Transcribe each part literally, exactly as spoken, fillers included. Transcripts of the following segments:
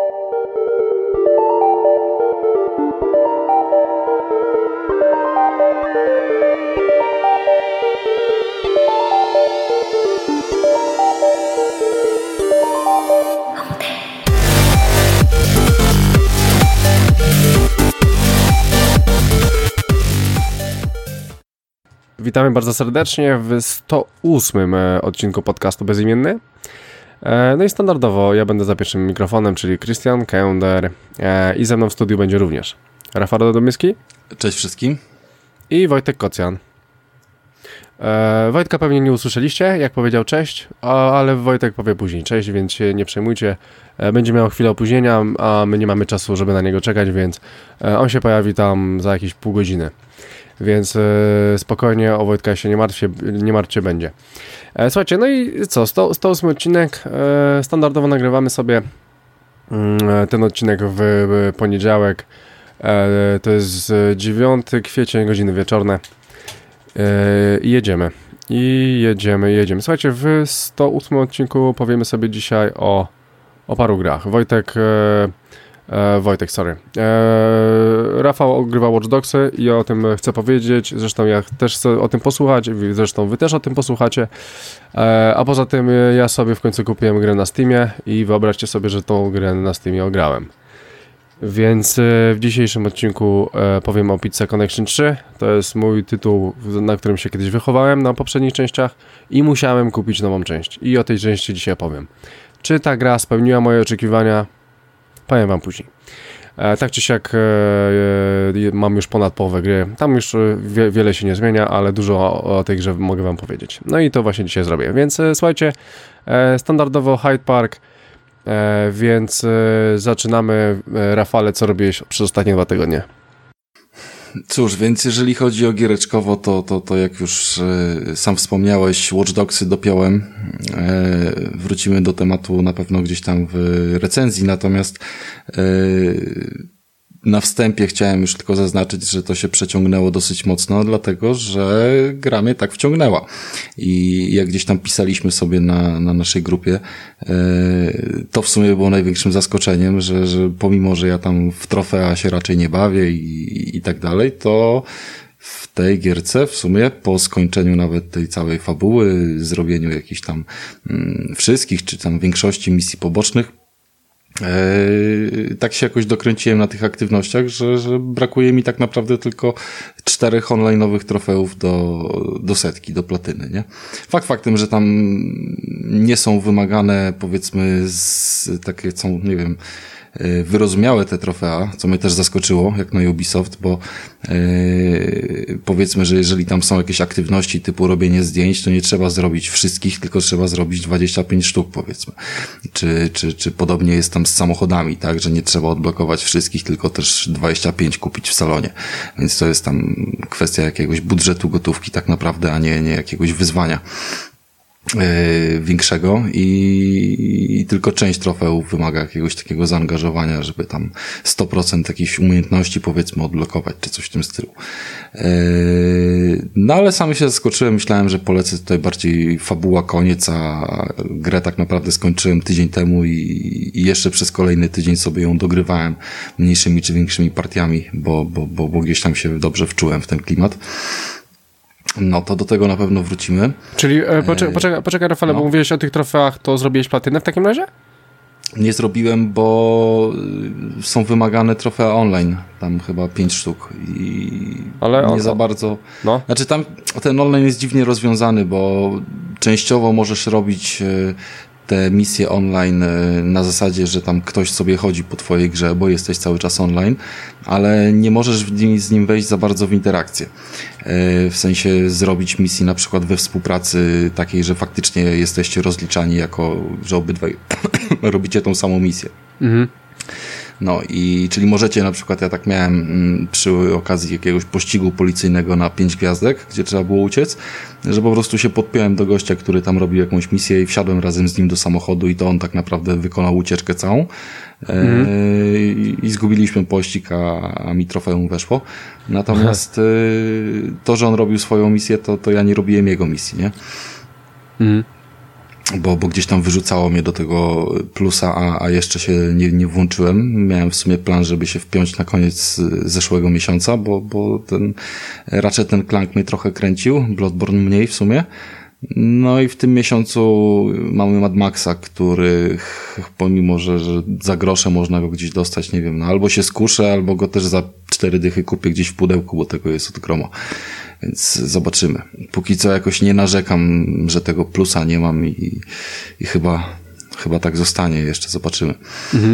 Witamy bardzo serdecznie w sto ósmym odcinku podcastu Bezimienny. No i standardowo ja będę za pierwszym mikrofonem, czyli Krystian Kender, i ze mną w studiu będzie również Rafał Radomyski. Cześć wszystkim. I Wojtek Kocjan. Wojtka pewnie nie usłyszeliście, jak powiedział cześć, ale Wojtek powie później cześć, więc się nie przejmujcie. Będzie miał chwilę opóźnienia, a my nie mamy czasu, żeby na niego czekać, więc on się pojawi tam za jakieś pół godziny. Więc e, spokojnie o Wojtka się nie martwcie, nie martwcie będzie. E, słuchajcie, no i co, sto ósmy odcinek, e, standardowo nagrywamy sobie e, ten odcinek w, w poniedziałek, e, to jest dziewiąty kwiecień, godziny wieczorne e, i jedziemy, i jedziemy, jedziemy. Słuchajcie, w sto ósmym odcinku powiemy sobie dzisiaj o, o paru grach. Wojtek... E, E, Wojtek, sorry. E, Rafał ogrywa Watch Dogsy i o tym chcę powiedzieć. Zresztą ja też chcę o tym posłuchać. Zresztą wy też o tym posłuchacie. E, a poza tym ja sobie w końcu kupiłem grę na Steamie i wyobraźcie sobie, że tą grę na Steamie ograłem. Więc e, w dzisiejszym odcinku e, powiem o Pizza Connection trzy. To jest mój tytuł, na którym się kiedyś wychowałem na poprzednich częściach i musiałem kupić nową część. I o tej części dzisiaj powiem. Czy ta gra spełniła moje oczekiwania? Powiem wam później. E, tak czy siak e, e, mam już ponad połowę gry. Tam już wie, wiele się nie zmienia, ale dużo o, o tej grze mogę wam powiedzieć. No i to właśnie dzisiaj zrobię. Więc e, słuchajcie, e, standardowo Hyde Park, e, więc e, zaczynamy. E, Rafale, co robiłeś przez ostatnie dwa tygodnie? Cóż, więc jeżeli chodzi o giereczkowo, to, to, to jak już e, sam wspomniałeś, Watch Dogsy dopiąłem. E, wrócimy do tematu na pewno gdzieś tam w recenzji, natomiast e, na wstępie chciałem już tylko zaznaczyć, że to się przeciągnęło dosyć mocno, dlatego że gra mnie tak wciągnęła. I jak gdzieś tam pisaliśmy sobie na, na naszej grupie, e, to w sumie było największym zaskoczeniem, że, że pomimo, że ja tam w trofea się raczej nie bawię i, i tak dalej, to w tej gierce w sumie po skończeniu nawet tej całej fabuły, zrobieniu jakichś tam mm, wszystkich, czy tam większości misji pobocznych, Eee, tak się jakoś dokręciłem na tych aktywnościach, że, że brakuje mi tak naprawdę tylko czterech online'owych trofeów do, do setki, do platyny, nie? Fakt faktem, że tam nie są wymagane, powiedzmy, z, takie są, nie wiem, wyrozumiałe te trofea, co mnie też zaskoczyło, jak na Ubisoft, bo yy, powiedzmy, że jeżeli tam są jakieś aktywności typu robienie zdjęć, to nie trzeba zrobić wszystkich, tylko trzeba zrobić dwadzieścia pięć sztuk, powiedzmy. Czy, czy, czy podobnie jest tam z samochodami, tak, że nie trzeba odblokować wszystkich, tylko też dwadzieścia pięć kupić w salonie. Więc to jest tam kwestia jakiegoś budżetu gotówki tak naprawdę, a nie, nie jakiegoś wyzwania Yy, większego i, i tylko część trofeów wymaga jakiegoś takiego zaangażowania, żeby tam sto procent jakichś umiejętności powiedzmy odblokować, czy coś w tym stylu. Yy, no ale sam się zaskoczyłem, myślałem, że polecę tutaj bardziej fabuła, koniec, a grę tak naprawdę skończyłem tydzień temu i, i jeszcze przez kolejny tydzień sobie ją dogrywałem mniejszymi czy większymi partiami, bo, bo, bo, bo gdzieś tam się dobrze wczułem w ten klimat. No to do tego na pewno wrócimy. Czyli e, poczekaj, poczekaj, poczekaj Rafale, no. Bo mówiłeś o tych trofeach, to zrobiłeś platynę w takim razie? Nie zrobiłem, bo są wymagane trofea online. Tam chyba pięć sztuk i Ale nie on, za bardzo... No. Znaczy tam ten online jest dziwnie rozwiązany, bo częściowo możesz robić te misje online na zasadzie, że tam ktoś sobie chodzi po twojej grze, bo jesteś cały czas online, ale nie możesz z nim wejść za bardzo w interakcję. W sensie zrobić misji na przykład we współpracy takiej, że faktycznie jesteście rozliczani jako, że obydwaj robicie tą samą misję. Mhm. No i czyli możecie na przykład, ja tak miałem m, przy okazji jakiegoś pościgu policyjnego na pięć gwiazdek, gdzie trzeba było uciec, że po prostu się podpiąłem do gościa, który tam robił jakąś misję i wsiadłem razem z nim do samochodu i to on tak naprawdę wykonał ucieczkę całą. Mm. E, i, i zgubiliśmy pościg, a, a mi trofeum weszło. Natomiast e, to, że on robił swoją misję, to, to ja nie robiłem jego misji, nie? Mm. bo, bo gdzieś tam wyrzucało mnie do tego plusa, a, a jeszcze się nie, nie włączyłem. Miałem w sumie plan, żeby się wpiąć na koniec zeszłego miesiąca, bo, bo ten Ratchet and Clank mnie trochę kręcił, Bloodborne mniej w sumie. No i w tym miesiącu mamy Mad Maxa, który pomimo, że, że za grosze można go gdzieś dostać, nie wiem, no albo się skuszę, albo go też za cztery dychy kupię gdzieś w pudełku, bo tego jest od groma. Więc zobaczymy. Póki co jakoś nie narzekam, że tego plusa nie mam i, i chyba, chyba tak zostanie. Jeszcze zobaczymy. Mhm.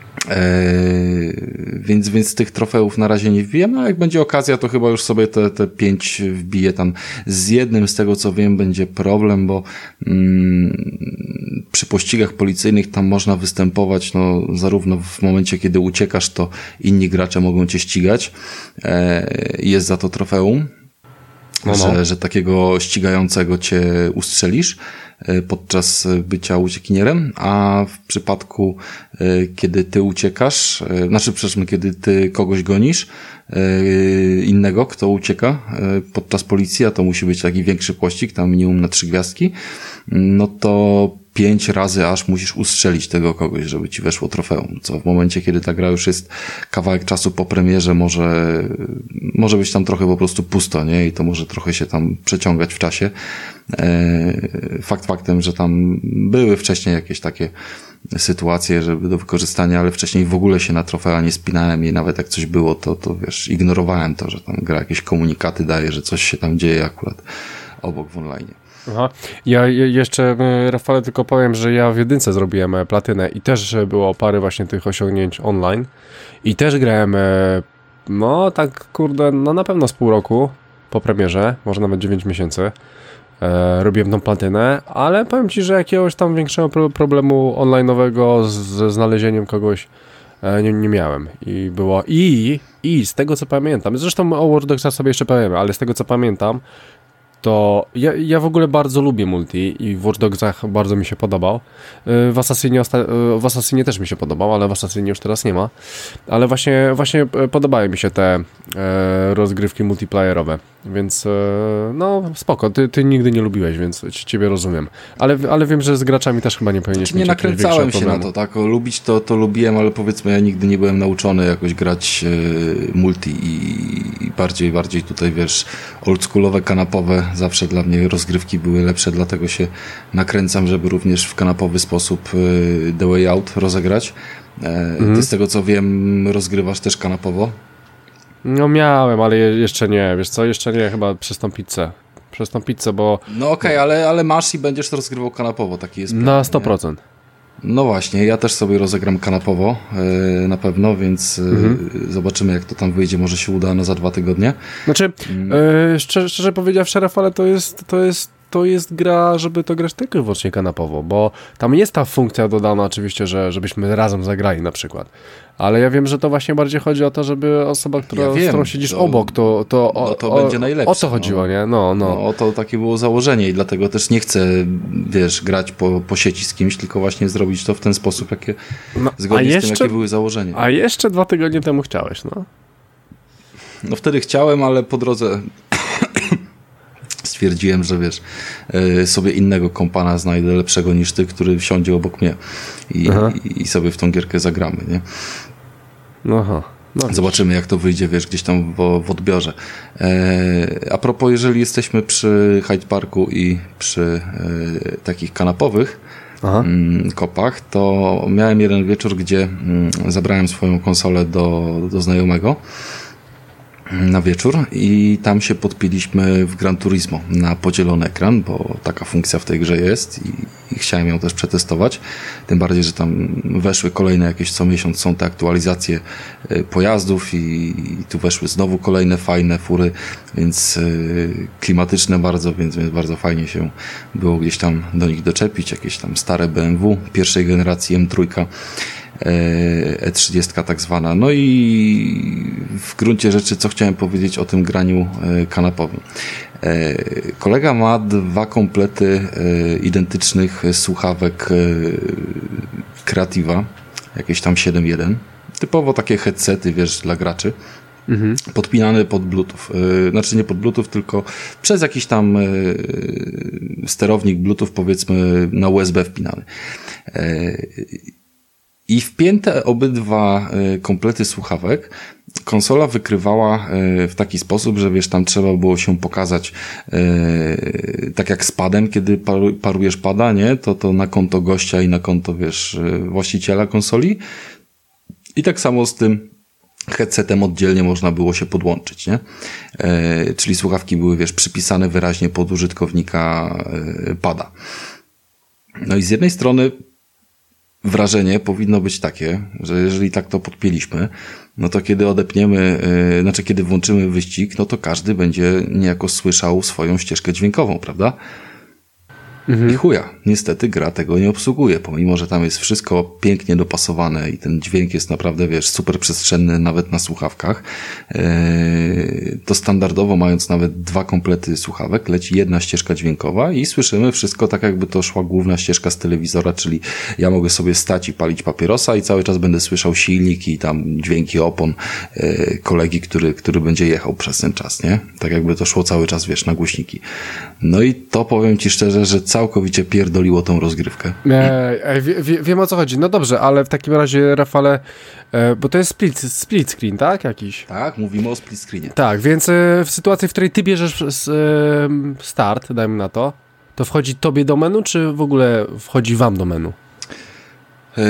Eee, więc, więc tych trofeów na razie nie wbiję, no a jak będzie okazja, to chyba już sobie te, te pięć wbiję tam. Z jednym, z tego co wiem, będzie problem, bo mm, przy pościgach policyjnych tam można występować, no zarówno w momencie, kiedy uciekasz, to inni gracze mogą cię ścigać. Eee, jest za to trofeum. No, no. Że, że takiego ścigającego cię ustrzelisz podczas bycia uciekinierem, a w przypadku, kiedy ty uciekasz, znaczy przepraszam, kiedy ty kogoś gonisz, innego, kto ucieka podczas policji, a to musi być taki większy pościg, tam minimum na trzy gwiazdki, no to pięć razy aż musisz ustrzelić tego kogoś, żeby ci weszło trofeum, co w momencie, kiedy ta gra już jest kawałek czasu po premierze, może, może być tam trochę po prostu pusto, nie? I to może trochę się tam przeciągać w czasie. Fakt faktem, że tam były wcześniej jakieś takie sytuacje, żeby do wykorzystania, ale wcześniej w ogóle się na trofea nie spinałem i nawet jak coś było, to, to wiesz, ignorowałem to, że tam gra jakieś komunikaty daje, że coś się tam dzieje akurat obok w online. Aha. Ja jeszcze, Rafale, tylko powiem, że ja w jedynce zrobiłem platynę i też było parę właśnie tych osiągnięć online i też grałem, no tak kurde, no na pewno z pół roku po premierze, może nawet dziewięć miesięcy. E, robiłem tą platynę, ale powiem Ci, że jakiegoś tam większego pro- problemu online'owego z, ze znalezieniem kogoś e, nie, nie miałem. I było i, i z tego co pamiętam, zresztą o Watch Dogsach sobie jeszcze powiemy, ale z tego co pamiętam, to ja, ja w ogóle bardzo lubię multi i w Watch Dogsach bardzo mi się podobał. W Assassinie, w Assassinie też mi się podobał, ale w Assassinie już teraz nie ma. Ale właśnie, właśnie podobają mi się te e, rozgrywki multiplayerowe, więc e, no spoko, ty, ty nigdy nie lubiłeś, więc ciebie rozumiem. Ale, ale wiem, że z graczami też chyba nie powinieneś znaczy, mieć nie nakręcałem się problemu. na to, tak, o, lubić to, to lubiłem, ale powiedzmy ja nigdy nie byłem nauczony jakoś grać e, multi i, i bardziej, bardziej tutaj wiesz, oldschoolowe, kanapowe zawsze dla mnie rozgrywki były lepsze, dlatego się nakręcam, żeby również w kanapowy sposób The Way Out rozegrać. Mhm. Ty z tego co wiem, rozgrywasz też kanapowo? No miałem, ale jeszcze nie, wiesz co, jeszcze nie, chyba przez tą pizzę. Przez tą pizzę, bo... No okej, okay, ale, ale masz i będziesz rozgrywał kanapowo, taki jest plan. Na sto procent. Nie? No właśnie, ja też sobie rozegram kanapowo yy, na pewno, więc yy, mhm. zobaczymy jak to tam wyjdzie, może się uda na za dwa tygodnie. Znaczy, yy, szczerze, szczerze powiedziawszy, Rafale, to jest, to jest to jest gra, żeby to grać tylko i wyłącznie kanapowo, bo tam jest ta funkcja dodana oczywiście, że żebyśmy razem zagrali na przykład. Ale ja wiem, że to właśnie bardziej chodzi o to, żeby osoba, która, ja wiem, z którą siedzisz to, obok, to, to, o, no to o, będzie najlepsze. O to chodziło, no. nie? No, no. no, o to takie było założenie i dlatego też nie chcę, wiesz, grać po, po sieci z kimś, tylko właśnie zrobić to w ten sposób, jakie, no, zgodnie jeszcze, z tym, jakie były założenia. A jeszcze dwa tygodnie temu chciałeś, no? No wtedy chciałem, ale po drodze stwierdziłem, że wiesz, sobie innego kompana znajdę lepszego niż ty, który wsiądzie obok mnie i, i, i sobie w tą gierkę zagramy, nie? Aha. No Zobaczymy, jak to wyjdzie, wiesz, gdzieś tam w, w odbiorze. E, a propos, jeżeli jesteśmy przy Hyde Parku i przy e, takich kanapowych m, kopach, to miałem jeden wieczór, gdzie m, zabrałem swoją konsolę do, do znajomego na wieczór i tam się podpiliśmy w Gran Turismo na podzielony ekran, bo taka funkcja w tej grze jest i, i chciałem ją też przetestować. Tym bardziej, że tam weszły kolejne jakieś co miesiąc są te aktualizacje y, pojazdów i, i tu weszły znowu kolejne fajne fury, więc y, klimatyczne bardzo, więc, więc bardzo fajnie się było gdzieś tam do nich doczepić. Jakieś tam stare B M W pierwszej generacji M trzy, E trzydzieści tak zwana. No i w gruncie rzeczy, co chciałem powiedzieć o tym graniu kanapowym. Kolega ma dwa komplety identycznych słuchawek Creativa, jakieś tam siedem jeden. Typowo takie headsety, wiesz, dla graczy. mhm. podpinany pod Bluetooth. Yy, znaczy nie pod Bluetooth, tylko przez jakiś tam yy, sterownik Bluetooth, powiedzmy na U S B wpinany. Yy, I wpięte obydwa yy, komplety słuchawek konsola wykrywała yy, w taki sposób, że wiesz, tam trzeba było się pokazać yy, tak jak z padem, kiedy paru, parujesz pada, nie? To, to na konto gościa i na konto, wiesz, yy, właściciela konsoli. I tak samo z tym headsetem oddzielnie można było się podłączyć, nie? E, czyli słuchawki były, wiesz, przypisane wyraźnie pod użytkownika e, pada. No i z jednej strony wrażenie powinno być takie, że jeżeli tak to podpięliśmy, no to kiedy odepniemy, e, znaczy kiedy włączymy wyścig, no to każdy będzie niejako słyszał swoją ścieżkę dźwiękową, prawda? Mhm. I chuja, niestety gra tego nie obsługuje, pomimo że tam jest wszystko pięknie dopasowane i ten dźwięk jest naprawdę, wiesz, super przestrzenny nawet na słuchawkach, yy, to standardowo mając nawet dwa komplety słuchawek leci jedna ścieżka dźwiękowa i słyszymy wszystko tak jakby to szła główna ścieżka z telewizora, czyli ja mogę sobie stać i palić papierosa i cały czas będę słyszał silniki i tam dźwięki opon yy, kolegi, który, który będzie jechał przez ten czas, nie? Tak jakby to szło cały czas, wiesz, na głośniki. No i to powiem ci szczerze, że całkowicie pierdoliło tą rozgrywkę. E, e, wie, wie, wiem o co chodzi. No dobrze, ale w takim razie, Rafale, e, bo to jest split, split screen, tak? Jakiś? Tak, mówimy o split screenie. Tak, więc e, w sytuacji, w której ty bierzesz e, start, dajmy na to, to wchodzi tobie do menu, czy w ogóle wchodzi wam do menu? Yy,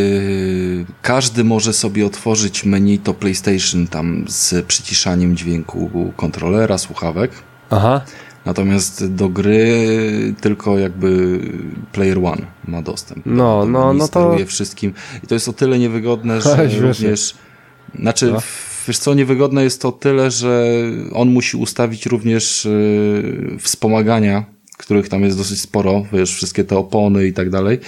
każdy może sobie otworzyć menu to PlayStation tam z przyciszaniem dźwięku kontrolera, słuchawek. Aha. Natomiast do gry tylko jakby Player One ma dostęp. No, do no, no to... wszystkim. I to jest o tyle niewygodne, że również... Znaczy, no. wiesz co, niewygodne jest to tyle, że on musi ustawić również yy, wspomagania, których tam jest dosyć sporo, wiesz, wszystkie te opony i tak dalej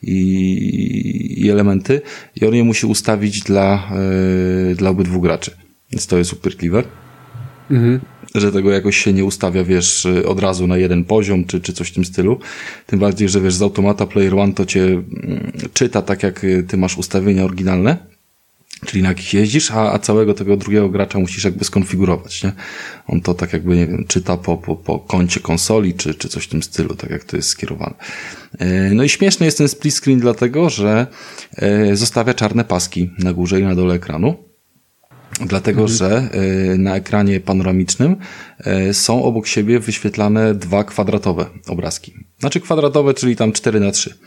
i, i elementy. I on je musi ustawić dla, yy, dla obydwu graczy. Więc to jest upierdliwe. Mhm. Że tego jakoś się nie ustawia, wiesz, od razu na jeden poziom, czy, czy coś w tym stylu. Tym bardziej, że wiesz, z automata Player One to cię czyta tak, jak ty masz ustawienia oryginalne, czyli na jakich jeździsz, a, a całego tego drugiego gracza musisz jakby skonfigurować, nie? On to tak jakby, nie wiem, czyta po, po, po kącie konsoli, czy, czy coś w tym stylu, tak jak to jest skierowane. No i śmieszny jest ten split screen dlatego, że zostawia czarne paski na górze i na dole ekranu. Dlatego, mhm. że y, na ekranie panoramicznym y, są obok siebie wyświetlane dwa kwadratowe obrazki. Znaczy kwadratowe, czyli tam cztery na trzy.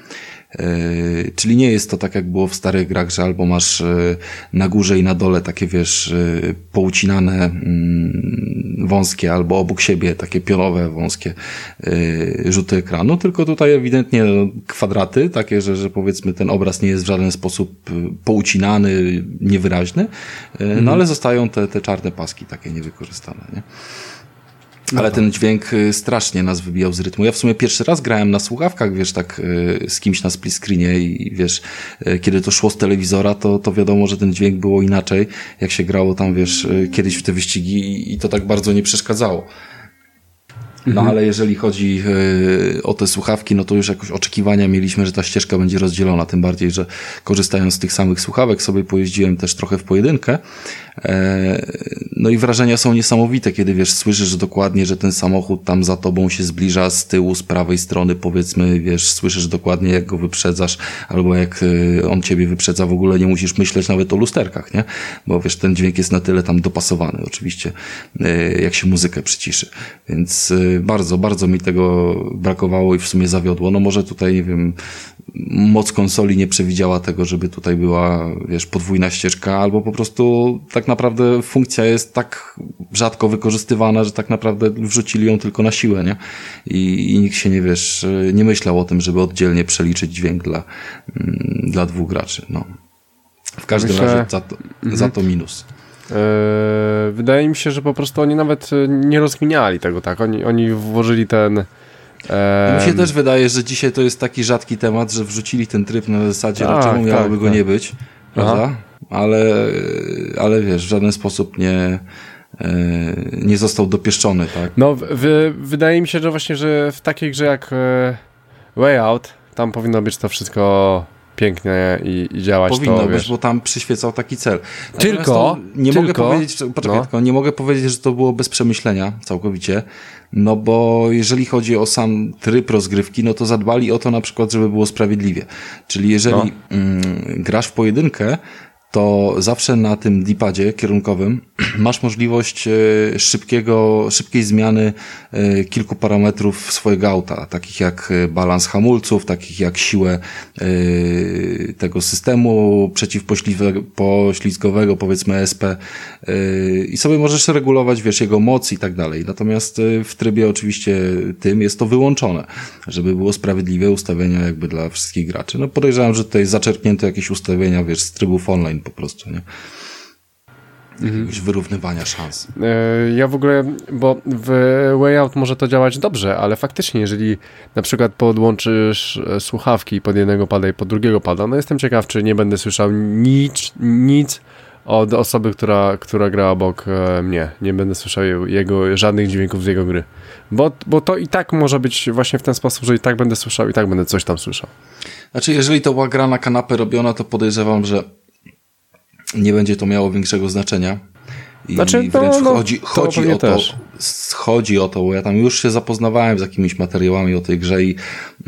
Yy, czyli nie jest to tak jak było w starych grach, że albo masz yy, na górze i na dole takie, wiesz, yy, poucinane yy, wąskie, albo obok siebie takie pionowe, wąskie yy, rzuty ekranu, tylko tutaj ewidentnie kwadraty, takie, że, że powiedzmy ten obraz nie jest w żaden sposób poucinany, niewyraźny, yy, mhm. no ale zostają te, te czarne paski takie niewykorzystane, nie? Ale ten dźwięk strasznie nas wybijał z rytmu. Ja w sumie pierwszy raz grałem na słuchawkach, wiesz, tak z kimś na split screenie i wiesz, kiedy to szło z telewizora, to, to wiadomo, że ten dźwięk było inaczej, jak się grało tam, wiesz, kiedyś w te wyścigi i to tak bardzo nie przeszkadzało. No mhm. ale jeżeli chodzi y, o te słuchawki, no to już jakoś oczekiwania mieliśmy, że ta ścieżka będzie rozdzielona, tym bardziej, że korzystając z tych samych słuchawek sobie pojeździłem też trochę w pojedynkę. E, no i wrażenia są niesamowite, kiedy wiesz, słyszysz dokładnie, że ten samochód tam za tobą się zbliża z tyłu, z prawej strony, powiedzmy, wiesz, słyszysz dokładnie, jak go wyprzedzasz, albo jak y, on ciebie wyprzedza, w ogóle nie musisz myśleć nawet o lusterkach, nie? Bo wiesz, ten dźwięk jest na tyle tam dopasowany, oczywiście, y, jak się muzykę przyciszy. Więc y, bardzo, bardzo mi tego brakowało i w sumie zawiodło. No może tutaj, nie wiem, moc konsoli nie przewidziała tego, żeby tutaj była, wiesz, podwójna ścieżka, albo po prostu tak naprawdę funkcja jest tak rzadko wykorzystywana, że tak naprawdę wrzucili ją tylko na siłę, nie? I, i nikt się nie, wiesz, nie myślał o tym, żeby oddzielnie przeliczyć dźwięk dla, dla dwóch graczy, no. W każdym Myślę... razie za to, mhm. za to minus. Yy, wydaje mi się, że po prostu oni nawet nie rozkminiali tego, tak? Oni, oni włożyli ten... Yy... Mi się też wydaje, że dzisiaj to jest taki rzadki temat, że wrzucili ten tryb na zasadzie, tak, czemu miałoby tak, go tak. nie być, prawda? Ale, ale wiesz, w żaden sposób nie, yy, nie został dopieszczony, tak? No, w, wydaje mi się, że właśnie, że w takiej grze jak Way Out, tam powinno być to wszystko pięknie i, i działać Powinno to, być, wiesz. bo tam przyświecał taki cel. Natomiast Tylko, to nie tylko, mogę powiedzieć, że, poczekaj, no. tylko nie mogę powiedzieć, że to było bez przemyślenia całkowicie, no bo jeżeli chodzi o sam tryb rozgrywki, no to zadbali o to na przykład, żeby było sprawiedliwie. Czyli jeżeli No. mm, grasz w pojedynkę, to zawsze na tym D-padzie kierunkowym masz możliwość e, szybkiego, szybkiej zmiany e, kilku parametrów swojego auta, takich jak e, balans hamulców, takich jak siłę e, tego systemu przeciwpoślizgowego, powiedzmy E S P e, i sobie możesz regulować, wiesz, jego moc i tak dalej. Natomiast e, w trybie oczywiście tym jest to wyłączone, żeby było sprawiedliwe ustawienia jakby dla wszystkich graczy. No podejrzewam, że tutaj zaczerpnięto jakieś ustawienia, wiesz, z trybów online po prostu, nie? Jakiegoś wyrównywania szans. E, Ja w ogóle, bo w Way Out może to działać dobrze, ale faktycznie, jeżeli na przykład podłączysz e, słuchawki pod jednego pada i pod drugiego pada, no jestem ciekaw, czy nie będę słyszał nic, nic od osoby, która, która gra obok e, mnie. Nie będę słyszał jego, żadnych dźwięków z jego gry. Bo, bo to i tak może być właśnie w ten sposób, że i tak będę słyszał, i tak będę coś tam słyszał. Znaczy, jeżeli to była gra na kanapę robiona, to podejrzewam, że nie będzie to miało większego znaczenia. I Znaczy, wręcz no, no, chodzi, to chodzi pewnie o to, też. chodzi o to, bo ja tam już się zapoznawałem z jakimiś materiałami o tej grze i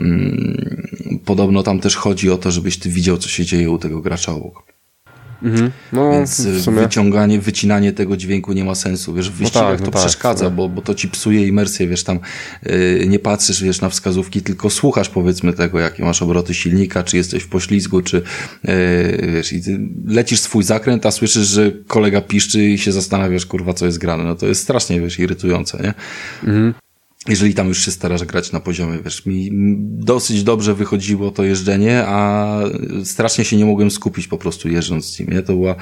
mm, podobno tam też chodzi o to, żebyś ty widział, co się dzieje u tego gracza obok. Mhm. No, Więc w sumie. wyciąganie, wycinanie tego dźwięku nie ma sensu. Wiesz, w wyścigach tak, no to tak, przeszkadza, tak. bo, bo to ci psuje imersję, wiesz, tam yy, nie patrzysz, wiesz, na wskazówki, tylko słuchasz, powiedzmy, tego, jakie masz obroty silnika, czy jesteś w poślizgu, czy yy, wiesz, i ty lecisz swój zakręt, a słyszysz, że kolega piszczy i się zastanawiasz, kurwa, co jest grane. No to jest strasznie, wiesz, irytujące, nie? Mhm. Jeżeli tam już się starasz grać na poziomie, wiesz, mi dosyć dobrze wychodziło to jeżdżenie, a strasznie się nie mogłem skupić po prostu jeżdżąc z nim, nie? To była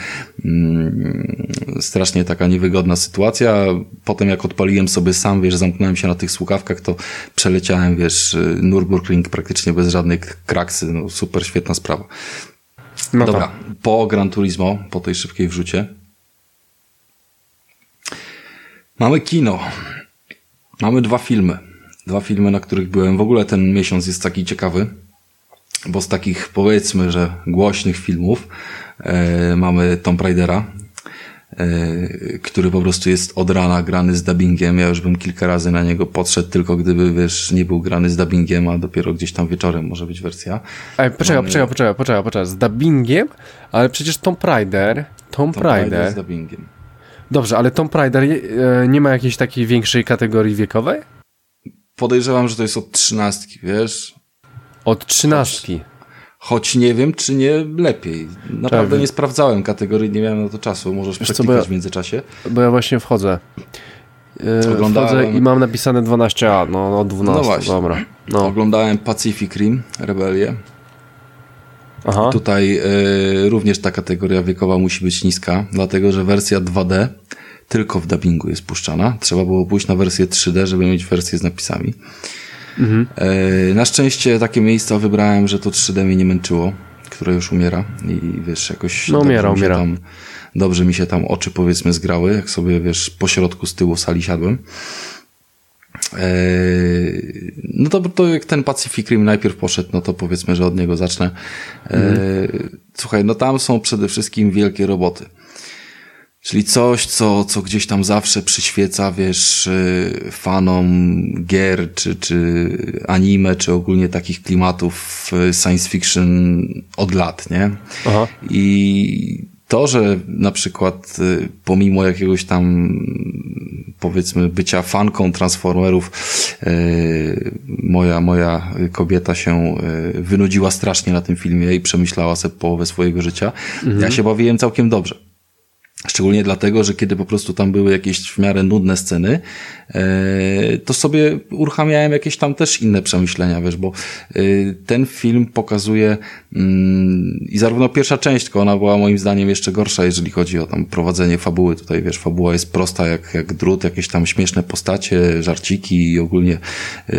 mm, strasznie taka niewygodna sytuacja. Potem jak odpaliłem sobie sam, wiesz, zamknąłem się na tych słuchawkach, to przeleciałem, wiesz, Nürburgring praktycznie bez żadnej kraksy, no super, świetna sprawa. No Dobra, tak. po Gran Turismo, po tej szybkiej wrzucie, mamy kino. Mamy dwa filmy. Dwa filmy, na których byłem. W ogóle ten miesiąc jest taki ciekawy, bo z takich, powiedzmy, że głośnych filmów e, mamy Tomb Raidera, e, który po prostu jest od rana grany z dubbingiem. Ja już bym kilka razy na niego podszedł, tylko gdyby, wiesz, nie był grany z dubbingiem, a dopiero gdzieś tam wieczorem może być wersja. Ej, poczekaj, Mamy... poczekaj, poczekaj, poczekaj, poczekaj, z dubbingiem, ale przecież Tomb Raider, Tomb Tomb Raider Raider, z dubbingiem. dobrze, ale Tomb Raider e, nie ma jakiejś takiej większej kategorii wiekowej? Podejrzewam, że to jest od trzynastki, wiesz? Od trzynastki. Choć nie wiem, czy nie lepiej. Naprawdę Czekaj. nie sprawdzałem kategorii, nie miałem na to czasu. Możesz Wiesz co, przeklikać bo ja- w międzyczasie. Bo ja właśnie wchodzę. E, Oglądałem- Wchodzę i mam napisane dwanaście A, no, no dwanaście, No właśnie. dobra. No. Oglądałem Pacific Rim, Rebelię. Aha. Tutaj y, również ta kategoria wiekowa musi być niska, dlatego że wersja dwa D tylko w dubbingu jest puszczana. Trzeba było pójść na wersję trzy D, żeby mieć wersję z napisami. Mhm. Y, na szczęście takie miejsca wybrałem, że to trzy D mnie nie męczyło, które już umiera i wiesz, jakoś No, dobrze umiera, mi się umiera. tam, dobrze mi się tam oczy, powiedzmy, zgrały, jak sobie, wiesz, po środku z tyłu sali siadłem. Eee, no to, to jak ten Pacific Rim najpierw poszedł, no to powiedzmy, że od niego zacznę. Eee, Słuchaj, no tam są przede wszystkim wielkie roboty. Czyli coś, co, co gdzieś tam zawsze przyświeca, wiesz, yy, fanom gier, czy, czy anime, czy ogólnie takich klimatów yy, science fiction od lat, nie? Aha. I to, że na przykład y, pomimo jakiegoś tam powiedzmy bycia fanką Transformerów y, moja, moja kobieta się y, wynudziła strasznie na tym filmie i przemyślała sobie połowę swojego życia. Mhm. Ja się bawiłem całkiem dobrze. Szczególnie dlatego, że kiedy po prostu tam były jakieś w miarę nudne sceny, e, to sobie uruchamiałem jakieś tam też inne przemyślenia, wiesz, bo e, ten film pokazuje mm, i zarówno pierwsza część, tylko ona była moim zdaniem jeszcze gorsza, jeżeli chodzi o tam prowadzenie fabuły. Tutaj, wiesz, fabuła jest prosta jak, jak drut, jakieś tam śmieszne postacie, żarciki i ogólnie e,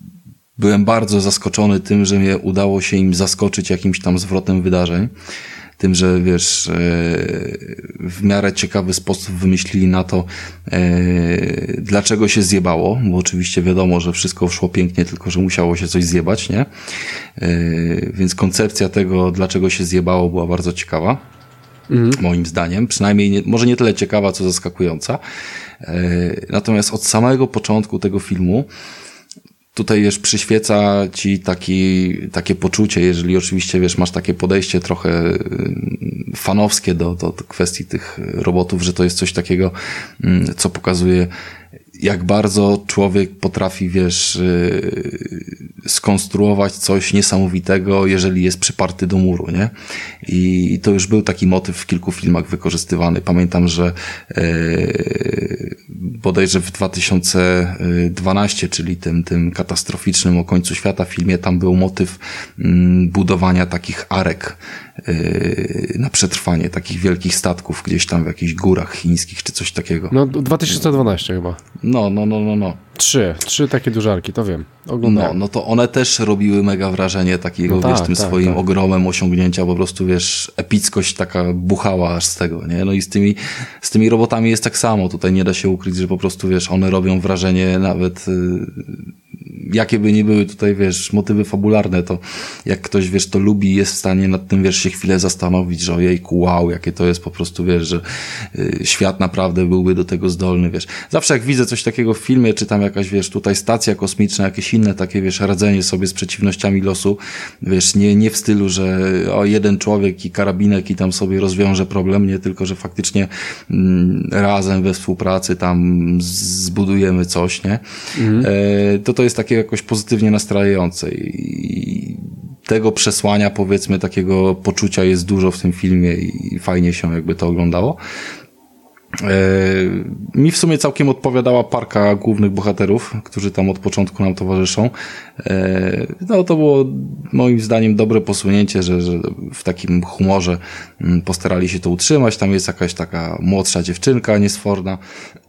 byłem bardzo zaskoczony tym, że mnie udało się im zaskoczyć jakimś tam zwrotem wydarzeń. tym, że wiesz, w miarę ciekawy sposób wymyślili na to, dlaczego się zjebało, bo oczywiście wiadomo, że wszystko szło pięknie, tylko że musiało się coś zjebać, nie? Więc koncepcja tego, dlaczego się zjebało, była bardzo ciekawa. Mhm. Moim zdaniem, przynajmniej nie, może nie tyle ciekawa, co zaskakująca. Natomiast od samego początku tego filmu tutaj, wiesz, przyświeca ci taki, takie poczucie, jeżeli oczywiście, wiesz, masz takie podejście trochę fanowskie do, do, do kwestii tych robotów, że to jest coś takiego, co pokazuje, jak bardzo człowiek potrafi, wiesz, skonstruować coś niesamowitego, jeżeli jest przyparty do muru, nie? I to już był taki motyw w kilku filmach wykorzystywany. Pamiętam, że yy, bodajże w dwa tysiące dwunastym, czyli tym, tym katastroficznym o końcu świata filmie, tam był motyw yy, budowania takich arek yy, na przetrwanie, takich wielkich statków gdzieś tam w jakichś górach chińskich, czy coś takiego. No, dwa tysiące dwunasty chyba. No, no, no, no, no. Trzy, trzy takie dużarki, to wiem. Oglądałem. No, no to one też robiły mega wrażenie takiego, no tak, wiesz, tym tak, swoim tak. ogromem osiągnięcia, po prostu, wiesz, epickość taka buchała aż z tego, nie? No i z tymi, z tymi robotami jest tak samo. Tutaj nie da się ukryć, że po prostu, wiesz, one robią wrażenie nawet, yy, jakie by nie były tutaj, wiesz, motywy fabularne, to jak ktoś, wiesz, to lubi, jest w stanie nad tym, wiesz, się chwilę zastanowić, że ojejku, wow, jakie to jest po prostu, wiesz, że yy, świat naprawdę byłby do tego zdolny, wiesz. Zawsze jak widzę coś takiego w filmie, czy tam jakaś, wiesz, tutaj stacja kosmiczna, jakieś inne takie, wiesz, radzenie sobie z przeciwnościami losu, wiesz, nie, nie w stylu, że o, jeden człowiek i karabinek i tam sobie rozwiąże problem, nie, tylko, że faktycznie mm, razem we współpracy tam zbudujemy coś, nie, mhm. e, to to jest takie jakoś pozytywnie nastrajające i tego przesłania, powiedzmy, takiego poczucia jest dużo w tym filmie i fajnie się jakby to oglądało. Mi w sumie całkiem odpowiadała parka głównych bohaterów, którzy tam od początku nam towarzyszą. No to było moim zdaniem dobre posunięcie, że, że w takim humorze postarali się to utrzymać. Tam jest jakaś taka młodsza dziewczynka niesforna.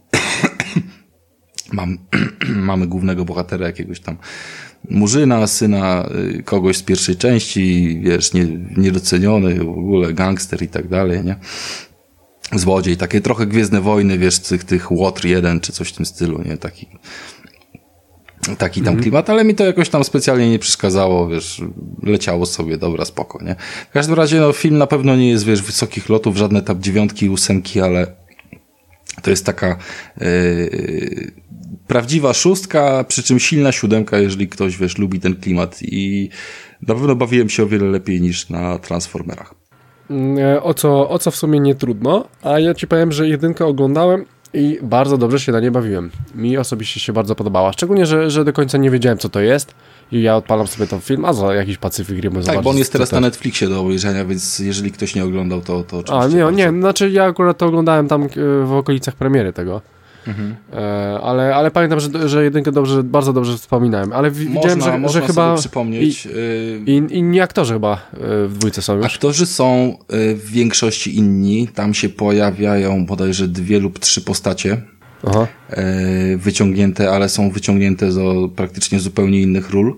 Mam, mamy głównego bohatera jakiegoś tam murzyna, syna kogoś z pierwszej części, wiesz, nie, niedoceniony, w ogóle gangster i tak dalej, nie? Złodziej, takie trochę Gwiezdne Wojny, wiesz, tych, tych Łotr jeden, czy coś w tym stylu, nie? Taki, taki tam mm. klimat, ale mi to jakoś tam specjalnie nie przeszkadzało, wiesz, leciało sobie, dobra, spoko, nie? W każdym razie, no, film na pewno nie jest, wiesz, wysokich lotów, żadne tam dziewiątki, ósemki, ale to jest taka yy, prawdziwa szóstka, przy czym silna siódemka, jeżeli ktoś, wiesz, lubi ten klimat i na pewno bawiłem się o wiele lepiej niż na Transformerach. O co, o co w sumie nie trudno, a ja ci powiem, że jedynkę oglądałem i bardzo dobrze się na nie bawiłem. Mi osobiście się bardzo podobała, szczególnie, że, że do końca nie wiedziałem, co to jest i ja odpalam sobie ten film, a za jakiś Pacyfik Rim. Tak, bo on jest teraz na Netflixie do obejrzenia, więc jeżeli ktoś nie oglądał, to, to oczywiście... A, nie, bardzo... nie, znaczy ja akurat to oglądałem tam w okolicach premiery tego. Mhm. E, ale, ale pamiętam, że, że jedynkę dobrze, bardzo dobrze wspominałem, ale w, można, widziałem, że, można że chyba przypomnieć. I, i, inni aktorzy chyba w dwójce są już. Aktorzy są w większości inni, tam się pojawiają bodajże dwie lub trzy postacie. Aha. Wyciągnięte, ale są wyciągnięte z praktycznie zupełnie innych ról.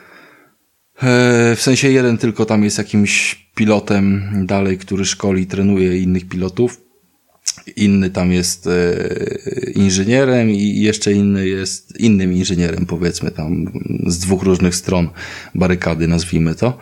W sensie jeden tylko tam jest jakimś pilotem dalej, który szkoli, trenuje innych pilotów. Inny tam jest e, inżynierem i jeszcze inny jest innym inżynierem, powiedzmy tam z dwóch różnych stron barykady, nazwijmy to.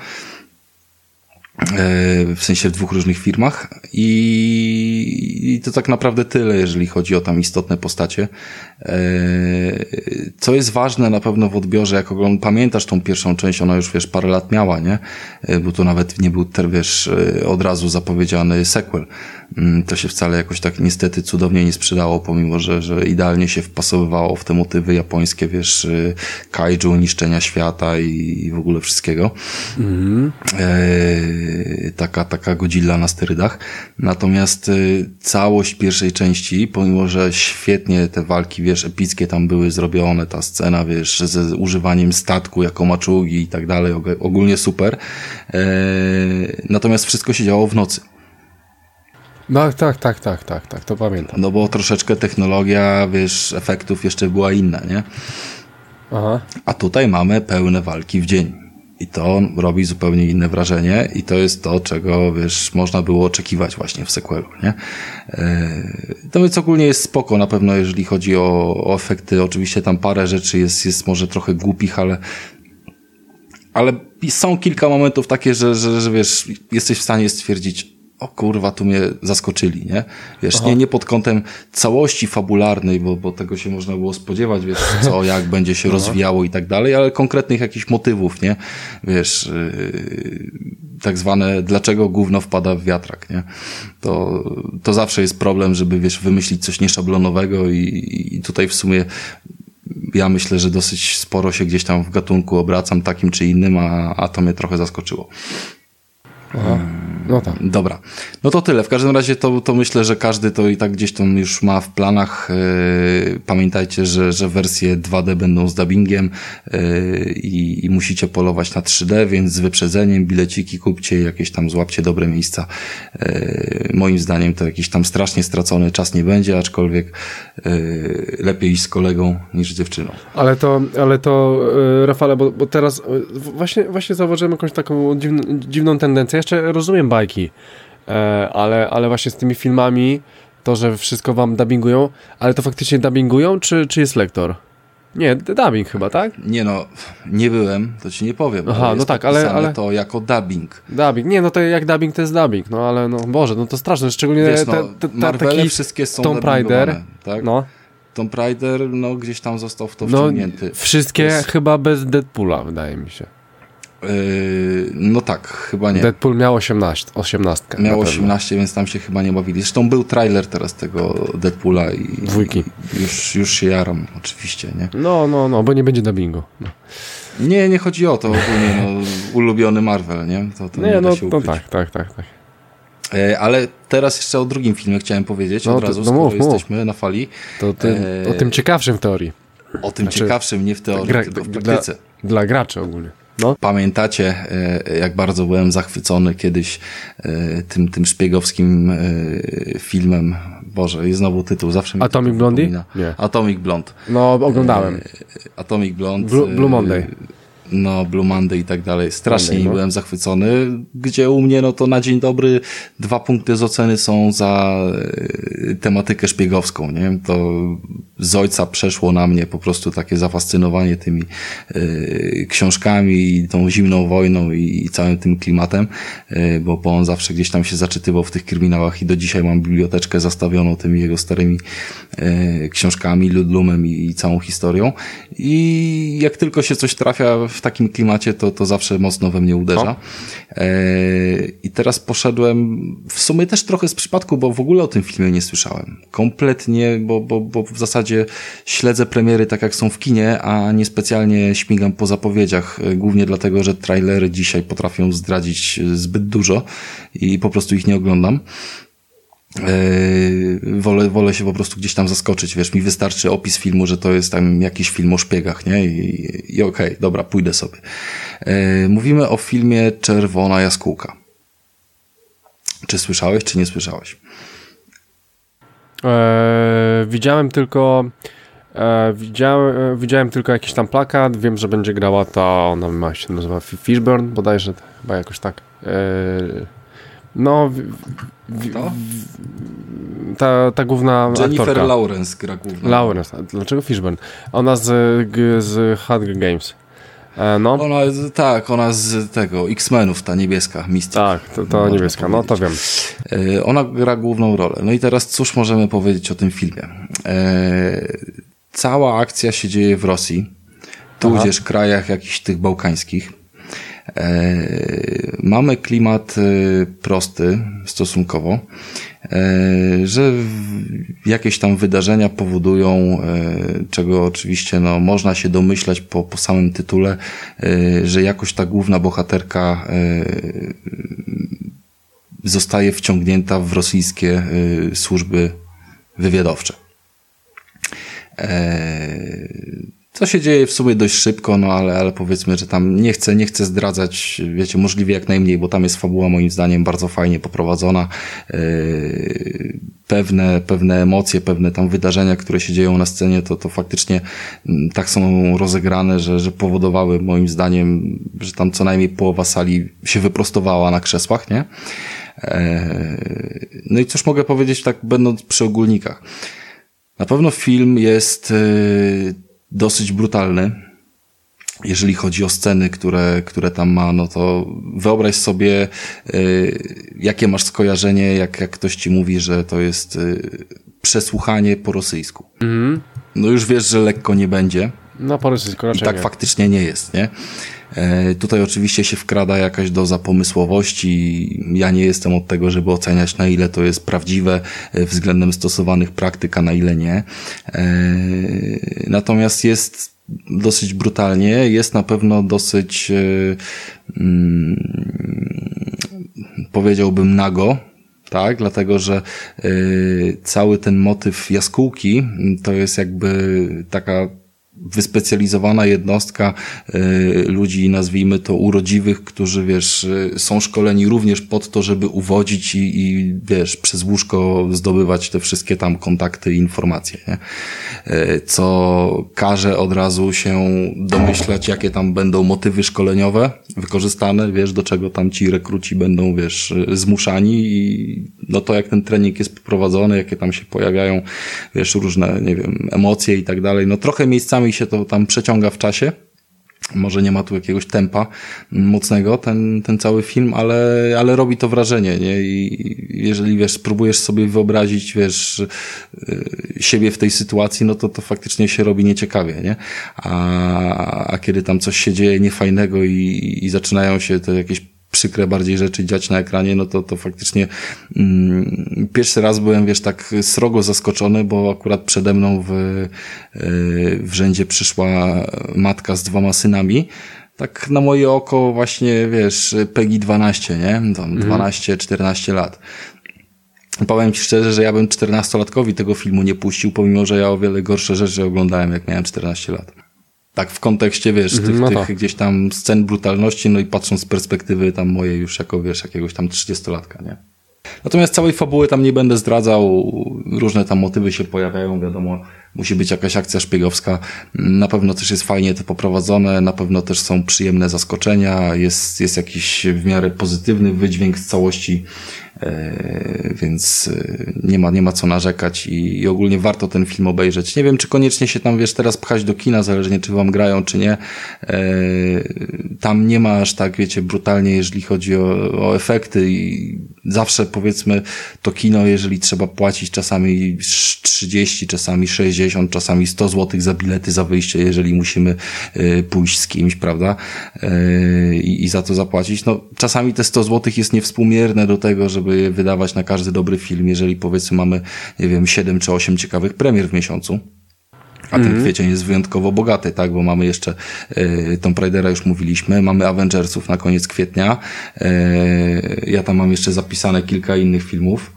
E, w sensie w dwóch różnych firmach i, i to tak naprawdę tyle, jeżeli chodzi o tam istotne postacie. E, co jest ważne na pewno w odbiorze, jak ogląd- pamiętasz tą pierwszą część, ona już, wiesz, parę lat miała, nie? E, bo to nawet nie był, wiesz, od razu zapowiedziany sequel. To się wcale jakoś tak niestety cudownie nie sprzedało, pomimo, że, że idealnie się wpasowywało w te motywy japońskie, wiesz, kaiju, niszczenia świata i w ogóle wszystkiego. Mm. E, taka, taka Godzilla na sterydach. Natomiast e, całość pierwszej części, pomimo, że świetnie te walki, wiesz, epickie tam były zrobione, ta scena, wiesz, ze używaniem statku jako maczugi i tak dalej, ogólnie super. E, natomiast wszystko się działo w nocy. No tak, tak, tak, tak, tak, to pamiętam. No bo troszeczkę technologia, wiesz, efektów jeszcze była inna, nie? Aha. A tutaj mamy pełne walki w dzień. I to robi zupełnie inne wrażenie i to jest to, czego, wiesz, można było oczekiwać właśnie w sequelu, nie? To więc ogólnie jest spoko, na pewno jeżeli chodzi o, o efekty. Oczywiście tam parę rzeczy jest, jest może trochę głupich, ale ale są kilka momentów takie, że, że, że wiesz, jesteś w stanie stwierdzić, o kurwa, tu mnie zaskoczyli, nie? Wiesz, nie, nie pod kątem całości fabularnej, bo, bo tego się można było spodziewać, wiesz, co, jak będzie się rozwijało i tak dalej, ale konkretnych jakichś motywów, nie? Wiesz, yy, tak zwane, dlaczego gówno wpada w wiatrak, nie? To, to zawsze jest problem, żeby, wiesz, wymyślić coś nieszablonowego i, i tutaj w sumie ja myślę, że dosyć sporo się gdzieś tam w gatunku obracam takim czy innym, a, a to mnie trochę zaskoczyło. Aha. No tak. Dobra. No to tyle. W każdym razie to, to myślę, że każdy to i tak gdzieś tam już ma w planach. Yy, pamiętajcie, że, że wersje dwa D będą z dubbingiem yy, i, i musicie polować na trzy D, więc z wyprzedzeniem bileciki kupcie, jakieś tam złapcie dobre miejsca. Yy, moim zdaniem to jakiś tam strasznie stracony czas nie będzie, aczkolwiek yy, lepiej iść z kolegą niż z dziewczyną. Ale to, ale to yy, Rafale, bo, bo teraz yy, właśnie, właśnie zauważyłem jakąś taką dziwną, dziwną tendencję. Jeszcze rozumiem bajki, e, ale, ale właśnie z tymi filmami, to, że wszystko wam dubbingują, ale to faktycznie dubbingują, czy, czy jest lektor? Nie, dubbing chyba, tak? Nie no, nie byłem, to ci nie powiem. Aha, no tak, ale, ale... to jako dubbing. Dubbing, nie, no to jak dubbing to jest dubbing, no ale no Boże, no to straszne, szczególnie Wiesz, no, te, te, te, Marvele taki wszystkie są Tomb Raider, tak? No. Tomb Raider, no gdzieś tam został w to no, wciągnięty. Wszystkie jest... chyba bez Deadpoola, wydaje mi się. Yy, no tak, chyba nie. Deadpool miał osiemnaście, osiemnastkę. Miał osiemnaście, więc tam się chyba nie bawili. Zresztą był trailer teraz tego Deadpoola i dwójki. Już, już się jaram, oczywiście, nie? No, no, no, bo nie będzie dubbingu. No. Nie, nie chodzi o to ogólnie, no, ulubiony Marvel, nie? To, to nie, nie no, no tak, tak, tak, tak. E, ale teraz jeszcze o drugim filmie chciałem powiedzieć no, od razu, to, no, skoro mów, jesteśmy mów. na fali. To ty, e, o tym ciekawszym w teorii. O tym znaczy, ciekawszym, nie w teorii, gra, tylko w praktyce. Dla, dla graczy ogólnie. No. Pamiętacie, jak bardzo byłem zachwycony kiedyś tym, tym szpiegowskim filmem. Boże, jest znowu tytuł, zawsze mi Atomic Blondie? Nie. Atomic Blonde. No, oglądałem. Atomic Blonde. Blue, Blue Monday. No, Blue Monday i tak dalej. Strasznie Monday, no. byłem zachwycony, gdzie u mnie, no to na dzień dobry dwa punkty z oceny są za y, tematykę szpiegowską, nie? To z ojca przeszło na mnie po prostu takie zafascynowanie tymi y, książkami i tą zimną wojną i, i całym tym klimatem, y, bo, bo on zawsze gdzieś tam się zaczytywał w tych kryminałach i do dzisiaj mam biblioteczkę zastawioną tymi jego starymi y, książkami, Ludlumem i, i całą historią. I jak tylko się coś trafia w takim klimacie, to, to zawsze mocno we mnie uderza. E, I teraz poszedłem w sumie też trochę z przypadku, bo w ogóle o tym filmie nie słyszałem. Kompletnie, bo, bo, bo w zasadzie śledzę premiery tak jak są w kinie, a nie specjalnie śmigam po zapowiedziach, głównie dlatego, że trailery dzisiaj potrafią zdradzić zbyt dużo i po prostu ich nie oglądam. Yy, wolę, wolę się po prostu gdzieś tam zaskoczyć, wiesz, mi wystarczy opis filmu, że to jest tam jakiś film o szpiegach, nie? I, i okej, okay, dobra, pójdę sobie. Yy, mówimy o filmie Czerwona Jaskółka. Czy słyszałeś, czy nie słyszałeś? Eee, widziałem tylko e, widziałem, widziałem tylko jakiś tam plakat, wiem, że będzie grała ta, ona ma się nazywa Fishburne, bodajże, chyba jakoś tak. Eee, No, w, w, w, ta, ta główna Jennifer aktorka. Lawrence gra główną. Lawrence, a dlaczego Fishburne? Ona z, z Hunger Games. E, no. Ona, tak, ona z tego, X-Menów, ta niebieska, Mystic. Tak, to, to niebieska, powiedzieć. No to wiem. E, ona gra główną rolę. No i teraz cóż możemy powiedzieć o tym filmie? E, cała akcja się dzieje w Rosji, tudzież Aha. krajach jakichś tych bałkańskich. E, mamy klimat e, prosty stosunkowo, e, że jakieś tam wydarzenia powodują, e, czego oczywiście no, można się domyślać po, po samym tytule, e, że jakoś ta główna bohaterka e, zostaje wciągnięta w rosyjskie e, służby wywiadowcze. E, to się dzieje w sumie dość szybko, no ale, ale powiedzmy, że tam nie chcę, nie chcę zdradzać, wiecie, możliwie jak najmniej, bo tam jest fabuła moim zdaniem bardzo fajnie poprowadzona. Yy, pewne, pewne emocje, pewne tam wydarzenia, które się dzieją na scenie, to, to faktycznie tak są rozegrane, że, że powodowały moim zdaniem, że tam co najmniej połowa sali się wyprostowała na krzesłach, nie? Yy, no i cóż mogę powiedzieć tak będąc przy ogólnikach. Na pewno film jest yy, dosyć brutalny, jeżeli chodzi o sceny, które, które tam ma, no to wyobraź sobie, yy, jakie masz skojarzenie, jak, jak ktoś ci mówi, że to jest yy, przesłuchanie po rosyjsku. Mm. No już wiesz, że lekko nie będzie. No po rosyjsku raczej I tak nie. faktycznie nie jest, nie? E, tutaj oczywiście się wkrada jakaś doza pomysłowości. Ja nie jestem od tego, żeby oceniać, na ile to jest prawdziwe e, względem stosowanych praktyk, a na ile nie. E, natomiast jest dosyć brutalnie, jest na pewno dosyć e, mm, powiedziałbym nago. Tak, dlatego, że y, cały ten motyw jaskółki to jest jakby taka wyspecjalizowana jednostka y, ludzi, nazwijmy to urodziwych, którzy, wiesz, y, są szkoleni również pod to, żeby uwodzić i, i wiesz, przez łóżko zdobywać te wszystkie tam kontakty i informacje, nie? Y, co każe od razu się domyślać, jakie tam będą motywy szkoleniowe wykorzystane, wiesz, do czego tam ci rekruci będą, wiesz, zmuszani i no to jak ten trening jest poprowadzony, jakie tam się pojawiają, wiesz, różne, nie wiem, emocje i tak dalej, no trochę miejscami się to tam przeciąga w czasie. Może nie ma tu jakiegoś tempa mocnego ten, ten cały film, ale, ale robi to wrażenie, nie? I jeżeli, wiesz, spróbujesz sobie wyobrazić, wiesz, siebie w tej sytuacji, no to to faktycznie się robi nieciekawie, nie? A, a kiedy tam coś się dzieje niefajnego i, i zaczynają się te jakieś przykre bardziej rzeczy dziać na ekranie, no to to faktycznie mm, pierwszy raz byłem, wiesz, tak srogo zaskoczony, bo akurat przede mną w, yy, w rzędzie przyszła matka z dwoma synami. Tak na moje oko właśnie, wiesz, Peggy dwanaście, nie? Tam dwanaście czternaście lat. Powiem ci szczerze, że ja bym czternastolatkowi tego filmu nie puścił, pomimo że ja o wiele gorsze rzeczy oglądałem, jak miałem czternaście lat. Tak w kontekście, wiesz, tych, no tych gdzieś tam scen brutalności, no i patrząc z perspektywy tam mojej już jako, wiesz, jakiegoś tam trzydziestolatka, nie? Natomiast całej fabuły tam nie będę zdradzał, różne tam motywy się pojawiają, wiadomo, musi być jakaś akcja szpiegowska, na pewno też jest fajnie to poprowadzone, na pewno też są przyjemne zaskoczenia, jest, jest jakiś w miarę pozytywny wydźwięk z całości, e, więc nie ma, nie ma co narzekać i, i ogólnie warto ten film obejrzeć. Nie wiem, czy koniecznie się tam, wiesz, teraz pchać do kina, zależnie czy wam grają, czy nie. E, tam nie ma aż tak, wiecie, brutalnie, jeżeli chodzi o, o efekty i zawsze, powiedzmy, to kino, jeżeli trzeba płacić czasami trzydzieści, czasami sześćdziesiąt, czasami sto złotych za bilety, za wyjście, jeżeli musimy y, pójść z kimś, prawda, y, i za to zapłacić. No, czasami te sto złotych jest niewspółmierne do tego, żeby je wydawać na każdy dobry film, jeżeli, powiedzmy, mamy, nie wiem, siedem czy osiem ciekawych premier w miesiącu. A ten mm-hmm. kwiecień jest wyjątkowo bogaty, tak, bo mamy jeszcze y, Tomb Raidera, już mówiliśmy, mamy Avengersów na koniec kwietnia, y, ja tam mam jeszcze zapisane kilka innych filmów.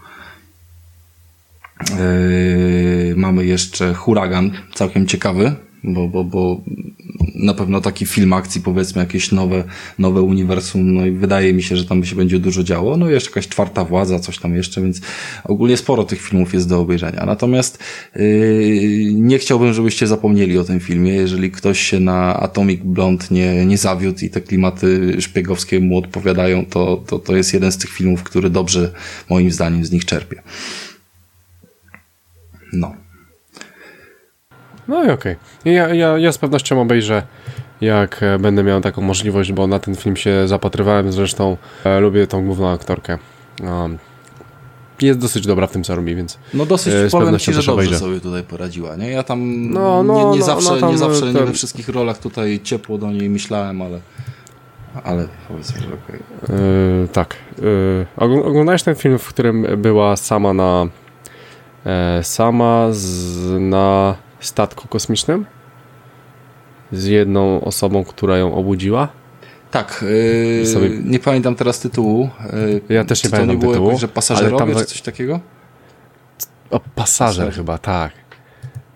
Yy, mamy jeszcze Huragan, całkiem ciekawy, bo, bo, bo na pewno taki film akcji, powiedzmy, jakieś nowe, nowe uniwersum, no i wydaje mi się, że tam się będzie dużo działo. No i jeszcze jakaś Czwarta Władza, coś tam jeszcze, więc ogólnie sporo tych filmów jest do obejrzenia. Natomiast yy, nie chciałbym, żebyście zapomnieli o tym filmie. Jeżeli ktoś się na Atomic Blonde nie, nie zawiódł i te klimaty szpiegowskie mu odpowiadają, to, to, to jest jeden z tych filmów, który dobrze, moim zdaniem, z nich czerpie. No. No i okej. Okay. Ja, ja, ja z pewnością obejrzę, jak będę miał taką możliwość, bo na ten film się zapatrywałem, zresztą e, lubię tą główną aktorkę. Um, jest dosyć dobra w tym, co robi, więc no dosyć, e, z powiem ci, że dobrze obejrzę. sobie tutaj poradziła, nie? Ja tam no, no, nie, nie no, zawsze, no, tam, nie, zawsze ten... nie we wszystkich rolach tutaj ciepło do niej myślałem, ale ale powiedzmy, że okej. Okay. Yy, tak. Yy, oglądałeś ten film, w którym była sama na e, sama z, na statku kosmicznym? Z jedną osobą, która ją obudziła? Tak, yy, sobie... nie pamiętam teraz tytułu. Yy, ja też nie pamiętam to nie było tytułu. Jakoś, że pasażerowie, tam... czy coś takiego? O, pasażer chyba, tak.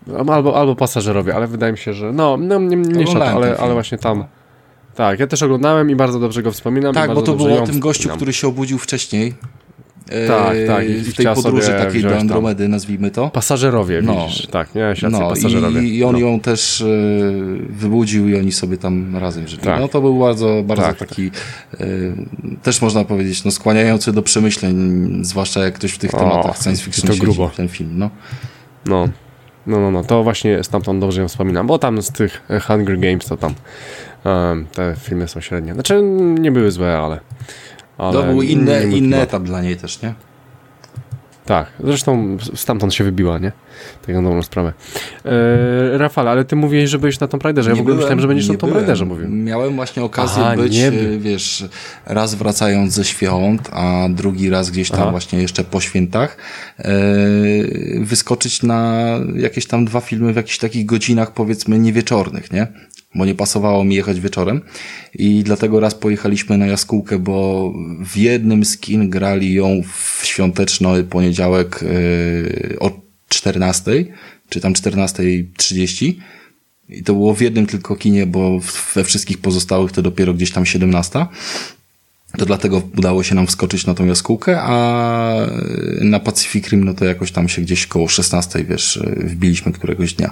Albo, albo Pasażerowie, ale wydaje mi się, że no, no nie, nie szat, ale, ale właśnie tam. Tak, ja też oglądałem i bardzo dobrze go wspominam. Tak, i bo to było o tym wspominam. gościu, który się obudził wcześniej. Tak, tak. I w tej podróży takiej do Andromedy, tam. Nazwijmy to. Pasażerowie, no. Widzisz, tak, miałeś rację, no, Pasażerowie. I, i on no. ją też y, wybudził i oni sobie tam razem żyli. Tak. No to był bardzo, bardzo tak, taki, tak. Y, też można powiedzieć, no skłaniający do przemyśleń, zwłaszcza jak ktoś w tych o, tematach science fiction siedzi, grubo. Ten film, no. No. No, no, no, to właśnie stamtąd dobrze ją wspominam, bo tam z tych Hunger Games to tam um, te filmy są średnie. Znaczy, nie były złe, ale... ale to był inny, inny etap dla niej też, nie? Tak, zresztą stamtąd się wybiła, nie? Taką dobrą sprawę. E, Rafale, ale ty mówiłeś, że byłeś na Tomb Raiderze. Ja nie w ogóle byłem, myślałem, że będziesz na Tomb Raiderze mówił. Miałem właśnie okazję Aha, być, nie wiesz, raz wracając ze świąt, a drugi raz gdzieś tam Aha. właśnie jeszcze po świętach, e, wyskoczyć na jakieś tam dwa filmy w jakichś takich godzinach, powiedzmy, niewieczornych, nie? Bo nie pasowało mi jechać wieczorem i dlatego raz pojechaliśmy na jaskółkę, bo w jednym z kin grali ją w świąteczny poniedziałek yy, o czternastej, czy tam czternasta trzydzieści i to było w jednym tylko kinie, bo we wszystkich pozostałych to dopiero gdzieś tam siedemnasta. To dlatego udało się nam wskoczyć na tą jaskółkę, a na Pacific Rim no to jakoś tam się gdzieś koło szesnastej, wiesz, wbiliśmy któregoś dnia.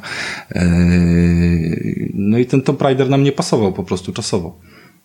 No i ten Tomb Raider nam nie pasował po prostu czasowo.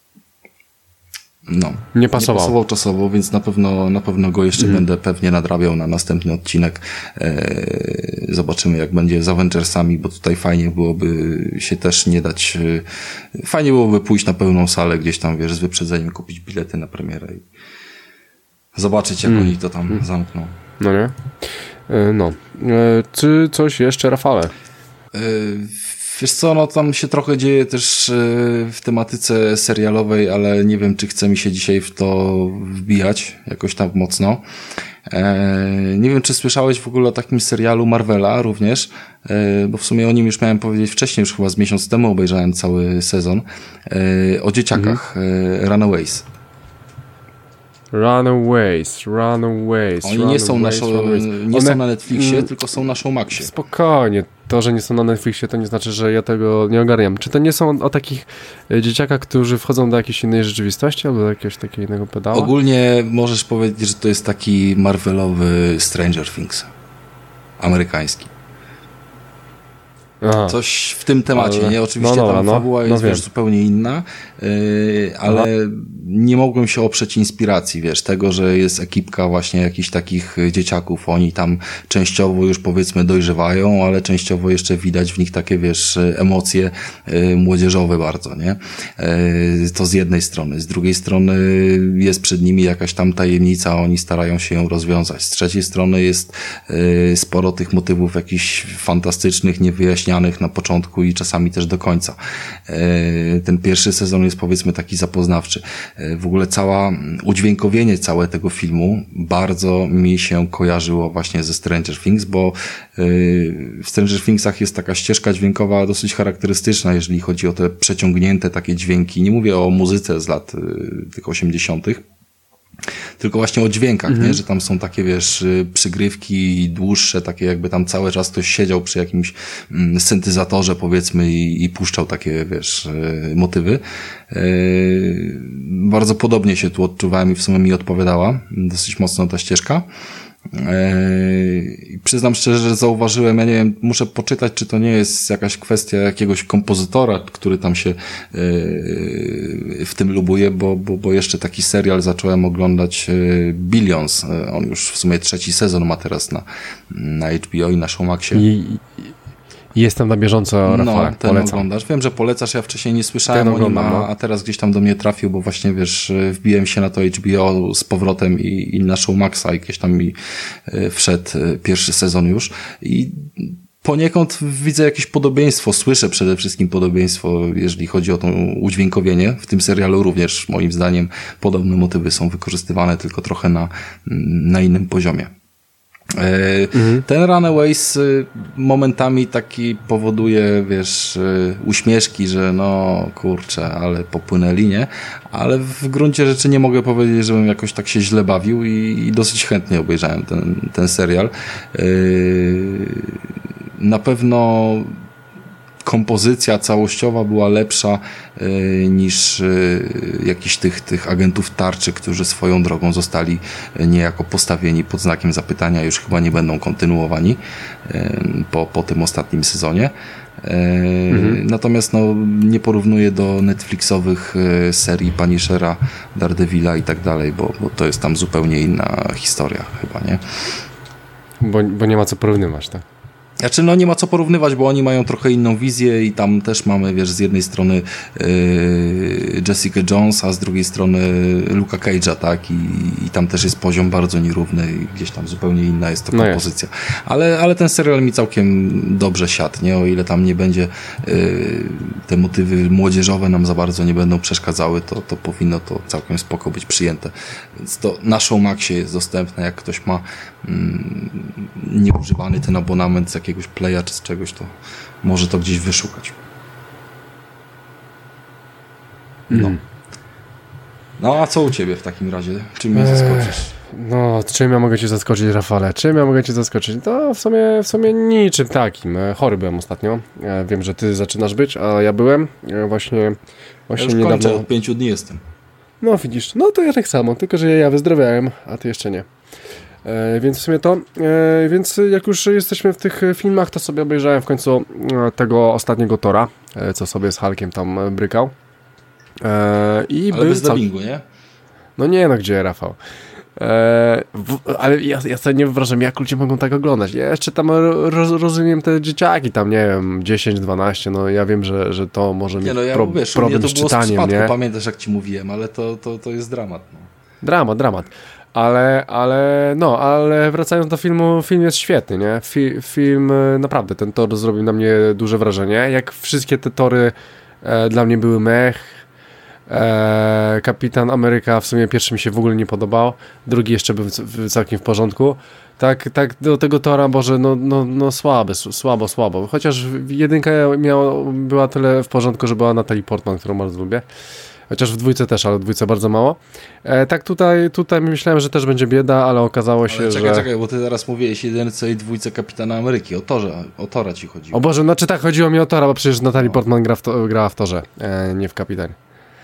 No. Nie pasował. Nie pasował czasowo, więc na pewno, na pewno go jeszcze mm. będę pewnie nadrabiał na następny odcinek. Eee, zobaczymy, jak będzie z Avengersami, bo tutaj fajnie byłoby się też nie dać, e, fajnie byłoby pójść na pełną salę gdzieś tam, wiesz, z wyprzedzeniem, kupić bilety na premierę i zobaczyć, jak mm. oni to tam mm. zamkną. No nie? E, no. E, czy coś jeszcze, Rafale? E, Wiesz co, no tam się trochę dzieje też w tematyce serialowej, ale nie wiem, czy chce mi się dzisiaj w to wbijać jakoś tak mocno. Eee, nie wiem, czy słyszałeś w ogóle o takim serialu Marvela również, eee, bo w sumie o nim już miałem powiedzieć wcześniej, już chyba z miesiąc temu obejrzałem cały sezon, eee, o dzieciakach, mhm. eee, Runaways. Runaways, Runaways. Oni nie, są, runaways, na, runaways. nie One... są na Netflixie, mm, tylko są na Showmaxie. Spokojnie. To, że nie są na Netflixie, to nie znaczy, że ja tego nie ogarniam. Czy to nie są o takich dzieciakach, którzy wchodzą do jakiejś innej rzeczywistości albo do jakiegoś takiego innego pedału? Ogólnie możesz powiedzieć, że to jest taki Marvelowy Stranger Things. Amerykański. Aha. Coś w tym temacie, ale... nie? Oczywiście no, no, tam fabuła no, jest no, wiesz, zupełnie inna, yy, ale Aha. nie mogłem się oprzeć inspiracji, wiesz, tego, że jest ekipka właśnie jakichś takich dzieciaków, oni tam częściowo już powiedzmy dojrzewają, ale częściowo jeszcze widać w nich takie, wiesz, emocje yy, młodzieżowe bardzo, nie? Yy, to z jednej strony. Z drugiej strony jest przed nimi jakaś tam tajemnica, oni starają się ją rozwiązać. Z trzeciej strony jest yy, sporo tych motywów jakichś fantastycznych, niewyjaśnionych na początku i czasami też do końca. Ten pierwszy sezon jest powiedzmy taki zapoznawczy. W ogóle cała udźwiękowienie całe tego filmu bardzo mi się kojarzyło właśnie ze Stranger Things, bo w Stranger Thingsach jest taka ścieżka dźwiękowa dosyć charakterystyczna, jeżeli chodzi o te przeciągnięte takie dźwięki. Nie mówię o muzyce z lat tych osiemdziesiątych, tylko właśnie o dźwiękach, mhm. nie? Że tam są takie, wiesz, przygrywki dłuższe, takie jakby tam cały czas ktoś siedział przy jakimś mm, syntezatorze, powiedzmy, i, i puszczał takie, wiesz, y, motywy. Y, bardzo podobnie się tu odczuwałem i w sumie mi odpowiadała dosyć mocno ta ścieżka. Eee, przyznam szczerze, że zauważyłem, ja nie wiem, muszę poczytać, czy to nie jest jakaś kwestia jakiegoś kompozytora, który tam się eee, w tym lubuje, bo, bo, bo jeszcze taki serial zacząłem oglądać e, Billions, e, on już w sumie trzeci sezon ma teraz na, na H B O i na Showmaxie. I, Jestem na bieżąco, Rafał, no, ten polecam. Oglądasz. Wiem, że polecasz, ja wcześniej nie słyszałem ten o nim, a, a teraz gdzieś tam do mnie trafił, bo właśnie, wiesz, wbiłem się na to H B O z powrotem i, i na Showmaxa i gdzieś tam mi wszedł pierwszy sezon już i poniekąd widzę jakieś podobieństwo, słyszę przede wszystkim podobieństwo, jeżeli chodzi o to udźwiękowienie. W tym serialu również, moim zdaniem, podobne motywy są wykorzystywane, tylko trochę na, na innym poziomie. Mhm. Ten Runaways momentami taki powoduje, wiesz, uśmieszki, że no kurczę, ale popłynęli, nie? Ale w gruncie rzeczy nie mogę powiedzieć, żebym jakoś tak się źle bawił i, i dosyć chętnie obejrzałem ten, ten serial. na pewno kompozycja całościowa była lepsza y, niż y, jakichś tych, tych agentów tarczy, którzy swoją drogą zostali niejako postawieni pod znakiem zapytania, już chyba nie będą kontynuowani y, po, po tym ostatnim sezonie. Y, mhm. Natomiast no, nie porównuję do Netflixowych y, serii Punishera, Daredevila i tak dalej, bo, bo to jest tam zupełnie inna historia chyba, nie? Bo, bo nie ma co porównywać, tak? Znaczy, no nie ma co porównywać, bo oni mają trochę inną wizję i tam też mamy, wiesz, z jednej strony yy, Jessica Jones, a z drugiej strony Luka Cage'a, tak? I, i tam też jest poziom bardzo nierówny i gdzieś tam zupełnie inna jest to kompozycja. No ale, ale ten serial mi całkiem dobrze siadł, nie? O ile tam nie będzie yy, te motywy młodzieżowe nam za bardzo nie będą przeszkadzały, to, to powinno to całkiem spoko być przyjęte. Więc to na Showmaxie jest dostępne, jak ktoś ma mm, nieużywany ten abonament z jakiegoś playa czy z czegoś, to może to gdzieś wyszukać. No. Mm. No a co u ciebie w takim razie? Czym mnie zaskoczysz? No, czym ja mogę cię zaskoczyć, Rafale? Czym ja mogę cię zaskoczyć? To w sumie, w sumie niczym takim. Chory byłem ostatnio. Wiem, że ty zaczynasz być, a ja byłem właśnie, właśnie ja już niedawno. Kończę, od pięciu dni jestem. No widzisz, no to ja tak samo, tylko że ja wyzdrowiałem, a ty jeszcze nie. E, więc w sumie to, e, więc jak już jesteśmy w tych filmach, to sobie obejrzałem w końcu e, tego ostatniego Tora, e, co sobie z Hulkiem tam e, brykał. E, i ale był bez dubbingu, nie? No nie, no gdzie, Rafał? E, w, ale ja, ja sobie nie wyobrażam, jak ludzie mogą tak oglądać. Ja jeszcze tam roz, rozumiem te dzieciaki, tam nie wiem, dziesięć dwanaście, no ja wiem, że, że to może mieć nie, no ja, pro, wiesz, problem to z było czytaniem, spadku, nie? Pamiętasz, jak ci mówiłem, ale to, to, to jest dramat. No. Dramat, dramat. Ale, ale, no, ale wracając do filmu, film jest świetny, nie? Fi, film, naprawdę, ten Thor zrobił na mnie duże wrażenie. Jak wszystkie te Tory e, dla mnie były mech. E, Kapitan Ameryka w sumie pierwszy mi się w ogóle nie podobał, drugi jeszcze był w, całkiem w porządku. Tak, tak do tego Tora, Boże, no, no, no słaby, słabo, słabo. Chociaż jedynka miała, była tyle w porządku, że była Natalie Portman, którą bardzo lubię. Chociaż w dwójce też, ale w dwójce bardzo mało. E, tak tutaj, tutaj myślałem, że też będzie bieda, ale okazało się, ale czekaj, że... Czekaj, bo ty teraz mówiłeś jedynce i dwójce Kapitana Ameryki. O Torze, o Tora ci chodziło. O Boże, znaczy tak, chodziło mi o Tora, bo przecież Natalie no. Portman gra w, to, gra w Torze, e, nie w Kapitanie.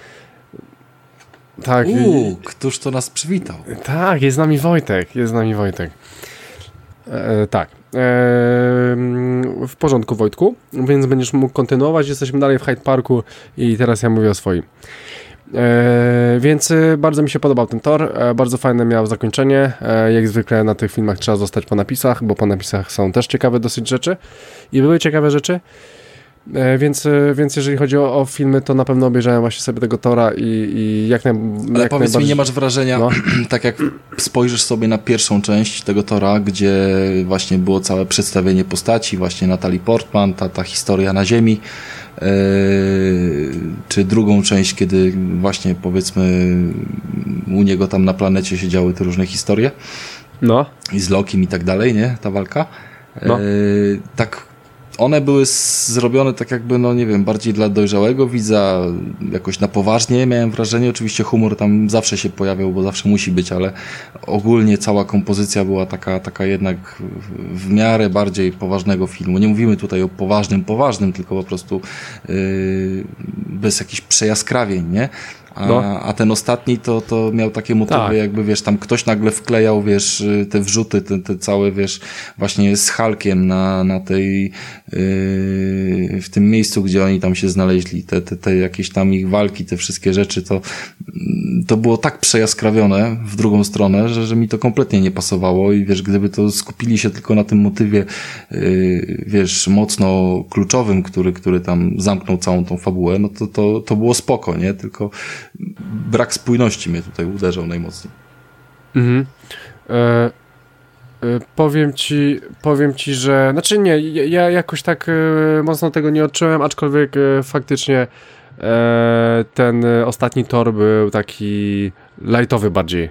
Tak. Uuu, któż to nas przywitał? Tak, jest z nami Wojtek, jest z nami Wojtek. E, tak. E, w porządku, Wojtku, więc będziesz mógł kontynuować. Jesteśmy dalej w Hyde Parku i teraz ja mówię o swoim. E, więc bardzo mi się podobał ten Thor, e, bardzo fajne miał zakończenie. E, jak zwykle na tych filmach trzeba zostać po napisach, bo po napisach są też ciekawe dosyć rzeczy i były ciekawe rzeczy. E, więc, więc jeżeli chodzi o, o filmy, to na pewno obejrzałem właśnie sobie tego Tora i, i jak, naj, Ale jak powiedz najbardziej... mi, nie masz wrażenia, no. tak jak spojrzysz sobie na pierwszą część tego Tora, gdzie właśnie było całe przedstawienie postaci, właśnie Natalie Portman, ta, ta historia na ziemi, yy, czy drugą część, kiedy właśnie powiedzmy u niego tam na planecie się działy te różne historie, no. i z Lokim i tak dalej, nie? Ta walka. No. Yy, tak one były zrobione tak jakby, no nie wiem, bardziej dla dojrzałego widza, jakoś na poważnie, miałem wrażenie. Oczywiście humor tam zawsze się pojawiał, bo zawsze musi być, ale ogólnie cała kompozycja była taka, taka jednak w miarę bardziej poważnego filmu. Nie mówimy tutaj o poważnym, poważnym, tylko po prostu yy, bez jakichś przejaskrawień, nie? A, no. a ten ostatni to, to miał takie motywy, tak. jakby, wiesz, tam ktoś nagle wklejał, wiesz, te wrzuty, te, te całe, wiesz, właśnie z Hulkiem na, na tej, yy, w tym miejscu, gdzie oni tam się znaleźli, te, te, te jakieś tam ich walki, te wszystkie rzeczy, to, to było tak przejaskrawione w drugą stronę, że, że mi to kompletnie nie pasowało i wiesz, gdyby to skupili się tylko na tym motywie, yy, wiesz, mocno kluczowym, który, który tam zamknął całą tą fabułę, no to, to, to było spoko, nie? Tylko brak spójności mnie tutaj uderzał najmocniej. Mhm. E, e, powiem ci, powiem ci, że znaczy nie, ja, ja jakoś tak e, mocno tego nie odczułem, aczkolwiek e, faktycznie e, ten ostatni Thor był taki lightowy bardziej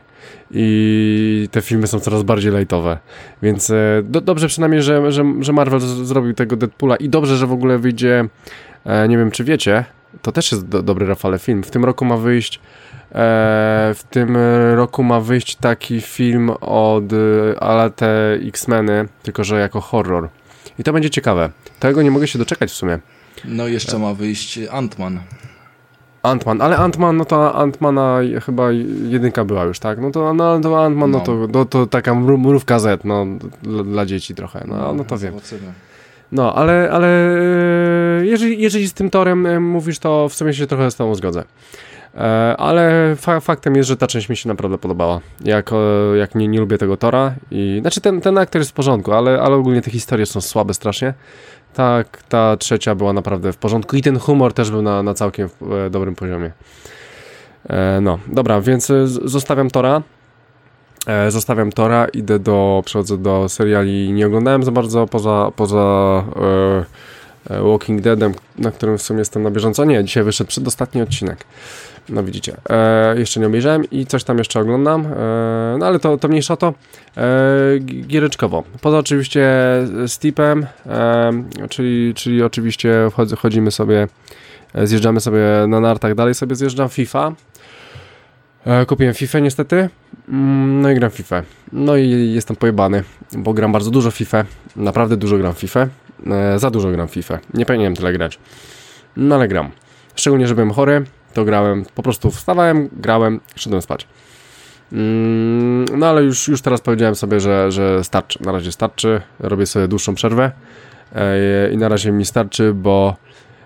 i te filmy są coraz bardziej lightowe, więc e, do, dobrze przynajmniej, że, że, że Marvel z, zrobił tego Deadpoola i dobrze, że w ogóle wyjdzie, e, nie wiem czy wiecie, to też jest do, dobry, Rafale, film. W tym roku ma wyjść e, w tym roku ma wyjść taki film od ala te X-Meny, tylko że jako horror. I to będzie ciekawe. Tego nie mogę się doczekać w sumie. No jeszcze ma wyjść Ant-Man. Ant-Man, ale Ant-Man, no to Ant-Mana chyba jedynka była już, tak? No to, no, to Ant-Man, no, no to, to, to taka mrówka Z, no, dla, dla dzieci trochę, no, no, no to wiem. Zobaczymy. No, ale, ale jeżeli, jeżeli z tym torem mówisz, to w sumie się trochę z tobą zgodzę. Ale fa- faktem jest, że ta część mi się naprawdę podobała. Jak, jak nie, nie lubię tego tora i... Znaczy ten, ten aktor jest w porządku, ale, ale ogólnie te historie są słabe strasznie. Tak, ta trzecia była naprawdę w porządku i ten humor też był na, na całkiem w, dobrym poziomie. E, no, dobra, więc z, zostawiam tora. E, zostawiam tora, idę do... Przechodzę do seriali. Nie oglądałem za bardzo poza... poza e, Walking Deadem, na którym w sumie jestem na bieżąco. Nie, dzisiaj wyszedł przedostatni odcinek. No widzicie, e, jeszcze nie obejrzałem i coś tam jeszcze oglądam, e, no ale to, to mniejsza to e, giereczkowo. Poza oczywiście Steepem, e, czyli, czyli oczywiście wchodzi, chodzimy sobie, e, zjeżdżamy sobie na nartach, dalej sobie zjeżdżam FIFA. E, kupiłem FIFA niestety, mm, no i gram FIFA. No i jestem pojebany, bo gram bardzo dużo FIFA, naprawdę dużo gram FIFA, e, za dużo gram FIFA, nie powinienem tyle grać, no ale gram. Szczególnie, że byłem chory, to grałem, po prostu wstawałem, grałem, szedłem spać. Mm, no ale już, już teraz powiedziałem sobie, że, że starczy, na razie starczy, robię sobie dłuższą przerwę e, i na razie mi starczy, bo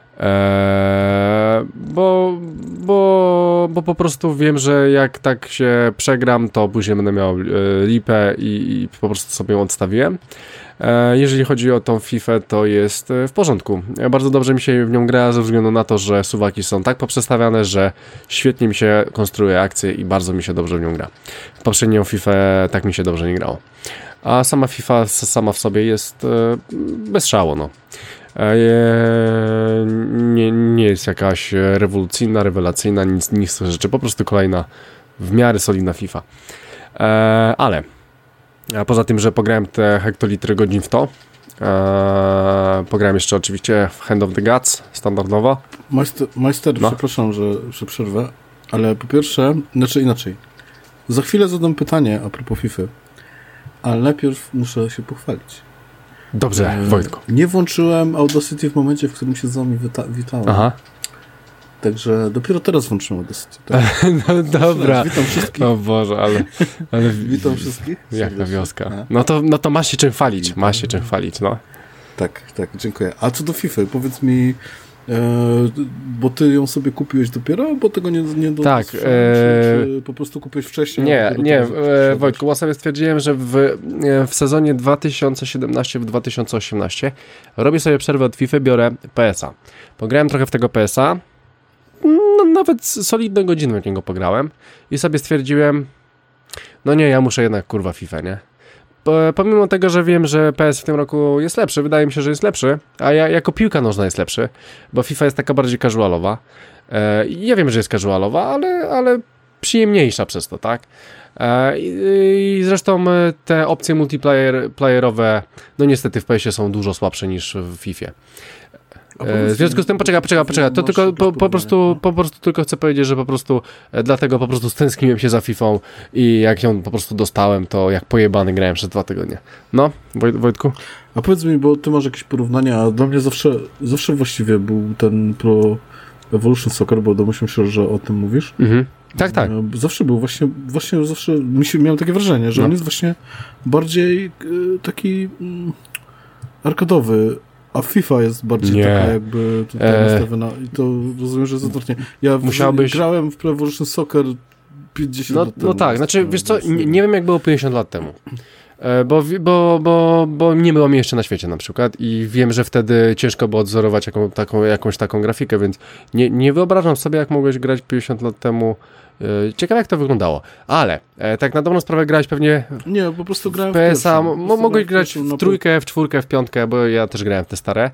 e, bo, bo, bo po prostu wiem, że jak tak się przegram, to później będę miał e, lipę i, i po prostu sobie ją odstawiłem. Jeżeli chodzi o tą FIFA, to jest w porządku. Bardzo dobrze mi się w nią gra ze względu na to, że suwaki są tak poprzestawiane, że świetnie mi się konstruuje akcje i bardzo mi się dobrze w nią gra. W poprzednią FIFA tak mi się dobrze nie grało. A sama FIFA sama w sobie jest bez szału, no. Nie, nie jest jakaś rewolucyjna, rewelacyjna, nic, nic z tych rzeczy. Po prostu kolejna w miarę solidna FIFA. Ale a poza tym, że pograłem te hektolitry godzin w to, eee, pograłem jeszcze oczywiście w Hand of the Gods, standardowo. Majster, majster no. przepraszam, że, że przerwę, ale po pierwsze, znaczy inaczej, za chwilę zadam pytanie a propos FIFA, ale najpierw muszę się pochwalić. Dobrze, eee, Wojtku. Nie włączyłem Audacity w momencie, w którym się z wami wita- witałem. Aha. Także dopiero teraz włączyłem Audacity. Tak? No dobra. Witam wszystkich. O Boże, ale... ale Witam wszystkich. Jaka wioska. No to, no to masz się czym chwalić, masz się czym chwalić, no. Tak, tak, dziękuję. A co do FIFA, powiedz mi, e, bo ty ją sobie kupiłeś dopiero, bo tego nie, nie do tak, czy, e... czy po prostu kupiłeś wcześniej? Nie, nie, e, Wojtku, ja sobie stwierdziłem, że w, w sezonie dwa tysiące siedemnastym dwa tysiące osiemnastym robię sobie przerwę od FIFA, biorę P S a. Pograłem trochę w tego P S a, no, nawet solidne godziny w niego pograłem i sobie stwierdziłem, no nie, ja muszę jednak kurwa FIFA, nie? Pomimo tego, że wiem, że P S w tym roku jest lepszy, wydaje mi się, że jest lepszy, a ja jako piłka nożna jest lepszy, bo FIFA jest taka bardziej casualowa. E, ja wiem, że jest casualowa, ale, ale przyjemniejsza przez to, tak? E, i, I zresztą te opcje multiplayer playerowe, no niestety w P S ie są dużo słabsze niż w FIFA. W związku z tym, poczekaj, poczekaj, poczekaj, to tylko po, po, prostu, po prostu tylko chcę powiedzieć, że po prostu dlatego po prostu stęskniłem się za Fifą i jak ją po prostu dostałem, to jak pojebany grałem przez dwa tygodnie. No, Woj, Wojtku? A powiedz mi, bo ty masz jakieś porównania, a dla mnie zawsze, zawsze właściwie był ten Pro Evolution Soccer, bo domyślam się, że o tym mówisz. Mhm. Tak, tak. Zawsze był, właśnie, właśnie zawsze mi się, miałem takie wrażenie, że no. on jest właśnie bardziej y, taki mm, arkadowy. A FIFA jest bardziej nie. taka jakby tutaj e... nastawiona i to rozumiem, że jest odwrotnie. Ja Musiałbyś... grałem w Pro Evolution Soccer pięćdziesiąt no, lat temu. No tak, znaczy wiesz co, nie, nie wiem jak było pięćdziesiąt lat temu. E, bo, bo, bo, bo nie było mnie jeszcze na świecie na przykład i wiem, że wtedy ciężko było odzorować jaką, taką, jakąś taką grafikę, więc nie, nie wyobrażam sobie jak mogłeś grać pięćdziesiąt lat temu. Ciekawe jak to wyglądało, ale e, tak na dobrą sprawę grałeś pewnie nie, po prostu grałem w P S a, w mo- mogłeś grać w trójkę, w czwórkę, w piątkę, bo ja też grałem w te stare.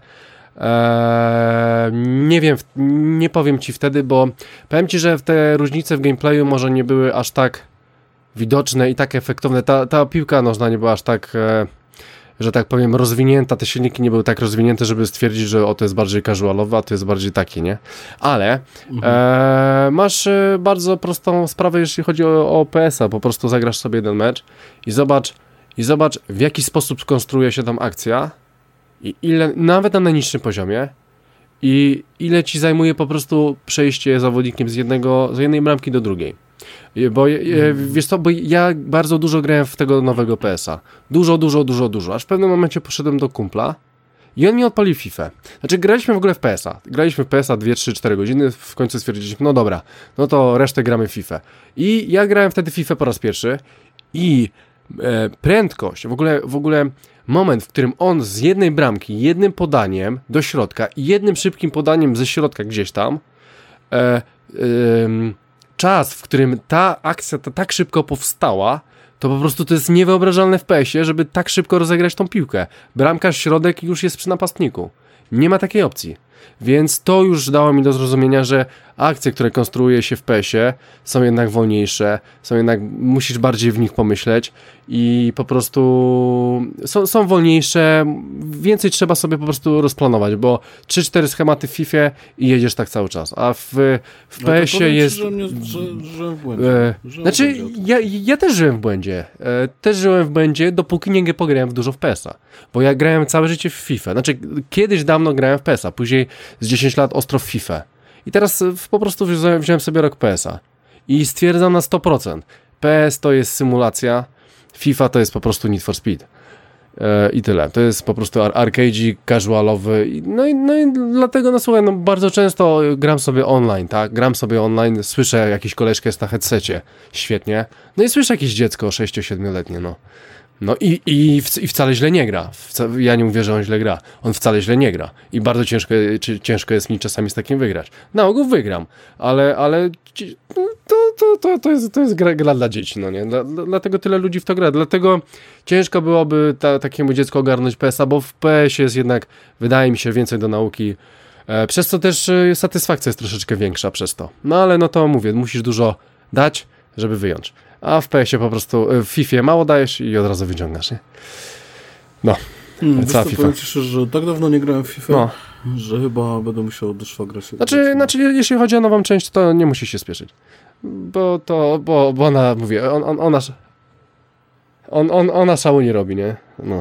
E, nie wiem, nie powiem ci wtedy, bo powiem ci, że te różnice w gameplayu może nie były aż tak widoczne i tak efektowne. Ta, ta piłka nożna nie była aż tak, e, że tak powiem, rozwinięta, te silniki nie były tak rozwinięte, żeby stwierdzić, że o, to jest bardziej casualowe, a to jest bardziej takie, nie? Ale mhm. e, masz e, bardzo prostą sprawę, jeśli chodzi o, o P S a, po prostu zagrasz sobie jeden mecz i zobacz, i zobacz w jaki sposób skonstruuje się tam akcja i ile, nawet na najniższym poziomie, i ile ci zajmuje po prostu przejście zawodnikiem z jednego, z jednej bramki do drugiej. Bo mm. wiesz co, bo ja bardzo dużo grałem w tego nowego P S a. Dużo, dużo, dużo, dużo. Aż w pewnym momencie poszedłem do kumpla i on mi odpalił FIFA. Znaczy graliśmy w ogóle w P S a. Graliśmy w P S a dwie, trzy, cztery godziny, w końcu stwierdziliśmy, no dobra, no to resztę gramy w FIFA. I ja grałem wtedy w FIFA po raz pierwszy i e, prędkość, w ogóle, w ogóle moment, w którym on z jednej bramki, jednym podaniem do środka i jednym szybkim podaniem ze środka gdzieś tam, e, e, czas, w którym ta akcja ta, tak szybko powstała, to po prostu to jest niewyobrażalne w P S ie, żeby tak szybko rozegrać tą piłkę. Bramkarz, środek już jest przy napastniku. Nie ma takiej opcji. Więc to już dało mi do zrozumienia, że akcje, które konstruuje się w P S ie, są jednak wolniejsze, są jednak, musisz bardziej w nich pomyśleć i po prostu są, są wolniejsze, więcej trzeba sobie po prostu rozplanować, bo trzy cztery schematy w FIFA i jedziesz tak cały czas, a w, w no P S ie jest... Że mnie, że, żyłem w błędzie. E, żyłem znaczy, w błędzie. ja, ja też żyłem w błędzie. E, też żyłem w błędzie, dopóki nie pograłem w dużo w P S a, bo ja grałem całe życie w FIFA. Znaczy, kiedyś dawno grałem w P S a, później z dziesięć lat ostro w FIFA. I teraz po prostu wziąłem, wziąłem sobie rok P S a. I stwierdzam na sto procent. P S to jest symulacja, FIFA to jest po prostu Need for Speed. E, I tyle. To jest po prostu ar- arcade'ik, casualowy. No i, no i dlatego, no słuchaj, no bardzo często gram sobie online, tak? Gram sobie online, słyszę jakiś koleżkę jest na headsetie. Świetnie. No i słyszę jakieś dziecko sześcio-siedmioletnie, no. No i, i, w, i wcale źle nie gra. Wca, ja nie mówię, że on źle gra. On wcale źle nie gra. I bardzo ciężko, czy, ciężko jest mi czasami z takim wygrać. Na ogół wygram, ale, ale to, to, to, to jest, to jest gra, gra dla dzieci, no nie? Dla, dlatego tyle ludzi w to gra. Dlatego ciężko byłoby ta, takiemu dziecku ogarnąć P S a, bo w P S ie jest jednak, wydaje mi się, więcej do nauki. E, przez co też e, satysfakcja jest troszeczkę większa przez to. No ale no to mówię, musisz dużo dać, żeby wyjąć. A w P S ie po prostu, w FIFA mało dajesz i od razu wyciągasz, nie? No, hmm, cała wiesz, FIFA. Powiem ci szczerze, że tak dawno nie grałem w FIFA, no. że chyba będę musiał do szwagra się... Znaczy, znaczy, jeśli chodzi o nową część, to nie musisz się spieszyć. Bo to, bo, bo ona, mówię, on, on, ona... On, on, ona szału nie robi, nie? No.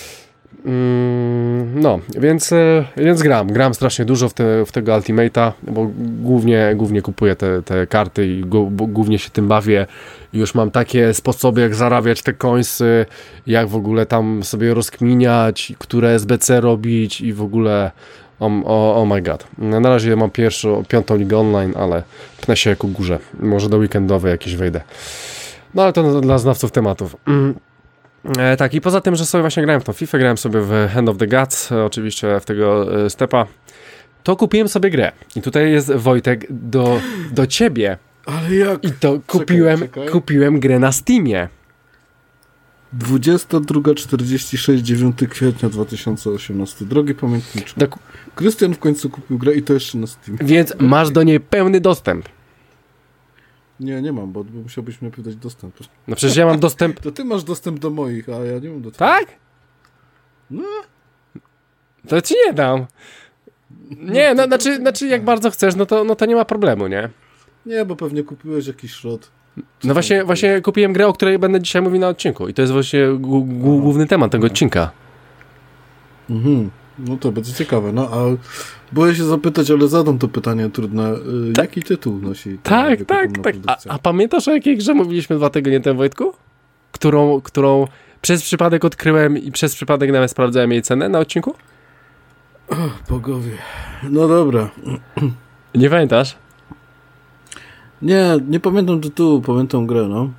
Mm, no, więc, więc gram. Gram strasznie dużo w, te, w tego Ultimate'a, bo głównie, głównie kupuję te, te karty i gu, głównie się tym bawię. Już mam takie sposoby, jak zarabiać te coinsy, jak w ogóle tam sobie rozkminiać, które S B C robić i w ogóle oh, oh, oh my god. Na razie mam pierwszą, piątą ligę online, ale pnę się ku górze. Może do weekendowej jakieś wejdę. No ale to dla znawców tematów. Mm. E, tak, i poza tym, że sobie właśnie grałem w tą FIFA, grałem sobie w Hand of the Gods, e, oczywiście w tego e, stepa, to kupiłem sobie grę. I tutaj jest, Wojtek, do, do ciebie. Ale jak? I to kupiłem, czekaj, czekaj. kupiłem grę na Steamie. dwudziesta druga czterdzieści sześć, dziewiątego kwietnia dwa tysiące osiemnastego. Drogi pamiętniczku. Do, Krystian w końcu kupił grę i to jeszcze na Steamie. więc masz do niej pełny dostęp. Nie, nie mam, bo, bo musiałbyś mnie dać dostęp. No przecież ja mam dostęp... To ty masz dostęp do moich, a ja nie mam do twoich. Tak? No. To ci nie dam. Nie, no, znaczy, znaczy jak bardzo chcesz, no to, no to nie ma problemu, nie? Nie, bo pewnie kupiłeś jakiś szrot. No właśnie, właśnie kupiłem grę, o której będę dzisiaj mówił na odcinku. I to jest właśnie gu- gu- główny temat tego odcinka. Mhm. No to będzie ciekawe. No, a boję się zapytać, ale zadam to pytanie trudne. Tak? Jaki tytuł nosi ta Tak, tak, tak. A, a pamiętasz, o jakiej grze mówiliśmy dwa tygodnie temu, Wojtku? Którą, którą przez przypadek odkryłem i przez przypadek nawet sprawdzałem jej cenę na odcinku? O, bogowie. No dobra. Nie pamiętasz? Nie, nie pamiętam tytułu, pamiętam grę, no.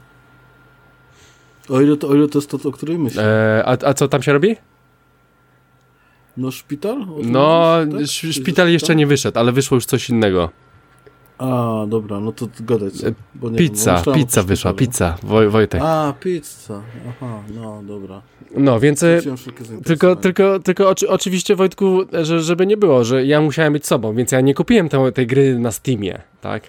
O ile to, o ile to jest to, o której myślę. E, a, a co tam się robi? No szpital? No, mówisz, tak? szpital jeszcze nie wyszedł, ale wyszło już coś innego. A, dobra, no to gadać. Bo nie Pizza, wiem, bo pizza wyszła, pizza, Woj, Wojtek. A, pizza, aha, no dobra. No, więc tylko, tylko, tylko oczy, oczywiście, Wojtku, że, żeby nie było, że ja musiałem być sobą, więc ja nie kupiłem te, tej gry na Steamie, tak?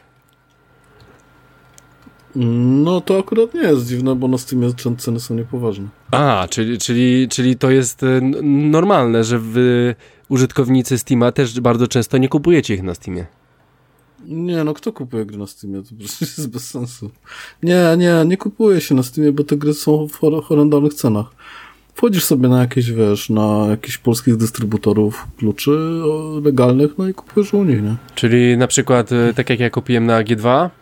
No to akurat nie jest dziwne, bo na Steamie ceny są niepoważne. A, czyli, czyli, czyli to jest normalne, że wy użytkownicy Steama też bardzo często nie kupujecie ich na Steamie. Nie, no kto kupuje gry na Steamie? To przecież jest bez sensu. Nie, nie, nie kupuje się na Steamie, bo te gry są w hor- horrendalnych cenach. wchodzisz sobie na jakieś, wiesz, na jakichś polskich dystrybutorów kluczy legalnych, no i kupujesz u nich, nie? Czyli na przykład, tak jak ja kupiłem na G dwa?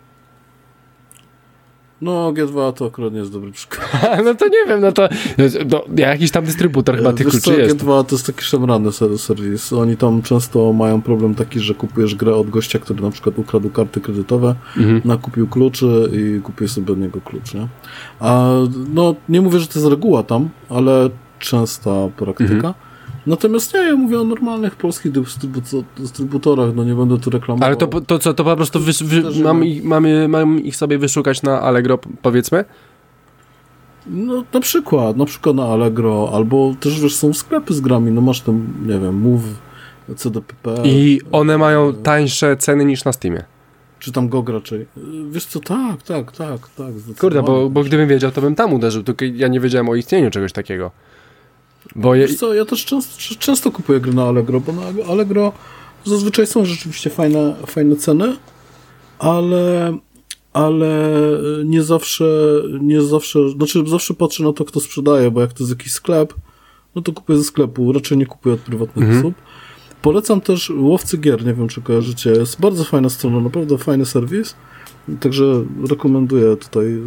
No, G dwa to akurat nie jest dobry przykład. No to nie wiem, no to no, jakiś tam dystrybutor chyba tych Wiesz kluczy co, jest. G dwa to jest taki szemrany serwis. Oni tam często mają problem taki, że kupujesz grę od gościa, który na przykład ukradł karty kredytowe, mhm. nakupił kluczy i kupił sobie od niego klucz, nie? A no, nie mówię, że to jest reguła tam, ale częsta praktyka. Mhm. Natomiast nie, ja mówię o normalnych polskich dystrybu- dystrybutorach, no nie będę tu reklamował. Ale to, to co, to po prostu wy, wy, mam, ich, mamy, mam ich sobie wyszukać na Allegro, powiedzmy? No na przykład, na przykład na Allegro, albo też wiesz, są sklepy z grami, no masz tam, nie wiem, Move, C D P P. I one mają tańsze ceny niż na Steamie. Czy tam G O G raczej. Wiesz co, tak, tak, tak, tak. Kurde, bo, bo gdybym wiedział, to bym tam uderzył, tylko ja nie wiedziałem o istnieniu czegoś takiego. Bo je... Wiesz co, ja też często, często kupuję gry na Allegro, bo na Allegro zazwyczaj są rzeczywiście fajne, fajne ceny, ale, ale nie zawsze, nie zawsze, znaczy zawsze patrzę na to, kto sprzedaje, bo jak to jest jakiś sklep, no to kupuję ze sklepu, raczej nie kupuję od prywatnych mhm. osób. Polecam też Łowcy Gier, nie wiem czy kojarzycie, jest bardzo fajna strona, naprawdę fajny serwis, także rekomenduję tutaj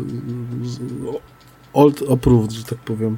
old approved, że tak powiem.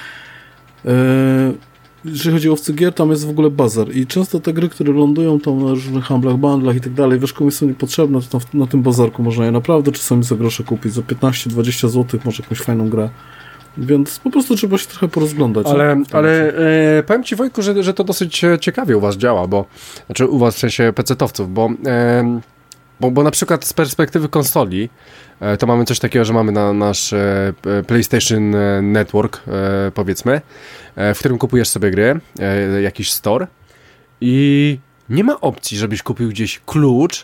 Jeżeli chodzi o Łowcy Gier, tam jest w ogóle bazar i często te gry, które lądują tam na różnych handlach, bandlach i tak dalej, wiesz, komuś są niepotrzebne, to tam na tym bazarku można je naprawdę czasami za grosze kupić, za piętnaście dwadzieścia złotych może jakąś fajną grę, więc po prostu trzeba się trochę porozglądać. Ale, ale e, powiem Ci, Wojtku, że, że to dosyć ciekawie u Was działa, bo, znaczy u Was w sensie pecetowców, bo, e, bo, bo na przykład z perspektywy konsoli to mamy coś takiego, że mamy na nasz e, PlayStation Network, e, powiedzmy, e, w którym kupujesz sobie gry, e, jakiś store i nie ma opcji, żebyś kupił gdzieś klucz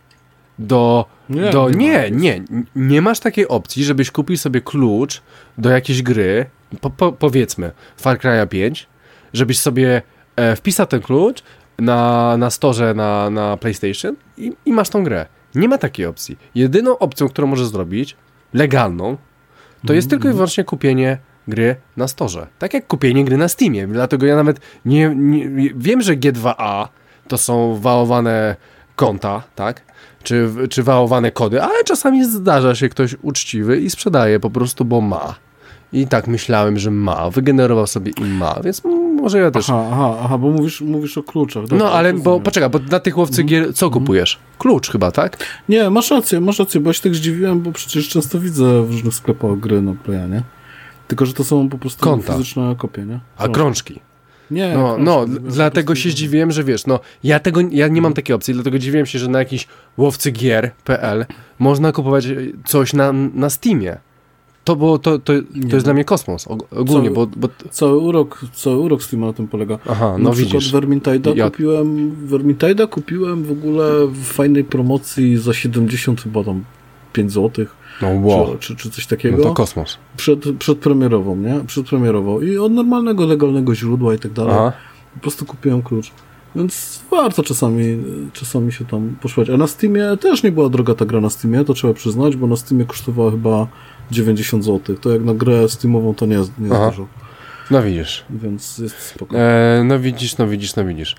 do... Nie, do, nie, nie, nie, nie masz takiej opcji, żebyś kupił sobie klucz do jakiejś gry, po, po, powiedzmy Far Cry'a pięć, żebyś sobie e, wpisał ten klucz na, na storze na, na PlayStation i, i masz tą grę. Nie ma takiej opcji. Jedyną opcją, którą możesz zrobić, legalną, to jest mm. tylko i wyłącznie kupienie gry na storze. Tak jak kupienie gry na Steamie. Dlatego ja nawet nie, nie wiem, że G dwa A to są wałowane konta, tak? Czy, czy wałowane kody, ale czasami zdarza się ktoś uczciwy i sprzedaje po prostu, bo ma. I tak myślałem, że ma. Wygenerował sobie i ma, więc może ja też... Aha, aha, aha bo mówisz, mówisz o kluczach. Dobra, no, ale bo, poczekaj, bo na tych Łowcy Gier co kupujesz? Klucz chyba, tak? Nie, masz rację, masz rację, bo ja się tak zdziwiłem, bo przecież często widzę w różnych sklepach gry na Playa, nie? Tylko, że to są po prostu konta. Fizyczne kopie, nie? A krążki? Nie, no, krążki, no wiesz, dlatego się zdziwiłem, że wiesz, no ja tego, ja nie mam takiej opcji, dlatego dziwiłem się, że na jakiś łowcy gier kropka p l można kupować coś na, na Steamie. To, było, to, to, to jest no. dla mnie kosmos, ogólnie, cały, bo, bo... Cały urok, cały urok Steama na tym polega. Aha, no na widzisz. Na przykład Vermintide'a ja... kupiłem, Vermintide'a kupiłem w ogóle w fajnej promocji za siedemdziesiąt chyba tam pięć złotych. No wow. Czy, czy, czy coś takiego. No to kosmos. Przed, przedpremierową, nie? Przedpremierową. I od normalnego, legalnego źródła i tak dalej. Aha. Po prostu kupiłem klucz. Więc warto czasami, czasami się tam poszukać. A na Steamie też nie była droga ta gra na Steamie, to trzeba przyznać, bo na Steamie kosztowała chyba dziewięćdziesiąt złotych. To jak na grę Steamową to nie jest, nie jest dużo. No widzisz. Więc jest spoko. E, no widzisz, no widzisz, no widzisz.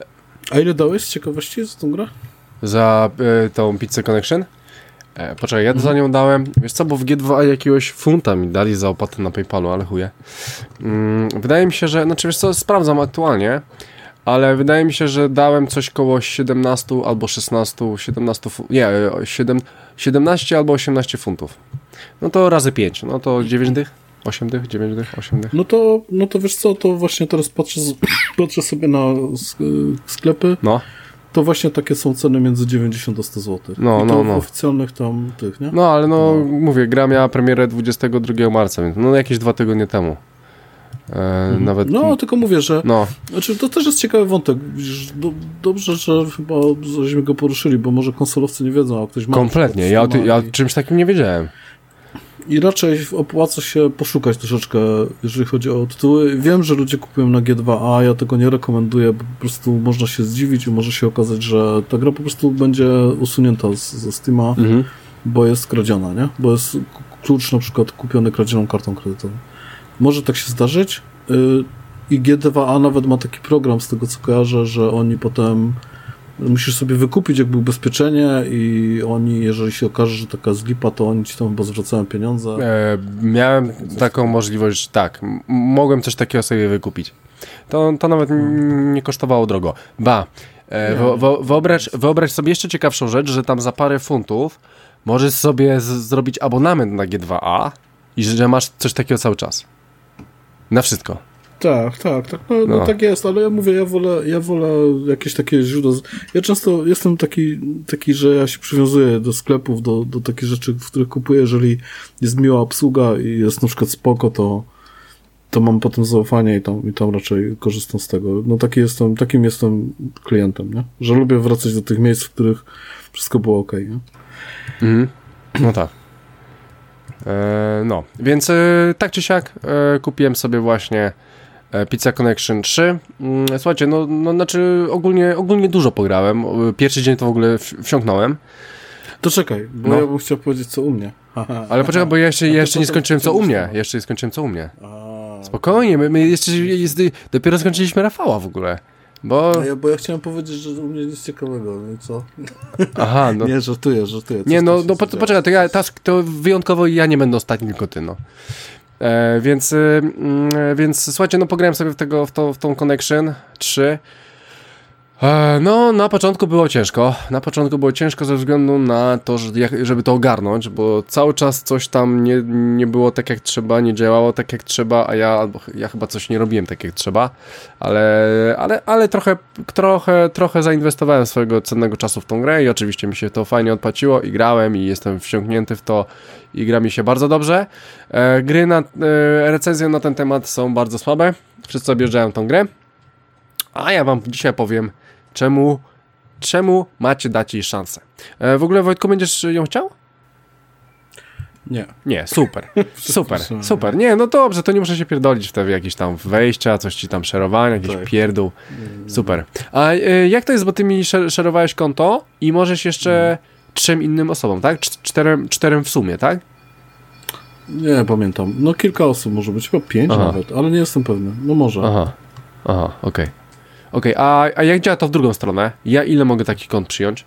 A ile dałeś z ciekawości za tą grę? Za e, tą Pizza Connection? E, poczekaj, ja mhm. za nią dałem, wiesz co, bo w G dwa A jakiegoś funta mi dali za opłatę na PayPalu, ale chuje. Mm, wydaje mi się, że, znaczy wiesz co, sprawdzam aktualnie, ale wydaje mi się, że dałem coś koło siedemnaście albo szesnaście, siedemnaście, nie, siedem, siedemnaście albo osiemnaście funtów. No to razy pięć, no to dziewięć dych, osiem dych, dziewięć dych, osiem dych. No to, no to wiesz co, to właśnie teraz patrzę, patrzę sobie na sklepy. No. To właśnie takie są ceny między dziewięćdziesiąt a sto złotych. No, I to no, w no. oficjalnych tam tych, nie? No, ale no, no, mówię, gra miała premierę dwudziestego drugiego marca, więc no jakieś dwa tygodnie temu. E, mhm. Nawet... No, tylko mówię, że no. Znaczy, to też jest ciekawy wątek. Widzisz, do, dobrze, że chyba żeśmy go poruszyli, bo może konsolowcy nie wiedzą, a ktoś ma... Kompletnie, ja o, ty, ja o czymś takim nie wiedziałem. I raczej opłaca się poszukać troszeczkę, jeżeli chodzi o tytuły. Wiem, że ludzie kupują na G dwa A, ja tego nie rekomenduję, bo po prostu można się zdziwić i może się okazać, że ta gra po prostu będzie usunięta z, ze Steama, mhm. bo jest kradziona, nie? Bo jest klucz na przykład kupiony kradzioną kartą kredytową. Może tak się zdarzyć. I G dwa A nawet ma taki program, z tego co kojarzę, że oni potem musisz sobie wykupić jakby ubezpieczenie i oni, jeżeli się okaże, że taka jest lipa, to oni ci tam chyba zwracają pieniądze. E, miałem taką możliwość, tak. M- mogłem coś takiego sobie wykupić. To, to nawet n- nie kosztowało drogo. Ba, e, wo, wo, wyobraź, wyobraź sobie jeszcze ciekawszą rzecz, że tam za parę funtów możesz sobie z- zrobić abonament na G dwa A i że masz coś takiego cały czas. Na wszystko. Tak, tak, tak, no, no. No. tak jest, ale ja mówię, ja wolę, ja wolę jakieś takie źródło. Ja często jestem taki, taki, że ja się przywiązuję do sklepów, do, do takich rzeczy, w których kupuję, jeżeli jest miła obsługa i jest na przykład spoko, to, to mam potem zaufanie i tam, i tam raczej korzystam z tego. No taki jestem, takim jestem klientem, nie? Że lubię wracać do tych miejsc, w których wszystko było okej, nie? Mhm. No tak. E, no, więc e, tak czy siak e, kupiłem sobie właśnie e, Pizza Connection trzy. Mm, słuchajcie, no, no znaczy ogólnie, ogólnie dużo pograłem. Pierwszy dzień to w ogóle w, wsiąknąłem. To czekaj, bo No. ja bym chciał powiedzieć, co u mnie. Aha, Ale poczekaj, bo ja jeszcze, A to ja jeszcze nie potem skończyłem co u chcieliśmy. mnie. Jeszcze nie skończyłem co u mnie. A, Spokojnie, my, my jeszcze jest, dopiero skończyliśmy Rafała w ogóle. Bo... A ja, bo ja chciałem powiedzieć, że u mnie nic ciekawego, no i co? Aha, no. Nie, żartuję, żartuję. Nie, Coś no, tam się no po, zadziało. poczekaj, to, ja, to, to wyjątkowo ja nie będę ostatni, tylko ty, no. E, więc, y, y, więc słuchajcie, no pograłem sobie w, tego, w, to, w tą Connection trzy. E, no, na początku było ciężko. Na początku było ciężko ze względu na to, że jak, żeby to ogarnąć, bo cały czas coś tam nie, nie było tak jak trzeba, nie działało tak jak trzeba, a ja, albo ja chyba coś nie robiłem tak jak trzeba, ale, ale, ale trochę, trochę, trochę zainwestowałem swojego cennego czasu w tą grę i oczywiście mi się to fajnie odpłaciło i grałem i jestem wciągnięty w to i gra mi się bardzo dobrze. E, gry na, e, recenzje na ten temat są bardzo słabe, wszyscy objeżdżają tą grę, a ja wam dzisiaj powiem, czemu, czemu macie dać jej szansę. E, w ogóle, Wojtku, będziesz ją chciał? Nie. Nie, super, super, super. Nie, no dobrze, to nie muszę się pierdolić w te jakieś tam wejścia, coś ci tam szerowania, jakiś Tak. pierdół. Super. A e, jak to jest, bo ty mi sze- szerowałeś konto i możesz jeszcze trzem innym osobom, tak? Cz- czterem, czterem w sumie, tak? Nie pamiętam. No kilka osób może być, chyba pięć Aha. nawet, ale nie jestem pewny. No może. Aha, aha, okej. Okej, a, a jak działa to w drugą stronę? Ja ile mogę takich kont przyjąć?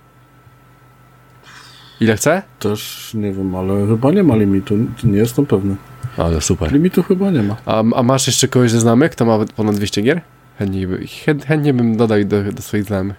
Ile chcę? Też nie wiem, ale chyba nie ma limitu. Nie jestem pewny. Ale super. Limitu chyba nie ma. A, a masz jeszcze kogoś ze znajomych, kto ma ponad dwieście gier? Chętnie, by, chę- chętnie bym dodał do, do swoich znajomych.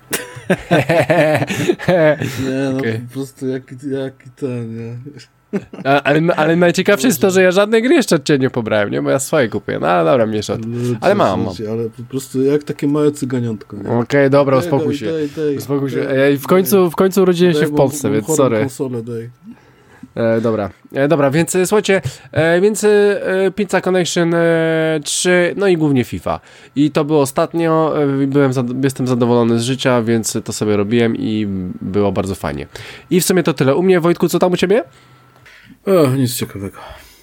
Nie, no Okej. po prostu jaki, jaki ten, nie. A, ale, ale najciekawsze jest to, że ja żadnej gry jeszcze od ciebie nie pobrałem, nie? Bo ja swoje kupuję. No ale dobra, mniejsza. od- Ale mam, mam. Ale po prostu jak takie małe cyganiątko, nie. Okej, dobra, Daj, uspokój daj, się. daj, daj, Uspokój się. daj, Ej, w końcu, w końcu urodziłem daj, się w mam- Polsce, mam więc chorą sorry. konsolę, daj. E, dobra, e, dobra, więc e, słuchajcie, e, więc e, Pizza Connection e, trzy, no i głównie FIFA. I to było ostatnio, e, byłem zad- jestem zadowolony z życia, więc to sobie robiłem i było bardzo fajnie. I w sumie to tyle. U mnie, Wojtku, co tam u ciebie? Ech, nic ciekawego.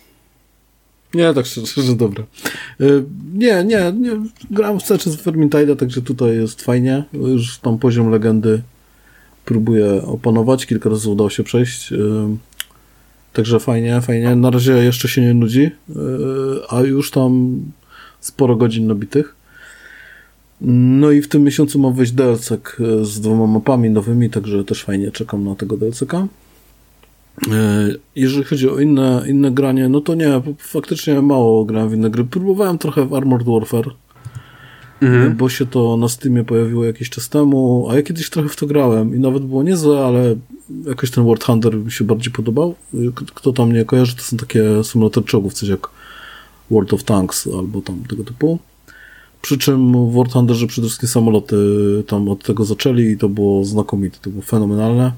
Nie, tak szczerze, szczerze dobra. Y, Nie, nie, nie. Gram cały czas w Vermintide'a, także tutaj jest fajnie. Już tam poziom legendy próbuję opanować. Kilka razy udało się przejść. y, Także fajnie, fajnie. Na razie jeszcze się nie nudzi, y, a już tam sporo godzin nabitych. No i w tym miesiącu mam wejść D L C z dwoma mapami nowymi, także też fajnie czekam na tego D L C ka. Jeżeli chodzi o inne, inne granie, no to nie, faktycznie mało grałem w inne gry. Próbowałem trochę w Armored Warfare, Mhm. bo się to na Steamie pojawiło jakiś czas temu, a ja kiedyś trochę w to grałem i nawet było niezłe, ale jakoś ten War Thunder mi się bardziej podobał. K- Kto tam nie kojarzy, to są takie symulatory czołgów, coś jak World of Tanks albo tam tego typu. Przy czym w War Thunderze przede wszystkim samoloty tam od tego zaczęli i to było znakomite, to było fenomenalne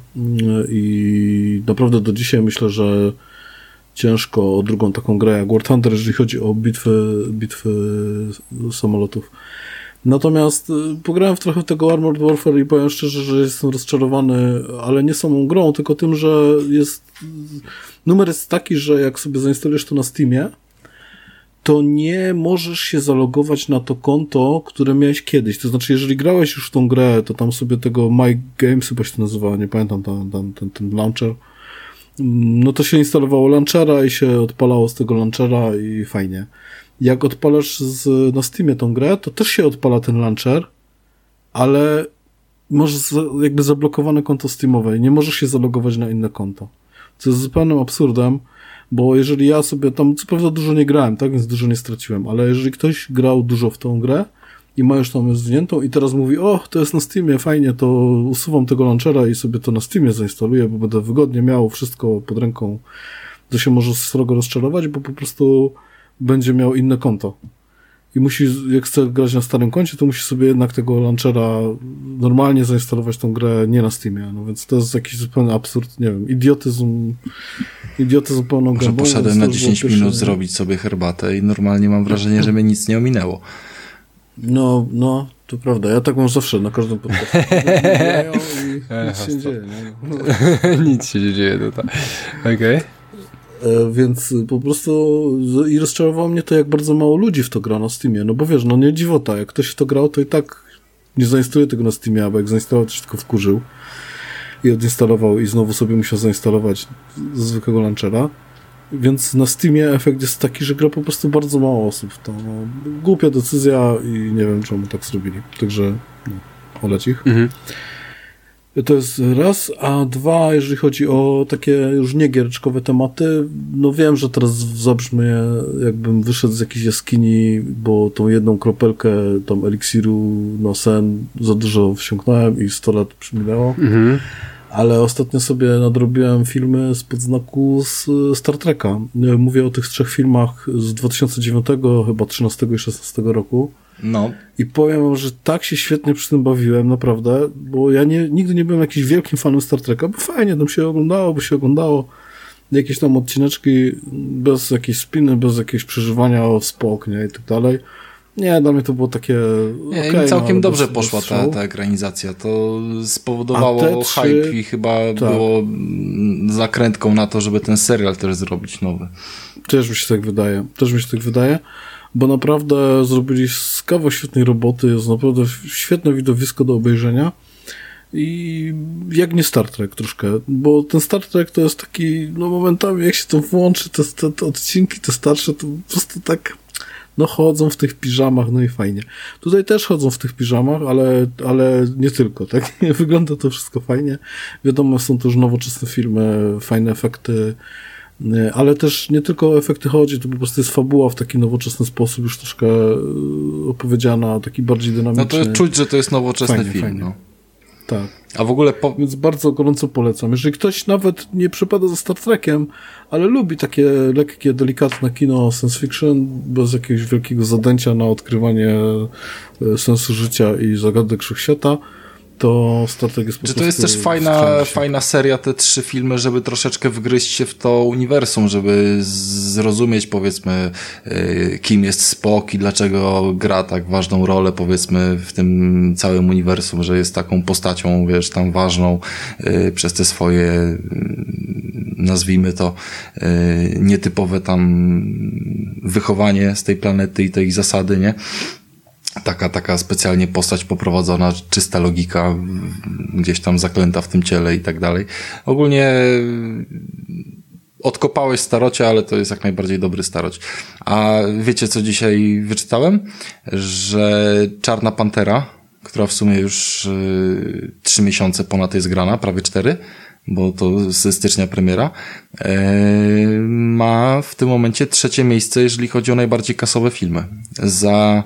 i naprawdę do dzisiaj myślę, że ciężko o drugą taką grę jak War Thunder, jeżeli chodzi o bitwy, bitwy samolotów. Natomiast y, pograłem w trochę w tego Armored Warfare i powiem szczerze, że jestem rozczarowany, ale nie samą grą, tylko tym, że jest numer jest taki, że jak sobie zainstalujesz to na Steamie, to nie możesz się zalogować na to konto, które miałeś kiedyś. To znaczy, jeżeli grałeś już w tą grę, to tam sobie tego My Games chyba się to nazywa, nie pamiętam, ten, ten, ten, ten launcher, no to się instalowało launchera i się odpalało z tego launchera i fajnie. Jak odpalasz z, na Steamie tą grę, to też się odpala ten launcher, ale masz za, jakby zablokowane konto Steamowe i nie możesz się zalogować na inne konto. Co jest zupełnym absurdem, bo jeżeli ja sobie tam, co prawda dużo nie grałem, tak, więc dużo nie straciłem, ale jeżeli ktoś grał dużo w tą grę i ma już tam już zwiniętą i teraz mówi, o, to jest na Steamie, fajnie, to usuwam tego launchera i sobie to na Steamie zainstaluję, bo będę wygodnie miał wszystko pod ręką, to się może srogo rozczarować, bo po prostu będzie miał inne konto. I musi, jak chce grać na starym koncie, to musi sobie jednak tego launchera normalnie zainstalować tą grę nie na Steamie. No więc to jest jakiś zupełny absurd, nie wiem, idiotyzm, idiotyzm pełną Może gębą. poszedłem na dziesięć minut zrobić sobie herbatę i normalnie mam wrażenie, że mnie nic nie ominęło. No, no, to prawda. Ja tak mam zawsze na każdym podcaście. I nic się nie dzieje. Nie? No. Nic się nie dzieje, no tak. Okej. Okay. Więc po prostu i rozczarowało mnie to, jak bardzo mało ludzi w to gra na Steamie, no bo wiesz, no nie dziwota, jak ktoś w to grał, to i tak nie zainstaluje tego na Steamie, bo jak zainstalował, to się tylko wkurzył i odinstalował i znowu sobie musiał zainstalować ze zwykłego launchera, więc na Steamie efekt jest taki, że gra po prostu bardzo mało osób w to. No, głupia decyzja i nie wiem, czemu tak zrobili, także no, oleć ich. Mhm. To jest raz, a dwa, jeżeli chodzi o takie już niegiereczkowe tematy, no wiem, że teraz zabrzmie, jakbym wyszedł z jakiejś jaskini, bo tą jedną kropelkę tam eliksiru na sen za dużo wsiąknąłem i sto lat przyminęło, mhm. ale ostatnio sobie nadrobiłem filmy spod znaku z Star Treka. Mówię o tych trzech filmach z dwa tysiące dziewiątego, chyba trzynastego i szesnastego roku. No. I powiem wam, że tak się świetnie przy tym bawiłem, naprawdę, bo ja nie, nigdy nie byłem jakimś wielkim fanem Star Treka, bo fajnie tam się oglądało, bo się oglądało jakieś tam odcineczki bez jakiejś spiny, bez jakiegoś przeżywania o spok, nie, i tak dalej. Nie, dla mnie to było takie... Nie, okay, całkiem no, dobrze bez, poszła bez ta, ta ekranizacja. To spowodowało trzy... hype i chyba tak. było zakrętką na to, żeby ten serial też zrobić nowy. Też mi się tak wydaje. Też mi się tak wydaje. Bo naprawdę zrobili kawał świetnej roboty, jest naprawdę świetne widowisko do obejrzenia i jak nie Star Trek troszkę, bo ten Star Trek to jest taki, no momentami jak się to włączy, te, te, te odcinki, te starsze, to po prostu tak, no chodzą w tych piżamach, no i fajnie. Tutaj też chodzą w tych piżamach, ale, ale nie tylko, tak? Wygląda to wszystko fajnie. Wiadomo, są to już nowoczesne filmy, fajne efekty, ale też nie tylko o efekty chodzi, to po prostu jest fabuła w taki nowoczesny sposób, już troszkę opowiedziana, taki bardziej dynamiczny. No to czuć, że to jest nowoczesny fajnie, film. Fajnie. No. Tak. A w ogóle... Po... Więc bardzo gorąco polecam. Jeżeli ktoś nawet nie przypada za Star Trekiem, ale lubi takie lekkie, delikatne kino science fiction, bez jakiegoś wielkiego zadęcia na odkrywanie sensu życia i zagadek wszechświata, to Star Trek jest po Czy prostu... to jest też fajna, fajna seria, te trzy filmy, żeby troszeczkę wgryźć się w to uniwersum, żeby zrozumieć, powiedzmy, kim jest Spock i dlaczego gra tak ważną rolę, powiedzmy, w tym całym uniwersum, że jest taką postacią, wiesz, tam ważną przez te swoje, nazwijmy to, nietypowe tam wychowanie z tej planety i te ich zasady, nie? Taka, taka specjalnie postać poprowadzona, czysta logika, gdzieś tam zaklęta w tym ciele i tak dalej. Ogólnie odkopałeś starocie, ale to jest jak najbardziej dobry staroć. A wiecie, co dzisiaj wyczytałem? Że Czarna Pantera, która w sumie już yy, trzy miesiące ponad jest grana, prawie cztery, bo to ze stycznia premiera, yy, ma w tym momencie trzecie miejsce, jeżeli chodzi o najbardziej kasowe filmy. Za,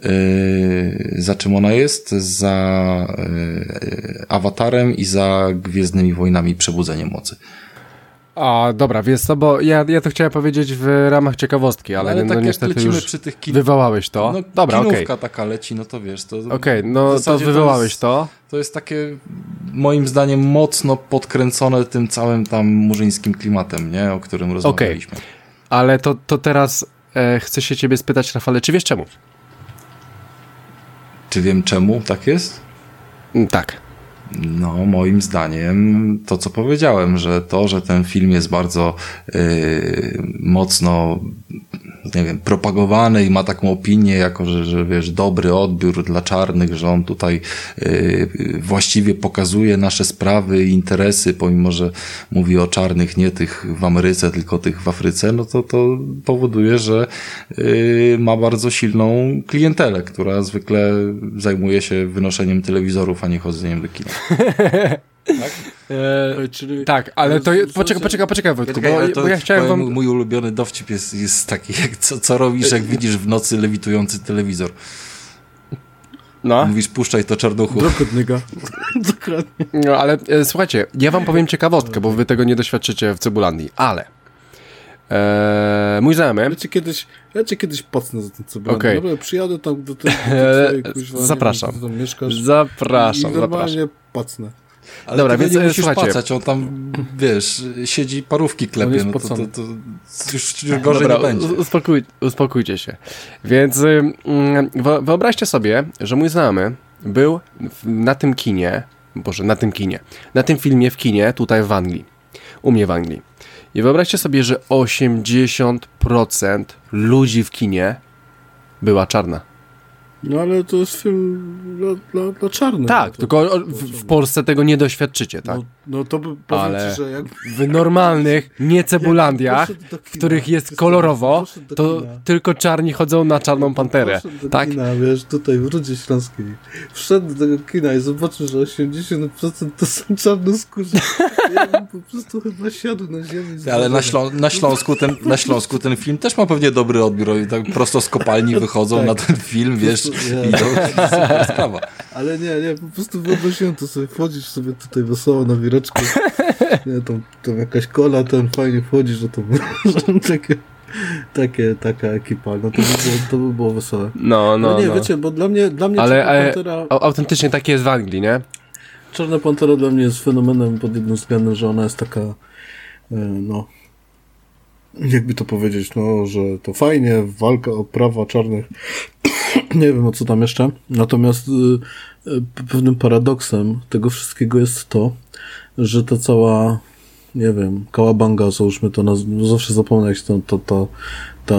yy, za czym ona jest? Za yy, Awatarem i za Gwiezdnymi Wojnami Przebudzenie Mocy. A, dobra, wiesz co, bo ja, ja to chciałem powiedzieć w ramach ciekawostki, ale, ale no, tak niestety lecimy już przy tych kin... wywołałeś to. No, dobra, okej. Kinówka okay. taka leci, no to wiesz. Okej, okay, no to wywołałeś to. Jest, to. To jest takie, moim zdaniem, mocno podkręcone tym całym tam murzyńskim klimatem, nie? O którym rozmawialiśmy. Okay. Ale to, to teraz e, chcę się ciebie spytać, Rafale, czy wiesz czemu? Czy wiem czemu tak jest? Mm, tak. No, moim zdaniem to, co powiedziałem, że to, że ten film jest bardzo yy, mocno, nie wiem, propagowany i ma taką opinię, jako że, że wiesz, dobry odbiór dla czarnych, że on tutaj yy, właściwie pokazuje nasze sprawy i interesy, pomimo że mówi o czarnych, nie tych w Ameryce, tylko tych w Afryce, no to to powoduje, że yy, ma bardzo silną klientelę, która zwykle zajmuje się wynoszeniem telewizorów, a nie chodzeniem do kina. Tak? E, Czyli... tak, ale to... Je... Poczekaj, poczekaj, poczekaj Wojtku, Poczekaj, bo, bo ja chciałem wam... Mój ulubiony dowcip jest, jest taki, jak co, co robisz, jak widzisz w nocy lewitujący telewizor. No. Mówisz, puszczaj to czarnuchu. Dokładnie. Dokładnie. No, ale e, słuchajcie, ja wam powiem ciekawostkę, bo wy tego nie doświadczycie w Cebulandii, ale e, mój znajomy... Ja cię kiedyś, ja cię kiedyś pocnę za ten Cebulandię. Okay. Dobra, przyjadę tam do tego, zapraszam. Nie wiem, tam mieszkasz. Zapraszam, i normalnie zapraszam. pocnę. Ale dobra, więc nie musisz słuchajcie. pacać, on tam, wiesz, siedzi parówki klepie, no to, to, to już, już gorzej dobra, nie będzie. Uspokój, uspokójcie się. Więc mm, wyobraźcie sobie, że mój znajomy był na tym kinie, boże, na tym kinie, na tym filmie w kinie tutaj w Anglii, u mnie w Anglii. I wyobraźcie sobie, że osiemdziesiąt procent ludzi w kinie była czarna. No ale to jest film dla, dla, dla czarnych. Tak, to, tylko to, w, w Polsce tego nie doświadczycie, tak? No, no to by powiem ale ci, że jak... w normalnych, nie cebulandiach, w których jest kolorowo, to tylko czarni chodzą na czarną panterę, do tak? Kina, wiesz, tutaj w Rudzie Śląskiej. Wszedł do tego kina i zobaczył, że osiemdziesiąt procent to są czarnoskórzy. Ja bym po prostu chyba siadł na ziemi. Ale na, Ślą na, Śląsku ten, na Śląsku ten film też ma pewnie dobry odbiór. I tak prosto z kopalni wychodzą tak. na ten film, wiesz, ja. i to super sprawa. Ale nie, nie, po prostu wyobraziłem to sobie, wchodzisz sobie tutaj wesoło na wireczku, nie, tam, tam jakaś kola, ten fajnie wchodzisz, że to takie, takie, taka ekipa, no to by było, to by było wesołe. No, no, no. nie, no. wiecie, bo dla mnie, dla mnie ale, Czarna ale Pantera... autentycznie takie jest w Anglii, nie? Czarna Pantera dla mnie jest fenomenem pod jednym względem, że ona jest taka, no, jakby to powiedzieć, no, że to fajnie, walka o prawa czarnych, nie wiem o co tam jeszcze, natomiast y, y, pewnym paradoksem tego wszystkiego jest to, że ta cała, nie wiem, kałabanga, załóżmy to, naz- zawsze zapomnę jak się to, to, to, to,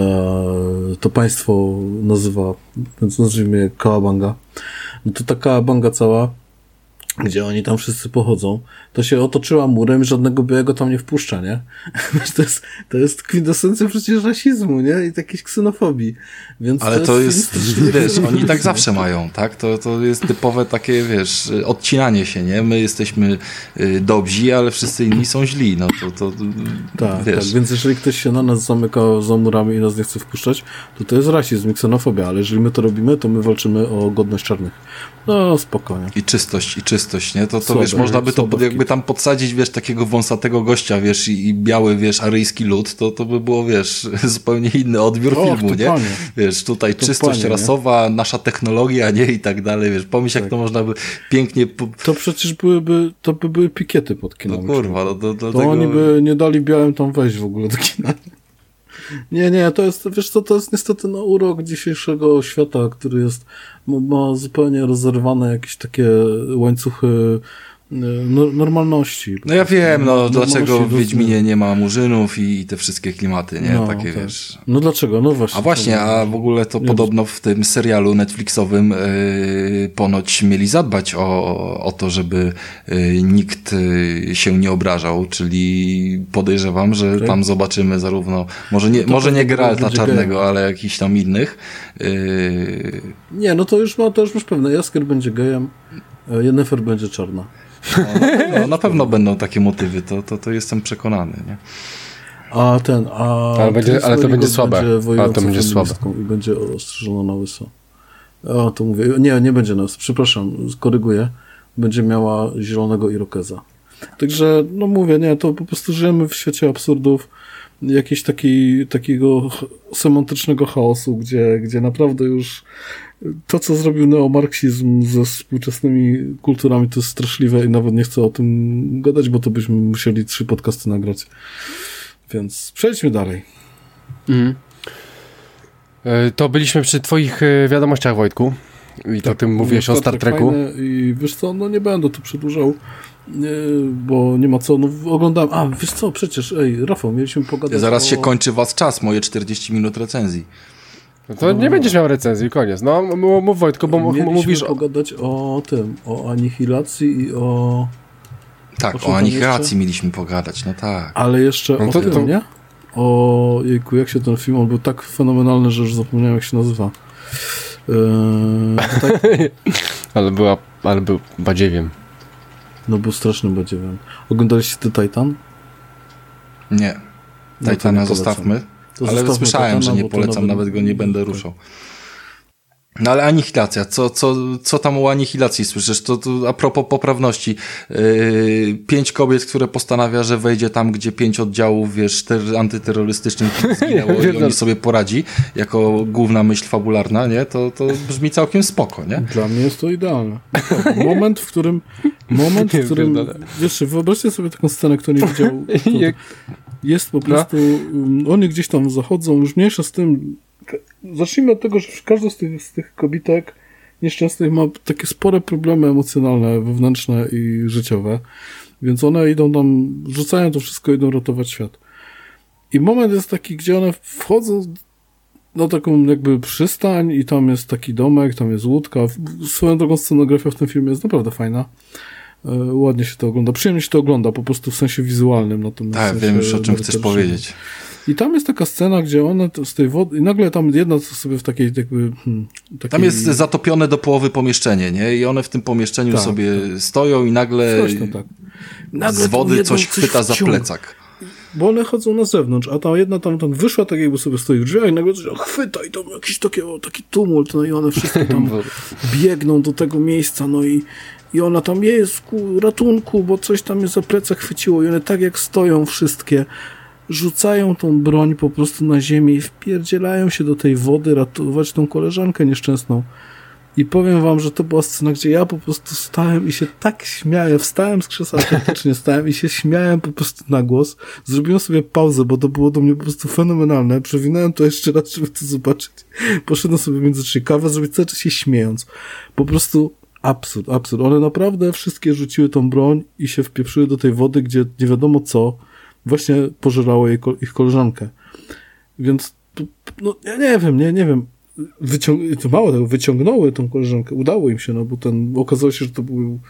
to państwo nazywa, więc nazwijmy je kałabanga, no to ta kałabanga cała, gdzie oni tam wszyscy pochodzą, to się otoczyła murem i żadnego białego tam nie wpuszcza, nie? To jest, to jest kwintesencja przecież rasizmu, nie? I takiej ksenofobii. Więc ale to jest, to jest wiesz, oni tak zawsze mają, tak? To, to jest typowe takie, wiesz, odcinanie się, nie? My jesteśmy y, dobrzy, ale wszyscy inni są źli, no to, to tak, wiesz. tak, więc jeżeli ktoś się na nas zamyka za murami i nas nie chce wpuszczać, to to jest rasizm i ksenofobia, ale jeżeli my to robimy, to my walczymy o godność czarnych. No, spokojnie. I czystość, i czystość, nie? To, to Słabe, wiesz, można by to słabowki. jakby tam podsadzić, wiesz, takiego wąsatego gościa, wiesz, i, i biały, wiesz, aryjski lud, to, to by było, wiesz, zupełnie inny odbiór Och, filmu, nie? panie. Wiesz, tutaj To czystość panie, rasowa, nasza technologia, nie? I tak dalej, wiesz, pomyśl, tak. jak to można by pięknie... Po... To przecież byłyby, to by były pikiety pod kinami. No kurwa, no do, do To tego... oni by nie dali białym tam wejść w ogóle do kina. Nie, nie, to jest, wiesz co, to jest niestety no, urok dzisiejszego świata, który jest, ma, ma zupełnie rozerwane jakieś takie łańcuchy no, normalności. No ja wiem, no Normalności dlaczego w do- Wiedźminie nie ma murzynów i, i te wszystkie klimaty, nie? No, Takie, tak. wiesz... No dlaczego? No właśnie. A właśnie, a w ogóle to Nie podobno w tym serialu Netflixowym yy, ponoć mieli zadbać o, o to, żeby yy, nikt yy, się nie obrażał, czyli podejrzewam, że Tak. tam zobaczymy zarówno, może nie, To może nie pewnie Geralta będzie Czarnego, gejem. ale jakichś tam innych. Yy, Nie, no to już ma, to już masz pewne. Jaskier będzie gejem, e, Yennefer będzie czarna. no, na, pewno, na pewno będą takie motywy, to, to, to jestem przekonany, nie? A ten, a... Ale będzie- Tris ale to będzie Merigold słabe. Będzie Ale to wojującą będzie słabe. feministką i będzie ostrzyżona na łyso. O, to mówię. Nie, nie będzie na łyso. Przepraszam, koryguję. Będzie miała zielonego irokeza. Także, no mówię, nie, to po prostu żyjemy w świecie absurdów, jakiegoś taki, takiego ch- semantycznego chaosu, gdzie, gdzie naprawdę już to, co zrobił neomarksizm ze współczesnymi kulturami, to jest straszliwe i nawet nie chcę o tym gadać, bo to byśmy musieli trzy podcasty nagrać. Więc przejdźmy dalej. Mhm. E, To byliśmy przy twoich e, wiadomościach, Wojtku. I to tak, tym mówiłeś o Star Treku. I wiesz co, no nie będę tu przedłużał, nie, bo nie ma co, no oglądałem, a wiesz co, przecież, ej, Rafał, mieliśmy pogadać ja Zaraz o... się kończy was czas, moje czterdzieści minut recenzji. No to no. nie będziesz miał recenzji, koniec. No mów Wojtko, bo mieliśmy mówisz... pogadać o tym, o anihilacji i o... Tak, o, o anihilacji jeszcze? Mieliśmy pogadać, no tak. Ale jeszcze no to, o tym, to... nie? O, jejku, jak się ten film, on był tak fenomenalny, że już zapomniałem, jak się nazywa. Eee, tutaj... ale była, ale był badziewiem. No był strasznym badziewiem. Oglądaliście The Titan? Nie. No Titana zostawmy. To ale słyszałem, Titana, że nie polecam, nawet, nawet go nie będę ruszał. No ale anihilacja, co, co, co tam o anihilacji słyszysz? To, to a propos poprawności. Yy, pięć kobiet, które postanawia, że wejdzie tam, gdzie pięć oddziałów, wiesz, ter- antyterrorystycznych zginęło i oni sobie poradzi, jako główna myśl fabularna, nie? To, to brzmi całkiem spoko, nie? Dla mnie jest to idealne. Moment, w którym moment, w którym wiesz, wyobraźcie sobie taką scenę, kto nie widział. Jest po prostu, no. Oni gdzieś tam zachodzą, już mniejsza z tym. Zacznijmy od tego, że każda z tych, z tych kobitek nieszczęsnych ma takie spore problemy emocjonalne, wewnętrzne i życiowe, więc one idą tam, rzucają to wszystko, idą ratować świat. I moment jest taki, gdzie one wchodzą na taką jakby przystań i tam jest taki domek, tam jest łódka. Swoją drogą scenografia w tym filmie jest naprawdę fajna. Ładnie się to ogląda. Przyjemnie się to ogląda, po prostu w sensie wizualnym. Natomiast tak, w sensie wiem już, o czym chcesz powiedzieć. I tam jest taka scena, gdzie one z tej wody, i nagle tam jedna sobie w takiej jakby... Hmm, takiej... Tam jest zatopione do połowy pomieszczenie, nie? I one w tym pomieszczeniu tak, sobie tak. stoją i nagle, tak. nagle z wody coś chwyta za plecak. Bo one chodzą na zewnątrz, a ta jedna tam, tam wyszła, tak jakby sobie stoi w drzwiach i nagle coś chwyta i tam jakiś taki, o, taki tumult, no i one wszystkie tam biegną do tego miejsca, no i I ona tam jest ku ratunku, bo coś tam je za plecak chwyciło i one tak jak stoją wszystkie, rzucają tą broń po prostu na ziemię i wpierdzielają się do tej wody ratować tą koleżankę nieszczęsną. I powiem wam, że to była scena, gdzie ja po prostu stałem i się tak śmiałem. Wstałem z krzesła, faktycznie stałem i się śmiałem po prostu na głos. Zrobiłem sobie pauzę, bo to było do mnie po prostu fenomenalne. Przewinąłem to jeszcze raz, żeby to zobaczyć. Poszedłem sobie między trzy kawę, zrobić cały czas się śmiejąc. Po prostu absurd, absurd. One naprawdę wszystkie rzuciły tą broń i się wpieprzyły do tej wody, gdzie nie wiadomo co właśnie pożerało jej, ich koleżankę. Więc no, ja nie wiem, nie, nie wiem. Wyciąg- to mało tego, wyciągnęły tą koleżankę. Udało im się, no bo ten, okazało się, że to był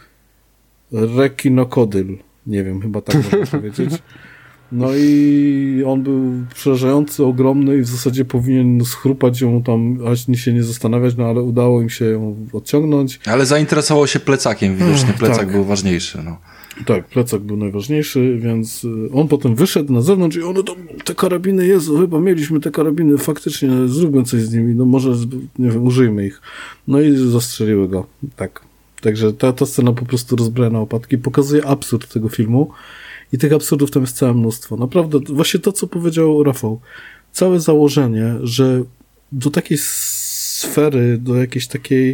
rekinokodyl. Nie wiem, chyba tak można powiedzieć. No i on był przerażający, ogromny i w zasadzie powinien schrupać ją tam, aż się nie zastanawiać, no ale udało im się ją odciągnąć. Ale zainteresował się plecakiem, widocznie plecak tak. był ważniejszy, no. Tak, plecak był najważniejszy, więc on potem wyszedł na zewnątrz i one tam, te karabiny, Jezu, chyba mieliśmy te karabiny, faktycznie zróbmy coś z nimi, no może, nie wiem, użyjmy ich. No i zastrzeliły go, tak. Także ta, ta scena po prostu rozbraja na opadki, pokazuje absurd tego filmu i tych absurdów tam jest całe mnóstwo. Naprawdę, właśnie to, co powiedział Rafał, całe założenie, że do takiej sfery, do jakiejś takiej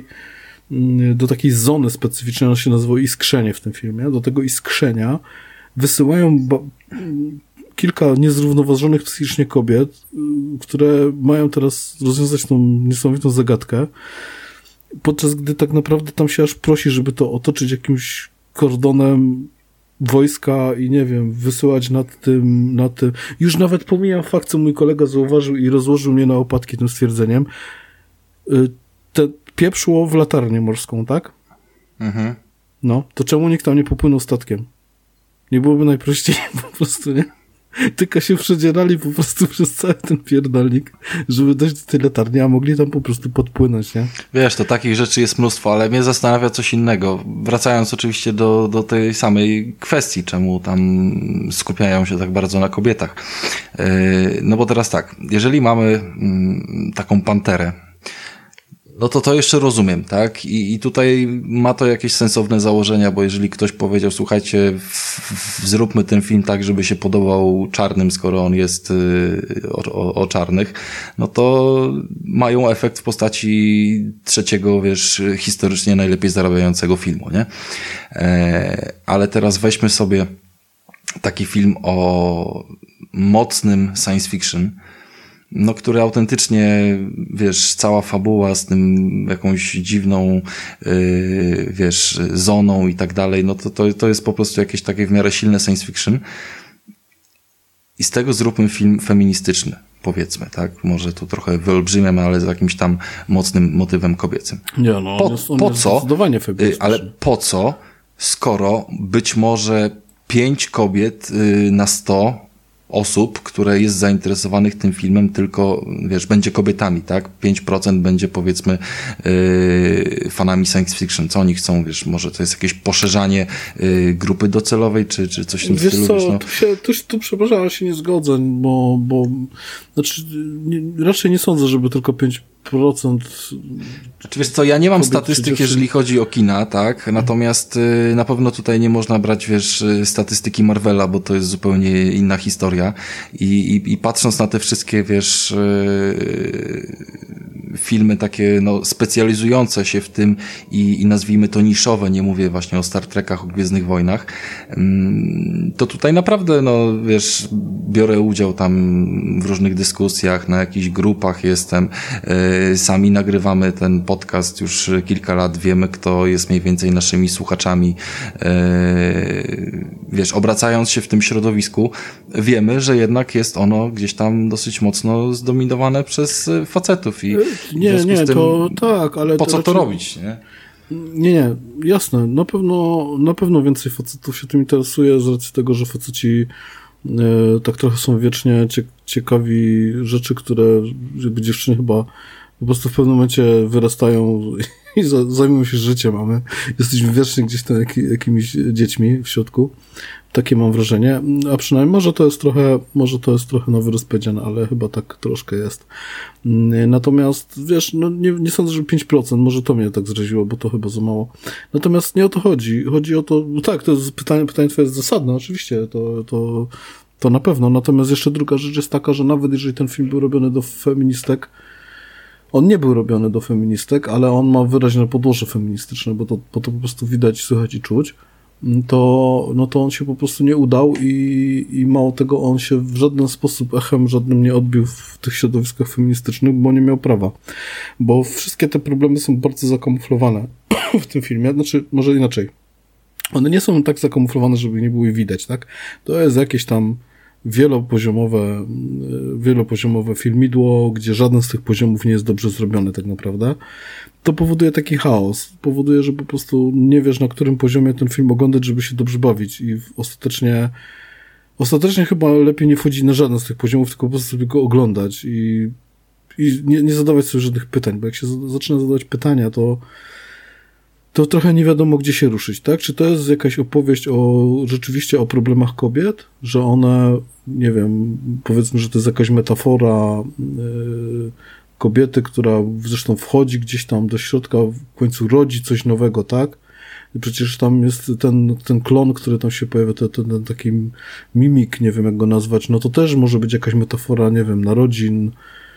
do takiej zony specyficznej, ona się nazywa iskrzenie w tym filmie, do tego iskrzenia wysyłają ba- kilka niezrównoważonych psychicznie kobiet, które mają teraz rozwiązać tą niesamowitą zagadkę, podczas gdy tak naprawdę tam się aż prosi, żeby to otoczyć jakimś kordonem wojska i nie wiem, wysyłać nad tym, nad tym. Już nawet pomijam fakt, co mój kolega zauważył i rozłożył mnie na opadki tym stwierdzeniem. Te pieprz szło w latarnię morską, tak? Mhm. No, to czemu nikt tam nie popłynął statkiem? Nie byłoby najprościej po prostu, nie? Tylko się przedzierali po prostu przez cały ten pierdolnik, żeby dojść do tej latarni, a mogli tam po prostu podpłynąć, nie? Wiesz, to takich rzeczy jest mnóstwo, ale mnie zastanawia coś innego. Wracając oczywiście do, do tej samej kwestii, czemu tam skupiają się tak bardzo na kobietach. Yy, no bo teraz tak, jeżeli mamy mm, taką panterę, no to to jeszcze rozumiem, tak? I, i tutaj ma to jakieś sensowne założenia, bo jeżeli ktoś powiedział, słuchajcie, w, w, zróbmy ten film tak, żeby się podobał czarnym, skoro on jest y, o, o, o czarnych, no to mają efekt w postaci trzeciego, wiesz, historycznie najlepiej zarabiającego filmu, nie? E, ale teraz weźmy sobie taki film o mocnym science fiction, no, który autentycznie, wiesz, cała fabuła z tym jakąś dziwną, yy, wiesz, zoną i tak dalej, no to, to, to jest po prostu jakieś takie w miarę silne science fiction. I z tego zróbmy film feministyczny, powiedzmy, tak? Może tu trochę wyolbrzymiam, ale z jakimś tam mocnym motywem kobiecym. Nie, no, po, on jest, on po jest co? zdecydowanie feministyczny. Ale po co, skoro być może pięć kobiet yy, na sto osób, które jest zainteresowanych tym filmem, tylko, wiesz, będzie kobietami, tak? pięć procent będzie, powiedzmy, yy, fanami science fiction. Co oni chcą, wiesz, może to jest jakieś poszerzanie yy, grupy docelowej, czy, czy coś w tym wiesz stylu. Co, wiesz, no. tu, się, tu, tu, przepraszam, ale się nie zgodzę, bo, bo znaczy, nie, raczej nie sądzę, żeby tylko pięć procent... Znaczy, wiesz co, ja nie mam kobiet statystyk, jeżeli chodzi o kina, tak? Natomiast y, na pewno tutaj nie można brać, wiesz, statystyki Marvela, bo to jest zupełnie inna historia. I, i, i patrząc na te wszystkie, wiesz, y, filmy takie, no, specjalizujące się w tym i, i nazwijmy to niszowe, nie mówię właśnie o Star Trekach, o Gwiezdnych Wojnach, y, to tutaj naprawdę, no, wiesz, biorę udział tam w różnych dyskusjach, na jakichś grupach jestem, y, sami nagrywamy ten podcast już kilka lat, wiemy, kto jest mniej więcej naszymi słuchaczami. Wiesz, obracając się w tym środowisku, wiemy, że jednak jest ono gdzieś tam dosyć mocno zdominowane przez facetów i nie, nie, tym, to tak, ale... po to co raczej... to robić, nie? Nie, nie, jasne, na pewno, na pewno więcej facetów się tym interesuje z racji tego, że faceci e, tak trochę są wiecznie cie, ciekawi rzeczy, które jakby dziewczyny chyba po prostu w pewnym momencie wyrastają i za, zajmują się życiem, a my jesteśmy wiecznie gdzieś tam jak, jakimiś dziećmi w środku. Takie mam wrażenie. A przynajmniej może to jest trochę, może to jest trochę nowy rozpowiedziane, ale chyba tak troszkę jest. Natomiast, wiesz, no nie, nie sądzę, że pięć procent, może to mnie tak zraziło, bo to chyba za mało. Natomiast nie o to chodzi. Chodzi o to, tak, to jest pytanie, pytanie twoje jest zasadne, oczywiście, to, to, to na pewno. Natomiast jeszcze druga rzecz jest taka, że nawet jeżeli ten film był robiony do feministek, on nie był robiony do feministek, ale on ma wyraźne podłoże feministyczne, bo to, bo to po prostu widać, słychać i czuć, to, no to on się po prostu nie udał i, i mało tego, on się w żaden sposób echem żadnym nie odbił w tych środowiskach feministycznych, bo nie miał prawa. Bo wszystkie te problemy są bardzo zakamuflowane w tym filmie, znaczy, może inaczej. One nie są tak zakamuflowane, żeby nie było ich widać, tak? To jest jakieś tam wielopoziomowe, wielopoziomowe filmidło, gdzie żaden z tych poziomów nie jest dobrze zrobiony tak naprawdę. To powoduje taki chaos. Powoduje, że po prostu nie wiesz, na którym poziomie ten film oglądać, żeby się dobrze bawić i ostatecznie ostatecznie chyba lepiej nie wchodzić na żaden z tych poziomów, tylko po prostu sobie go oglądać i, i nie, nie zadawać sobie żadnych pytań, bo jak się zaczyna zadawać pytania, to to trochę nie wiadomo, gdzie się ruszyć, tak? Czy to jest jakaś opowieść o, rzeczywiście o problemach kobiet, że one, nie wiem, powiedzmy, że to jest jakaś metafora yy, kobiety, która zresztą wchodzi gdzieś tam do środka, w końcu rodzi coś nowego, tak? I przecież tam jest ten, ten klon, który tam się pojawia, ten, ten, ten taki mimik, nie wiem jak go nazwać, no to też może być jakaś metafora, nie wiem, narodzin,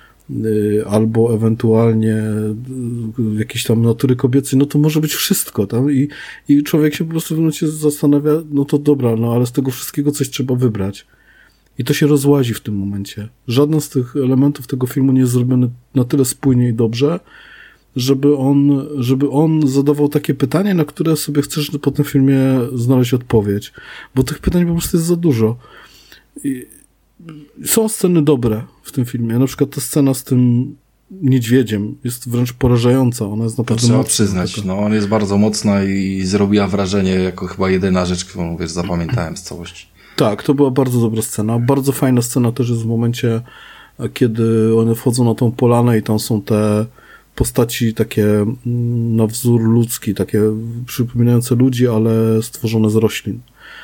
albo ewentualnie jakiejś tam natury kobiecej, no to może być wszystko tam i, i człowiek się po prostu w momencie zastanawia, no to dobra, no ale z tego wszystkiego coś trzeba wybrać. I to się rozłazi w tym momencie. Żaden z tych elementów tego filmu nie jest zrobiony na tyle spójnie i dobrze, żeby on, żeby on zadawał takie pytania, na które sobie chcesz po tym filmie znaleźć odpowiedź. Bo tych pytań po prostu jest za dużo. I są sceny dobre w tym filmie. Na przykład ta scena z tym niedźwiedziem jest wręcz porażająca. Ona jest naprawdę to trzeba mocna, przyznać. taka. No, on jest bardzo mocna i zrobiła wrażenie jako chyba jedyna rzecz, którą, wiesz, zapamiętałem z całości. Tak, to była bardzo dobra scena. Bardzo fajna scena też jest w momencie, kiedy one wchodzą na tą polanę i tam są te postaci takie na wzór ludzki, takie przypominające ludzi, ale stworzone z roślin.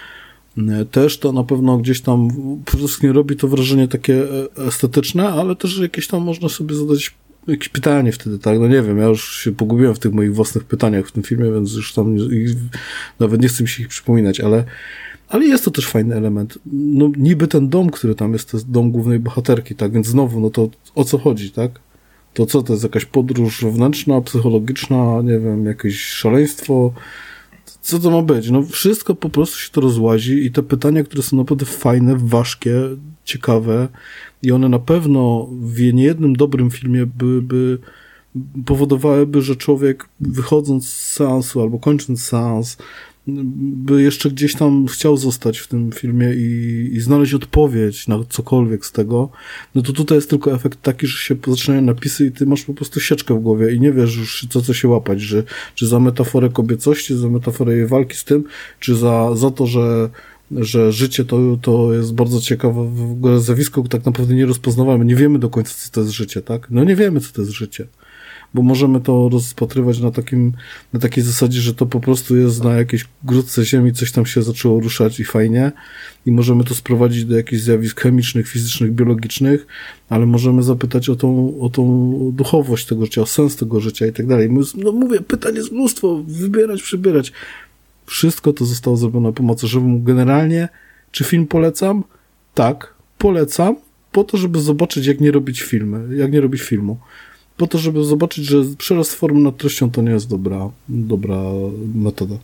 Też to na pewno gdzieś tam przede wszystkim robi to wrażenie takie estetyczne, ale też jakieś tam można sobie zadać jakieś pytanie wtedy, tak? No nie wiem, ja już się pogubiłem w tych moich własnych pytaniach w tym filmie, więc już tam nawet nie chcę mi się ich przypominać, ale, ale jest to też fajny element. No niby ten dom, który tam jest, to jest dom głównej bohaterki, tak? Więc znowu, no to o co chodzi, tak? To co, to jest jakaś podróż wewnętrzna, psychologiczna, nie wiem, jakieś szaleństwo. Co to ma być? No wszystko po prostu się to rozłazi i te pytania, które są naprawdę fajne, ważkie, ciekawe i one na pewno w niejednym dobrym filmie byłyby powodowałyby, że człowiek wychodząc z seansu albo kończąc seans by jeszcze gdzieś tam chciał zostać w tym filmie i, i znaleźć odpowiedź na cokolwiek z tego, no to tutaj jest tylko efekt taki, że się zaczynają napisy i ty masz po prostu sieczkę w głowie i nie wiesz już co, co się łapać, że, czy za metaforę kobiecości, za metaforę jej walki z tym, czy za, za to, że że życie to, to jest bardzo ciekawe w ogóle zjawisko, tak naprawdę nie rozpoznawamy, nie wiemy do końca, co to jest życie, tak? No nie wiemy, co to jest życie. Bo możemy to rozpatrywać na takim, na takiej zasadzie, że to po prostu jest na jakiejś grudce ziemi, coś tam się zaczęło ruszać i fajnie i możemy to sprowadzić do jakichś zjawisk chemicznych, fizycznych, biologicznych, ale możemy zapytać o tą, o tą duchowość tego życia, o sens tego życia i tak dalej. No mówię, pytań jest mnóstwo, wybierać, przybierać. Wszystko to zostało zrobione po macoszemu. Generalnie, czy film polecam? Tak, polecam, po to, żeby zobaczyć, jak nie robić filmy, jak nie robić filmu. Po to, żeby zobaczyć, że przerost formy nad treścią to nie jest dobra, dobra metoda.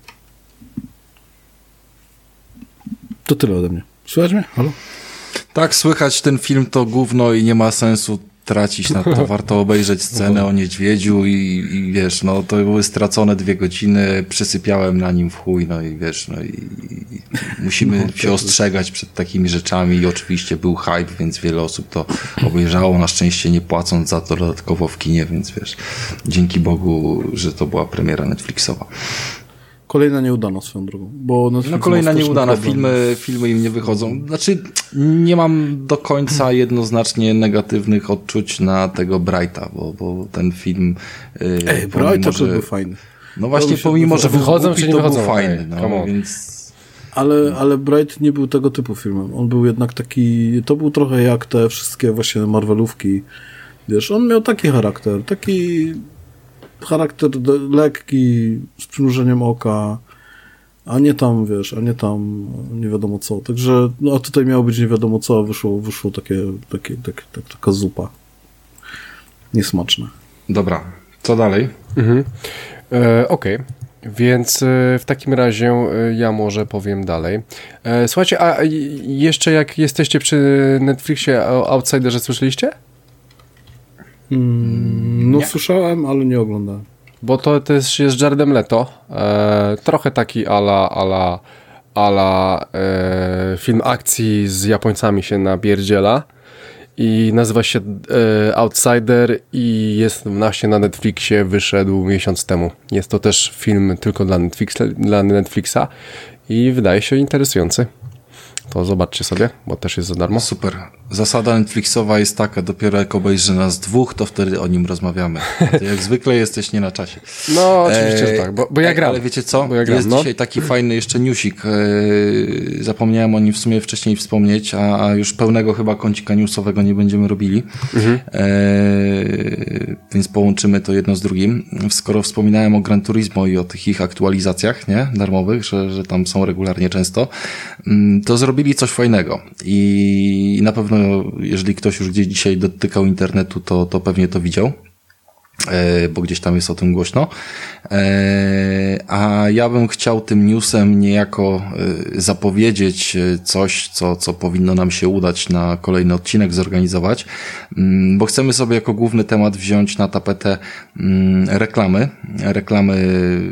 To tyle ode mnie. Słychać mnie? Halo? Tak, słychać, ten film to gówno i nie ma sensu tracić na to. Warto obejrzeć scenę o niedźwiedziu i, i wiesz, no to były stracone dwie godziny, przysypiałem na nim w chuj, no i wiesz, no i, i musimy no, się ostrzegać przed takimi rzeczami i oczywiście był hype, więc wiele osób to obejrzało, na szczęście nie płacąc za to dodatkowo w kinie, więc wiesz, dzięki Bogu, że to była premiera Netflixowa. Kolejna nieudana swoją drogą. Bo no kolejna nieudana, filmy, filmy im nie wychodzą. Znaczy, nie mam do końca jednoznacznie negatywnych odczuć na tego Brighta, bo, bo ten film... Ej, Bright może... to był fajny. No właśnie, pomimo, że wychodzą, głupi, czy nie to wychodzą? był fajny, no, więc... Ale, ale Bright nie był tego typu filmem. On był jednak taki... To był trochę jak te wszystkie właśnie Marvelówki. Wiesz, on miał taki charakter, taki... charakter lekki, z przymrużeniem oka, a nie tam, wiesz, a nie tam nie wiadomo co. Także, no a tutaj miało być nie wiadomo co, a wyszło, wyszło takie, takie, takie, tak, taka zupa. Niesmaczne. Dobra, co dalej? Mhm. E, Okej, okay. Więc e, w takim razie e, ja może powiem dalej. E, słuchajcie, a jeszcze jak jesteście przy Netflixie o Outsiderze, słyszeliście? Hmm, no nie. Słyszałem, ale nie oglądałem. Bo to też jest Jaredem Leto. E, trochę taki ala, ala, ala e, film akcji z Japońcami się napierdziela. I nazywa się e, Outsider i jest właśnie na Netflixie, wyszedł miesiąc temu. Jest to też film tylko dla Netflixa, dla Netflixa i wydaje się interesujący. To zobaczcie sobie, bo też jest za darmo. Super. Zasada Netflixowa jest taka, dopiero jak obejrzy nas dwóch, to wtedy o nim rozmawiamy. To jak zwykle jesteś nie na czasie. No, oczywiście, że tak, bo, bo ja gram. Ale wiecie co? Bo ja gram, jest no. dzisiaj taki fajny jeszcze newsik. Zapomniałem o nim w sumie wcześniej wspomnieć, a, a już pełnego chyba kącika newsowego nie będziemy robili. Mhm. E, więc połączymy to jedno z drugim. Skoro wspominałem o Gran Turismo i o tych ich aktualizacjach, nie? Darmowych, że, że tam są regularnie często, to zrobili coś fajnego. I na pewno jeżeli ktoś już gdzieś dzisiaj dotykał internetu, to, to pewnie to widział, e, bo gdzieś tam jest o tym głośno. E, a ja bym chciał tym newsem niejako e, zapowiedzieć coś, co, co powinno nam się udać na kolejny odcinek zorganizować, m, bo chcemy sobie jako główny temat wziąć na tapetę m, reklamy, reklamy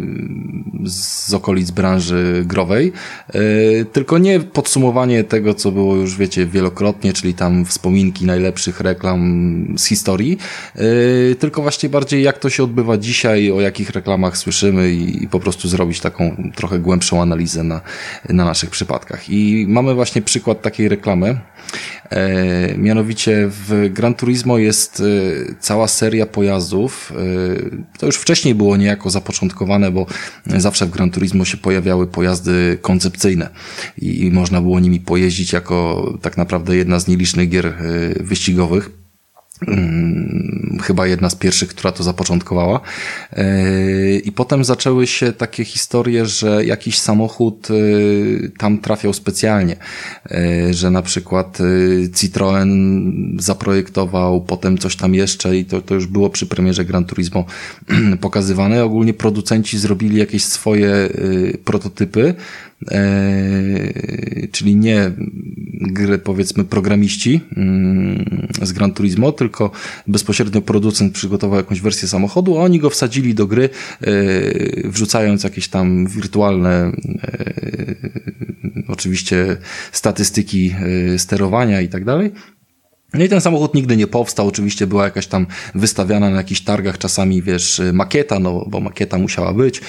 z okolic branży growej, e, tylko nie podsumowanie tego, co było już, wiecie, wielokrotnie, czyli tam wspominki najlepszych reklam z historii, e, tylko właśnie bardziej jak to się odbywa dzisiaj, o jakich reklamach słyszymy i, i po prostu zrobić taką trochę głębszą analizę na, na naszych przypadkach. I mamy właśnie przykład takiej reklamy. E, mianowicie w Gran Turismo jest e, cała seria pojazdów. E, to już wcześniej było niejako zapoczątkowane, bo zawsze w Gran Turismo się pojawiały pojazdy koncepcyjne i, i można było nimi pojeździć jako tak naprawdę jedna z nielicznych gier e, wyścigowych. Hmm, chyba jedna z pierwszych, która to zapoczątkowała. Yy, I potem zaczęły się takie historie, że jakiś samochód yy, tam trafiał specjalnie, yy, że na przykład yy, Citroen zaprojektował, potem coś tam jeszcze i to, to już było przy premierze Gran Turismo pokazywane. Ogólnie producenci zrobili jakieś swoje yy, prototypy, e, czyli nie gry, powiedzmy, programiści mm, z Gran Turismo, tylko bezpośrednio producent przygotował jakąś wersję samochodu, a oni go wsadzili do gry, e, wrzucając jakieś tam wirtualne e, oczywiście statystyki e, sterowania i tak dalej. No i ten samochód nigdy nie powstał, oczywiście była jakaś tam wystawiana na jakichś targach, czasami wiesz, makieta, no bo makieta musiała być.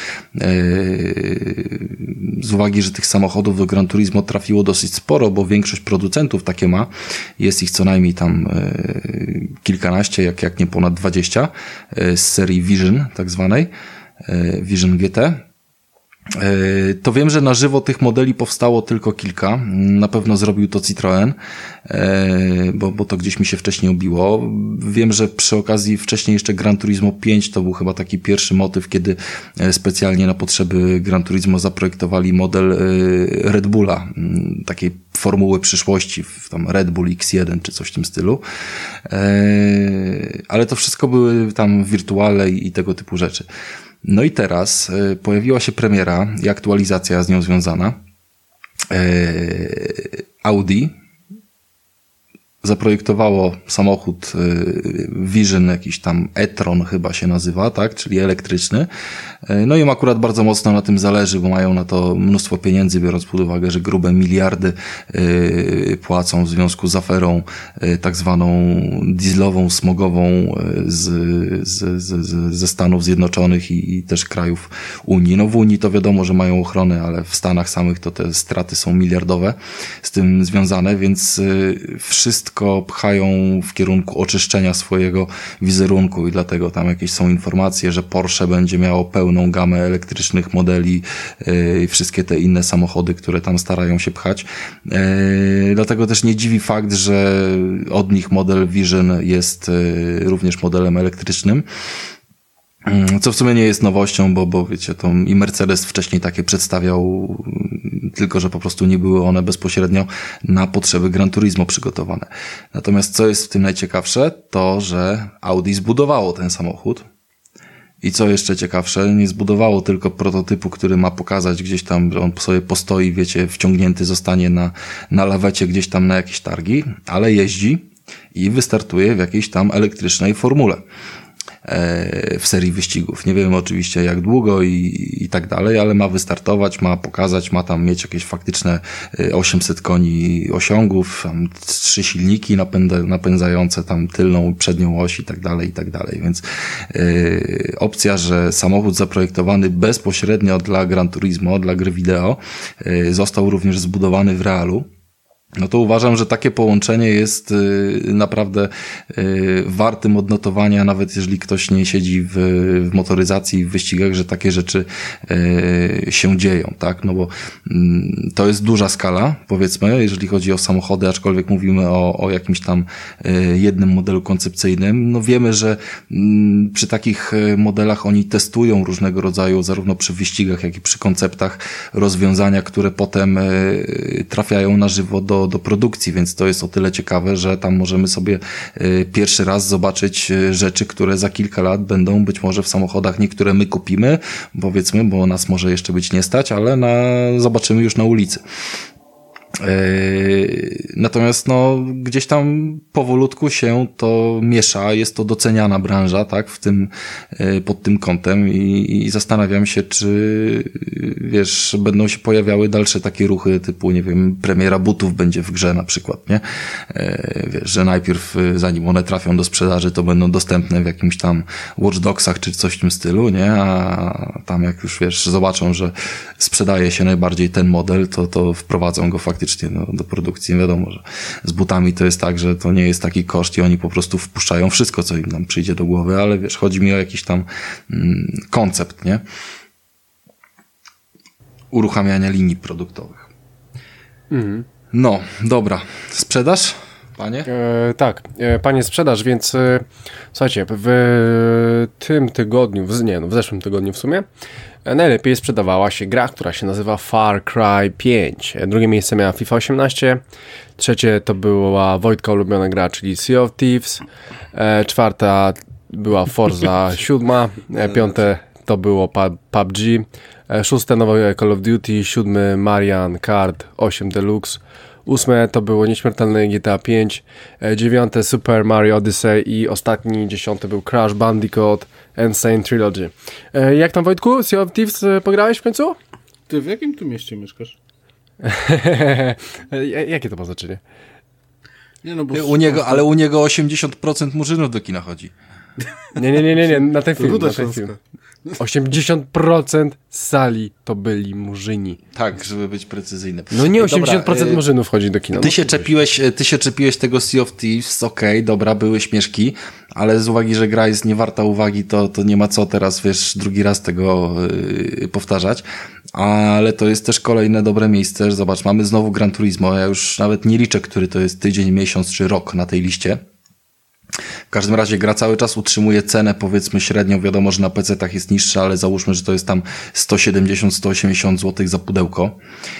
Z uwagi, że tych samochodów do Gran Turismo trafiło dosyć sporo, bo większość producentów takie ma, jest ich co najmniej tam kilkanaście, jak, jak nie ponad dwadzieścia, z serii Vision tak zwanej, Vision G T. To wiem, że na żywo tych modeli powstało tylko kilka. Na pewno zrobił to Citroën, bo, bo to gdzieś mi się wcześniej obiło. Wiem, że przy okazji wcześniej jeszcze Gran Turismo pięć to był chyba taki pierwszy motyw, kiedy specjalnie na potrzeby Gran Turismo zaprojektowali model Red Bulla, takiej formuły przyszłości, tam Red Bull X jeden czy coś w tym stylu. Ale to wszystko były tam wirtuale i tego typu rzeczy. No i teraz y, pojawiła się premiera i aktualizacja z nią związana. Y, Audi zaprojektowało samochód y, Vision, jakiś tam e-tron chyba się nazywa, tak, czyli elektryczny. Y, no i im akurat bardzo mocno na tym zależy, bo mają na to mnóstwo pieniędzy, biorąc pod uwagę, że grube miliardy y, płacą w związku z aferą y, tak zwaną dieslową, smogową y, z, z, z, z, ze Stanów Zjednoczonych i, i też krajów Unii. No w Unii to wiadomo, że mają ochronę, ale w Stanach samych to te straty są miliardowe z tym związane, więc y, wszystko pchają w kierunku oczyszczenia swojego wizerunku i dlatego tam jakieś są informacje, że Porsche będzie miało pełną gamę elektrycznych modeli i yy, wszystkie te inne samochody, które tam starają się pchać. Yy, dlatego też nie dziwi fakt, że od nich model Vision jest yy, również modelem elektrycznym. Co w sumie nie jest nowością, bo, bo wiecie, to i Mercedes wcześniej takie przedstawiał, tylko że po prostu nie były one bezpośrednio na potrzeby Gran Turismo przygotowane. Natomiast co jest w tym najciekawsze, to że Audi zbudowało ten samochód i co jeszcze ciekawsze, nie zbudowało tylko prototypu, który ma pokazać gdzieś tam, że on sobie postoi, wiecie, wciągnięty zostanie na, na lawecie gdzieś tam na jakieś targi, ale jeździ i wystartuje w jakiejś tam elektrycznej formule w serii wyścigów. Nie wiem oczywiście jak długo i, i tak dalej, ale ma wystartować, ma pokazać, ma tam mieć jakieś faktyczne osiemset koni osiągów, tam trzy silniki napędza, napędzające tam tylną, przednią oś i tak dalej, i tak dalej. Więc yy, opcja, że samochód zaprojektowany bezpośrednio dla Gran Turismo, dla gry wideo, yy, został również zbudowany w realu. No to uważam, że takie połączenie jest y, naprawdę y, wartym odnotowania, nawet jeżeli ktoś nie siedzi w, w motoryzacji, w wyścigach, że takie rzeczy y, się dzieją, tak? No bo y, to jest duża skala, powiedzmy, jeżeli chodzi o samochody, aczkolwiek mówimy o, o jakimś tam y, jednym modelu koncepcyjnym. No wiemy, że y, przy takich modelach oni testują różnego rodzaju, zarówno przy wyścigach, jak i przy konceptach, rozwiązania, które potem y, trafiają na żywo do do produkcji, więc to jest o tyle ciekawe, że tam możemy sobie y, pierwszy raz zobaczyć y, rzeczy, które za kilka lat będą być może w samochodach, niektóre my kupimy, powiedzmy, bo nas może jeszcze być nie stać, ale na, zobaczymy już na ulicy. Natomiast no gdzieś tam powolutku się to miesza, jest to doceniana branża, tak, w tym, pod tym kątem i, i zastanawiam się, czy wiesz, będą się pojawiały dalsze takie ruchy typu, nie wiem, premiera butów będzie w grze na przykład, nie? Wiesz, że najpierw zanim one trafią do sprzedaży, to będą dostępne w jakimś tam Watch Dogsach czy coś w tym stylu, nie? A tam jak już wiesz, zobaczą, że sprzedaje się najbardziej ten model, to, to wprowadzą go faktycznie No, do produkcji. Wiadomo, że z butami to jest tak, że to nie jest taki koszt i oni po prostu wpuszczają wszystko, co im nam przyjdzie do głowy, ale wiesz, chodzi mi o jakiś tam mm, koncept, nie? Uruchamiania linii produktowych. Mhm. No, dobra. Sprzedaż? Panie? E, tak, e, panie sprzedaż, więc e, słuchajcie, w tym tygodniu, w, nie no, w zeszłym tygodniu w sumie, e, najlepiej sprzedawała się gra, która się nazywa Far Cry pięć. E, drugie miejsce miała FIFA osiemnaście, trzecie to była Wojtka ulubiona gra, czyli Sea of Thieves, e, czwarta była Forza siedem, e, piąte to było P U B G, szóste nowe Call of Duty, siódmy Marian Card osiem Deluxe, ósme to było nieśmiertelne G T A pięć, dziewiąte Super Mario Odyssey i ostatni, dziesiąty był Crash Bandicoot Insane Trilogy. Jak tam, Wojtku? Sea of Thieves pograłeś w końcu? Ty w jakim tu mieście mieszkasz? Jakie to ma znaczenie? Nie, no bo u niego, ale u niego osiemdziesiąt procent murzynów do kina chodzi. Nie, nie, nie, nie, nie. Na ten film, Ruda na ten film. osiemdziesiąt procent sali to byli murzyni. Tak, żeby być precyzyjny. No nie osiemdziesiąt procent dobra, murzynów wchodzi do kina. Ty no, się czepiłeś, ty się czepiłeś tego Sea of Thieves, okej, okay, dobra, były śmieszki, ale z uwagi, że gra jest niewarta uwagi, to, to nie ma co teraz, wiesz, drugi raz tego yy, powtarzać. Ale to jest też kolejne dobre miejsce. Zobacz, mamy znowu Gran Turismo. Ja już nawet nie liczę, który to jest tydzień, miesiąc czy rok na tej liście. W każdym razie gra cały czas utrzymuje cenę, powiedzmy średnią, wiadomo, że na pecetach jest niższa, ale załóżmy, że to jest tam sto siedemdziesiąt do stu osiemdziesięciu złotych za pudełko.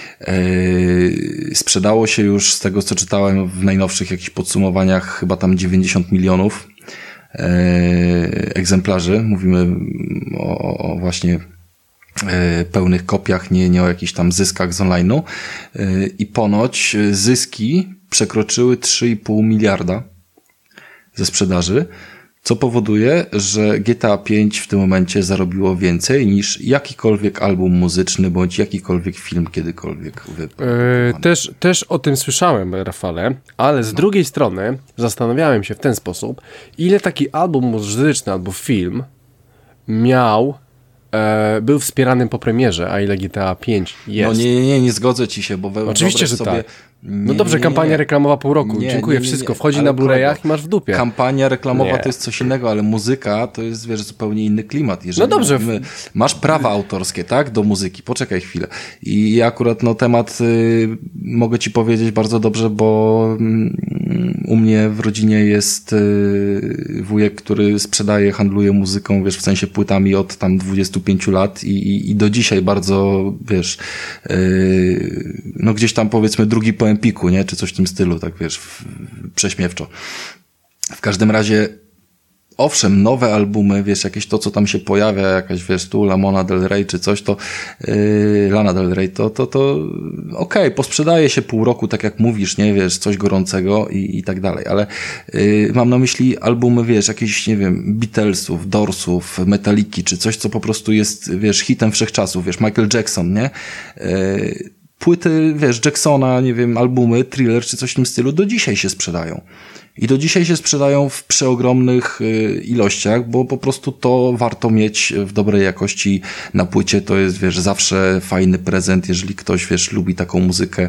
Yy, sprzedało się już, z tego co czytałem w najnowszych jakichś podsumowaniach, chyba tam dziewięćdziesiąt milionów yy, egzemplarzy. Mówimy o, o właśnie yy, pełnych kopiach, nie, nie o jakichś tam zyskach z online'u. Yy, I ponoć zyski przekroczyły trzy i pół miliarda ze sprzedaży, co powoduje, że G T A pięć w tym momencie zarobiło więcej niż jakikolwiek album muzyczny, bądź jakikolwiek film kiedykolwiek wyprodukowany. Yy, też, też o tym słyszałem, Rafale, ale z no. drugiej strony zastanawiałem się w ten sposób, ile taki album muzyczny albo film miał E, był wspierany po premierze, a ile G T A pięć jest. No nie, nie, nie zgodzę ci się, bo we, oczywiście, że sobie... tak. Nie, no dobrze, nie, nie, kampania nie. reklamowa pół roku. Nie, Dziękuję, nie, nie, nie. wszystko. Wchodzi ale na Blu-rayach kolego, i masz w dupie. Kampania reklamowa nie. to jest coś innego, ale muzyka to jest, wiesz, zupełnie inny klimat. Jeżeli no dobrze. Mówimy, masz prawa autorskie, tak? Do muzyki. Poczekaj chwilę. I ja akurat, no temat y, mogę ci powiedzieć bardzo dobrze, bo y, u mnie w rodzinie jest y, wujek, który sprzedaje, handluje muzyką, wiesz, w sensie płytami od tam dwudziestu pięciu lat i, i, i do dzisiaj bardzo, wiesz, y, no gdzieś tam powiedzmy drugi po Empiku, nie? Czy coś w tym stylu, tak wiesz, w, prześmiewczo. W każdym razie, owszem, nowe albumy, wiesz, jakieś to, co tam się pojawia, jakaś, wiesz, tu Lamona Del Rey, czy coś, to yy, Lana Del Rey, to, to, to okej, okay, posprzedaje się pół roku, tak jak mówisz, nie, wiesz, coś gorącego i, i tak dalej, ale yy, mam na myśli albumy, wiesz, jakieś, nie wiem, Beatlesów, Doorsów, Metaliki, czy coś, co po prostu jest, wiesz, hitem wszechczasów, wiesz, Michael Jackson, nie? Yy, Płyty, wiesz, Jacksona, nie wiem, albumy, Thriller czy coś w tym stylu do dzisiaj się sprzedają. I do dzisiaj się sprzedają w przeogromnych y, ilościach, bo po prostu to warto mieć w dobrej jakości na płycie. To jest, wiesz, zawsze fajny prezent, jeżeli ktoś, wiesz, lubi taką muzykę.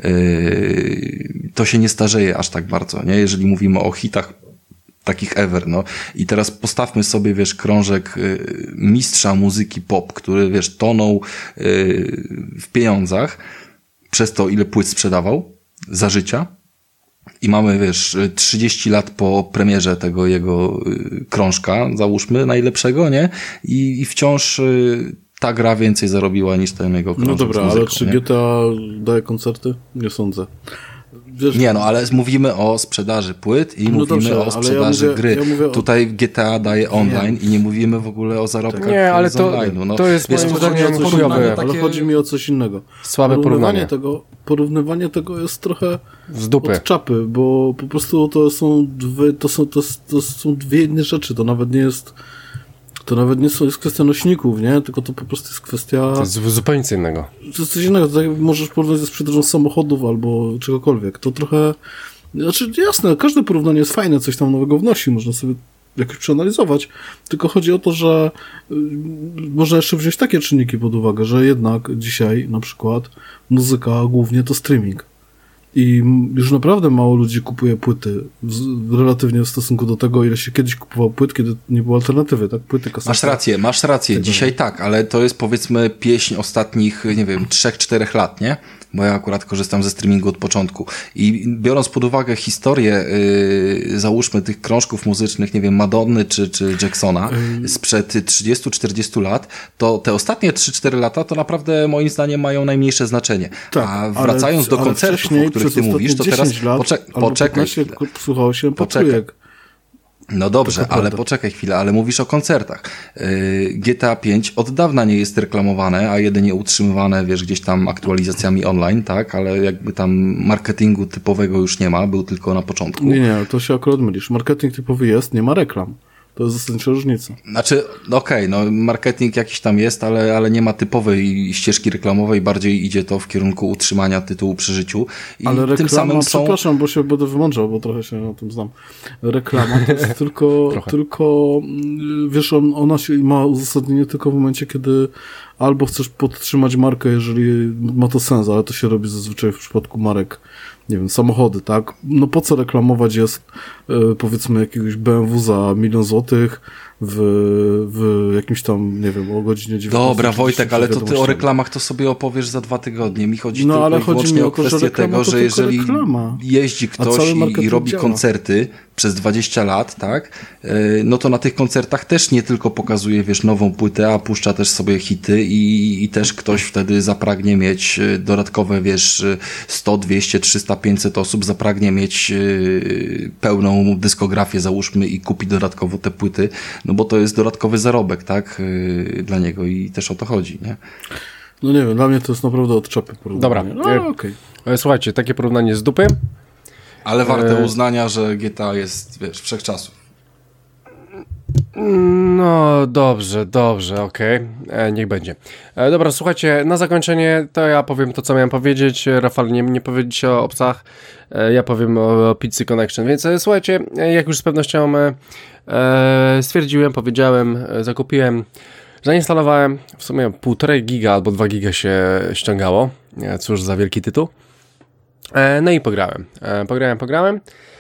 Y, to się nie starzeje aż tak bardzo, nie? Jeżeli mówimy o hitach takich ever, no. I teraz postawmy sobie, wiesz, krążek y, mistrza muzyki pop, który, wiesz, tonął y, w pieniądzach przez to, ile płyt sprzedawał za życia. I mamy, wiesz, trzydzieści lat po premierze tego jego y, krążka, załóżmy, najlepszego, nie? I, i wciąż y, ta gra więcej zarobiła niż ten jego krążek. No dobra, muzyką, ale czy nie? G T A daje koncerty? Nie sądzę. Wiesz, nie, no ale mówimy o sprzedaży płyt i no mówimy dobrze, o sprzedaży ja mówię, gry. Ja mówię o... Tutaj G T A daje online i nie mówimy w ogóle o zarobkach nie, ale z to, online'u. No, to jest wiesz, moim chodzi zdaniem o coś chujowe. innego, Ale takie... chodzi mi o coś innego. Słabe porównywanie porównanie. tego, porównywanie tego jest trochę z dupy. od czapy, bo po prostu to są dwie, to są, to, to są dwie inne rzeczy. To nawet nie jest to nawet nie jest kwestia nośników, nie? Tylko to po prostu jest kwestia... To jest zupełnie co innego. To jest coś innego. To tak możesz porównać ze sprzedażą samochodów albo czegokolwiek. To trochę... Znaczy, jasne, każde porównanie jest fajne, coś tam nowego wnosi, można sobie jakoś przeanalizować, tylko chodzi o to, że y, można jeszcze wziąć takie czynniki pod uwagę, że jednak dzisiaj na przykład muzyka głównie to streaming i m, już naprawdę mało ludzi kupuje płyty w, relatywnie w stosunku do tego, ile się kiedyś kupowało płyt, kiedy nie było alternatywy, tak? Płyty, kasety. Masz rację, masz rację, tego dzisiaj nie. Tak, ale to jest powiedzmy pieśń ostatnich, nie wiem, trzech, czterech lat, nie? Bo ja akurat korzystam ze streamingu od początku. I biorąc pod uwagę historię, yy, załóżmy tych krążków muzycznych, nie wiem, Madonny czy, czy Jacksona yy. sprzed trzydziestu czterdziestu lat, to te ostatnie trzy cztery lata to naprawdę moim zdaniem mają najmniejsze znaczenie. Tak, a wracając ale, do koncertów, o których ty mówisz, to teraz lat, poczek- poczekaj chwilę. Słuchało się Patryk. No dobrze, ale poczekaj chwilę, ale mówisz o koncertach. G T A pięć od dawna nie jest reklamowane, a jedynie utrzymywane, wiesz, gdzieś tam aktualizacjami online, tak? Ale jakby tam marketingu typowego już nie ma, był tylko na początku. Nie, nie, to się akurat mylisz. Marketing typowy jest, nie ma reklam. To jest zasadnicza różnica. Znaczy, okej, okay, no marketing jakiś tam jest, ale, ale nie ma typowej ścieżki reklamowej, bardziej idzie to w kierunku utrzymania tytułu przy życiu. I ale reklama, tym samym są... przepraszam, bo się będę wymądrzał, bo trochę się na tym znam. Reklama to jest tylko, tylko wiesz, on, ona się ma uzasadnienie tylko w momencie, kiedy albo chcesz podtrzymać markę, jeżeli ma to sens, ale to się robi zazwyczaj w przypadku marek, nie wiem, samochody, tak? No po co reklamować jest, e, powiedzmy, jakiegoś B M W za milion złotych w, w jakimś tam, nie wiem, o godzinie dziewiętnastej. Dobra, Wojtek, ale to ty o reklamach to sobie opowiesz za dwa tygodnie. Mi chodzi no, tylko ale i wyłącznie chodzi mi o kwestię tego, że jeżeli reklama. jeździ ktoś i, i robi działa. koncerty przez dwadzieścia lat, tak, no to na tych koncertach też nie tylko pokazuje, wiesz, nową płytę, a puszcza też sobie hity i, i też ktoś wtedy zapragnie mieć dodatkowe, wiesz, sto, dwieście, trzysta, pięćset osób zapragnie mieć pełną dyskografię, załóżmy, i kupi dodatkowo te płyty, no bo to jest dodatkowy zarobek, tak, dla niego i też o to chodzi, nie? No nie wiem, dla mnie to jest naprawdę od czapy porównanie. Dobra, no, okej. Okay. Słuchajcie, takie porównanie z dupy. Ale warte uznania, że G T A jest, wiesz, wszechczasów. No dobrze, dobrze, okej, okay. Niech będzie. E, dobra, słuchajcie, na zakończenie to ja powiem to, co miałem powiedzieć. Rafał nie, nie powiedzieć o obcach, e, ja powiem o, o Pizzy Connection, więc e, słuchajcie, jak już z pewnością e, stwierdziłem, powiedziałem, e, zakupiłem, zainstalowałem, w sumie półtorej giga albo dwa giga się ściągało, e, cóż za wielki tytuł. E, no i pograłem, e, pograłem, pograłem.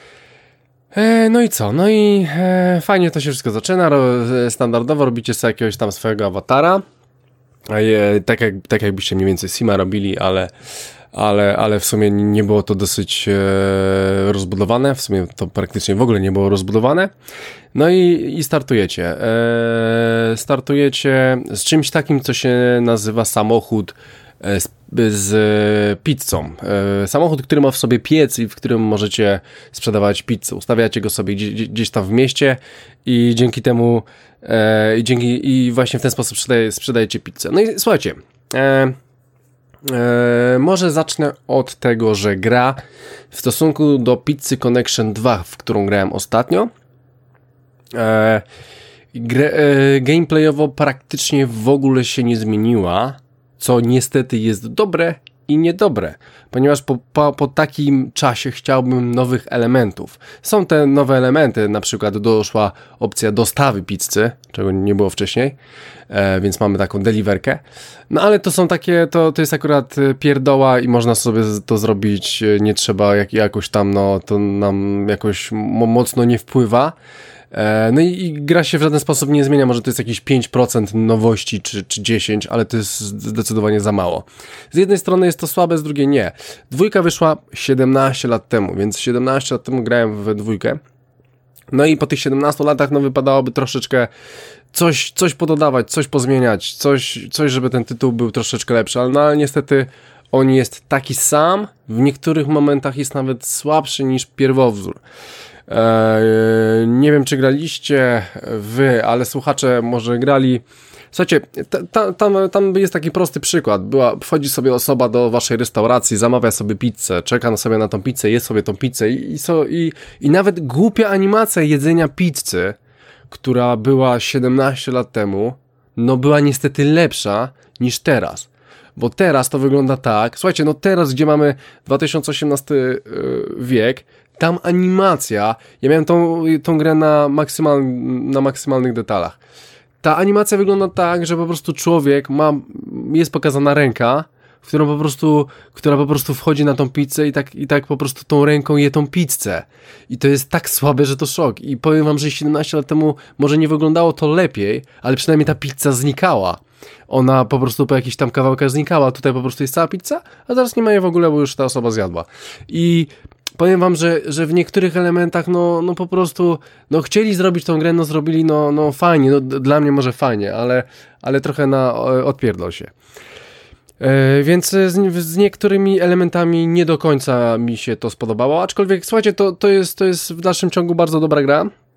E, no i co? No i e, fajnie to się wszystko zaczyna. Ro, standardowo robicie sobie jakiegoś tam swojego awatara. E, tak, jak, tak jakbyście mniej więcej Sima robili, ale, ale, ale w sumie nie było to dosyć e, rozbudowane. W sumie to praktycznie w ogóle nie było rozbudowane. No i, i startujecie. E, startujecie z czymś takim, co się nazywa samochód z, z pizzą. E, samochód, który ma w sobie piec i w którym możecie sprzedawać pizzę. Ustawiacie go sobie gdzieś, gdzieś tam w mieście i dzięki temu e, i, dzięki, i właśnie w ten sposób sprzedaje, sprzedajecie pizzę. No i słuchajcie, e, e, może zacznę od tego, że gra w stosunku do Pizzy Connection dwa, w którą grałem ostatnio, e, gre, e, gameplayowo praktycznie w ogóle się nie zmieniła, co niestety jest dobre i niedobre, ponieważ po, po, po takim czasie chciałbym nowych elementów. Są te nowe elementy, na przykład doszła opcja dostawy pizzy, czego nie było wcześniej, e, więc mamy taką deliverkę. No ale to są takie, to, to jest akurat pierdoła i można sobie to zrobić, nie trzeba jak, jakoś tam, no to nam jakoś mo, mocno nie wpływa. No i, i gra się w żaden sposób nie zmienia, może to jest jakieś pięć procent nowości czy, czy dziesięć procent, ale to jest zdecydowanie za mało. Z jednej strony jest to słabe, z drugiej nie. Dwójka wyszła siedemnaście lat temu, więc siedemnaście lat temu grałem w dwójkę. No i po tych siedemnastu latach no wypadałoby troszeczkę coś, coś pododawać, coś pozmieniać, coś, coś, żeby ten tytuł był troszeczkę lepszy, ale, no, ale niestety on jest taki sam, w niektórych momentach jest nawet słabszy niż pierwowzór. Eee, nie wiem, czy graliście wy, ale słuchacze może grali. Słuchajcie, ta, tam, tam jest taki prosty przykład. Była, wchodzi sobie osoba do waszej restauracji, zamawia sobie pizzę, czeka sobie na tą pizzę, je sobie tą pizzę i, i, so, i, i nawet głupia animacja jedzenia pizzy, która była siedemnaście lat temu, no była niestety lepsza niż teraz. Bo teraz to wygląda tak, słuchajcie, no teraz, gdzie mamy dwa tysiące osiemnasty wiek, tam animacja, ja miałem tą, tą grę na, maksymal, na maksymalnych detalach. Ta animacja wygląda tak, że po prostu człowiek ma, jest pokazana ręka, w którą po prostu, która po prostu wchodzi na tą pizzę i tak, i tak po prostu tą ręką je tą pizzę. I to jest tak słabe, że to szok. I powiem wam, że siedemnaście lat temu może nie wyglądało to lepiej, ale przynajmniej ta pizza znikała. Ona po prostu po jakichś tam kawałkach znikała. Tutaj po prostu jest cała pizza, a teraz nie ma jej w ogóle, bo już ta osoba zjadła. I powiem wam, że, że w niektórych elementach no, no po prostu no chcieli zrobić tą grę, no zrobili no, no fajnie, no dla mnie może fajnie, ale, ale trochę na odpierdol się. Yy, więc z, z niektórymi elementami nie do końca mi się to spodobało, aczkolwiek słuchajcie, to, to, jest, to jest w dalszym ciągu bardzo dobra gra.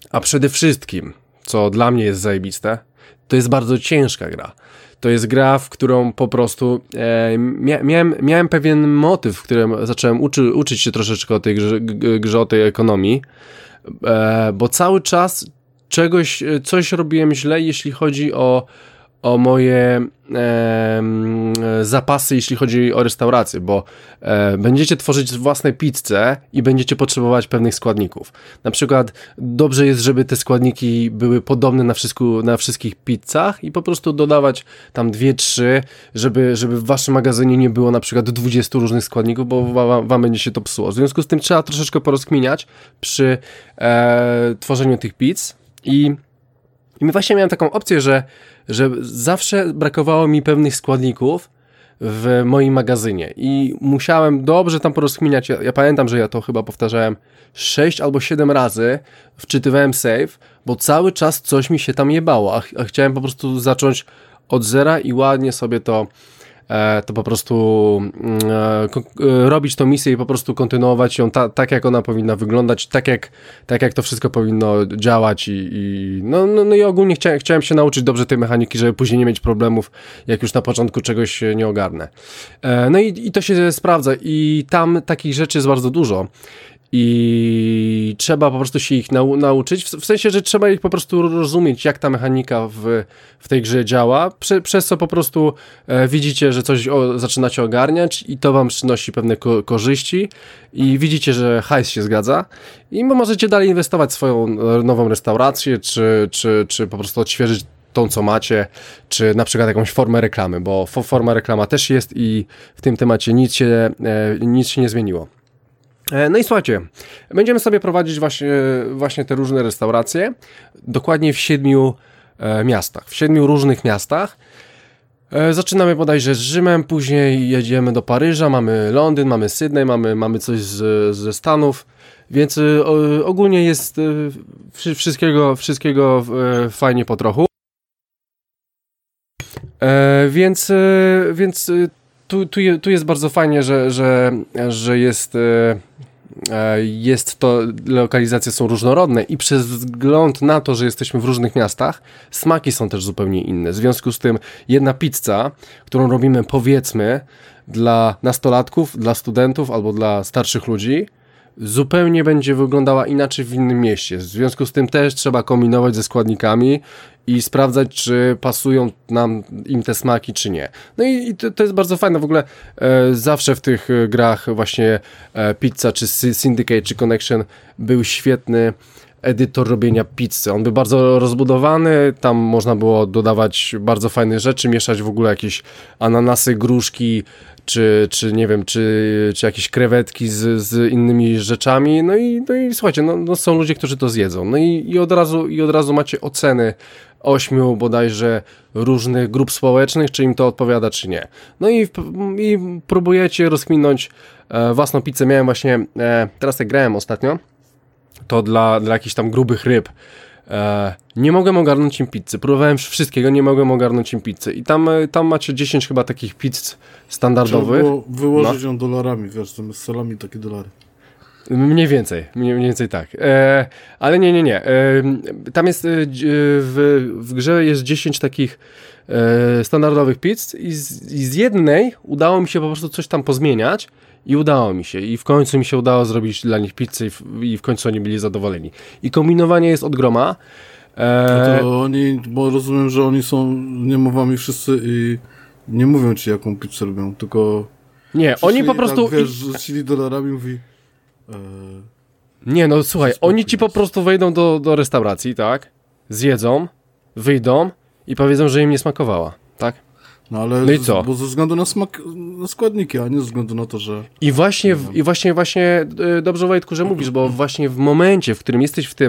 A przede wszystkim, co dla mnie jest zajebiste, to jest bardzo ciężka gra. To jest gra, w którą po prostu e, mia miałem, miałem pewien motyw, w którym zacząłem uczy, uczyć się troszeczkę o tej grze, grze o tej ekonomii, e, bo cały czas czegoś, coś robiłem źle, jeśli chodzi o, o moje e, zapasy, jeśli chodzi o restaurację, bo e, będziecie tworzyć własne pizze i będziecie potrzebować pewnych składników. Na przykład dobrze jest, żeby te składniki były podobne na, wszystku, na wszystkich pizzach i po prostu dodawać tam dwie, trzy, żeby, żeby w waszym magazynie nie było na przykład dwudziestu różnych składników, bo wam, wam będzie się to psuło. W związku z tym trzeba troszeczkę porozkminiać przy e, tworzeniu tych pizz i I właśnie miałem taką opcję, że, że zawsze brakowało mi pewnych składników w moim magazynie i musiałem dobrze tam porozkminiać. Ja, ja pamiętam, że ja to chyba powtarzałem sześć albo siedem razy, wczytywałem save, bo cały czas coś mi się tam jebało, a, a chciałem po prostu zacząć od zera i ładnie sobie to to po prostu e, robić tą misję i po prostu kontynuować ją ta, tak, jak ona powinna wyglądać, tak jak, tak jak to wszystko powinno działać i, i no, no, no i ogólnie chciałem, chciałem się nauczyć dobrze tej mechaniki, żeby później nie mieć problemów, jak już na początku czegoś nie ogarnę. E, no i, i to się sprawdza i tam takich rzeczy jest bardzo dużo. I trzeba po prostu się ich nau nauczyć, w, w sensie, że trzeba ich po prostu rozumieć, jak ta mechanika w, w tej grze działa, Prze przez co po prostu e, widzicie, że coś o, zaczynacie ogarniać i to wam przynosi pewne ko korzyści i widzicie, że hajs się zgadza i możecie dalej inwestować w swoją nową restaurację, czy, czy, czy po prostu odświeżyć tą, co macie, czy na przykład jakąś formę reklamy, bo forma reklama też jest i w tym temacie nic się, e, nic się nie zmieniło. No i słuchajcie, będziemy sobie prowadzić właśnie, właśnie te różne restauracje, dokładnie w siedmiu e, miastach, w siedmiu różnych miastach. E, zaczynamy bodajże z Rzymem, później jedziemy do Paryża, mamy Londyn, mamy Sydney, mamy, mamy coś z, ze Stanów, więc e, ogólnie jest e, wszystkiego, wszystkiego e, fajnie po trochu. E, więc, e, więc Tu, tu, tu jest bardzo fajnie, że, że, że jest, jest to, lokalizacje są różnorodne i przez wzgląd na to, że jesteśmy w różnych miastach, smaki są też zupełnie inne. W związku z tym jedna pizza, którą robimy powiedzmy dla nastolatków, dla studentów albo dla starszych ludzi, zupełnie będzie wyglądała inaczej w innym mieście. W związku z tym też trzeba kombinować ze składnikami i sprawdzać, czy pasują nam im te smaki, czy nie. No i, i to, to jest bardzo fajne. W ogóle e, zawsze w tych grach właśnie e, Pizza, czy Syndicate, czy Connection był świetny edytor robienia pizzy. On był bardzo rozbudowany, tam można było dodawać bardzo fajne rzeczy, mieszać w ogóle jakieś ananasy, gruszki, czy, czy nie wiem, czy, czy jakieś krewetki z, z innymi rzeczami, no i, no i słuchajcie, no, no są ludzie, którzy to zjedzą, no i, i, od razu, i od razu macie oceny ośmiu bodajże różnych grup społecznych, czy im to odpowiada, czy nie. No i, i próbujecie rozkminąć e, własną pizzę. Miałem właśnie, e, teraz jak grałem ostatnio, to dla, dla jakichś tam grubych ryb. E, nie mogłem ogarnąć im pizzy. Próbowałem wszystkiego, nie mogłem ogarnąć im pizzy. I tam, tam macie dziesięć chyba takich pizz standardowych. Trzeba było wyłożyć no. ją dolarami, wiesz, z salami takie dolary. Mniej więcej, mniej więcej tak. E, ale nie, nie, nie. E, tam jest, e, w, w grze jest dziesięć takich e, standardowych pizz i z, i z jednej udało mi się po prostu coś tam pozmieniać i udało mi się. I w końcu mi się udało zrobić dla nich pizzę i w, i w końcu oni byli zadowoleni. I kombinowanie jest od groma. E, no to oni, bo rozumiem, że oni są niemowami wszyscy i nie mówią ci, jaką pizzę robią, tylko... Nie, oni po prostu... Tak, wiesz, rzucili dolarami i mówi... E... Nie, no słuchaj, oni ci po prostu wejdą do, do restauracji, tak? Zjedzą, wyjdą i powiedzą, że im nie smakowała, tak? No ale no i co? Z, bo ze względu na smak, na składniki, a nie ze względu na to, że... I właśnie, w, i właśnie, właśnie dobrze, Wojtku, że mówisz, bo właśnie w momencie, w którym jesteś w tym,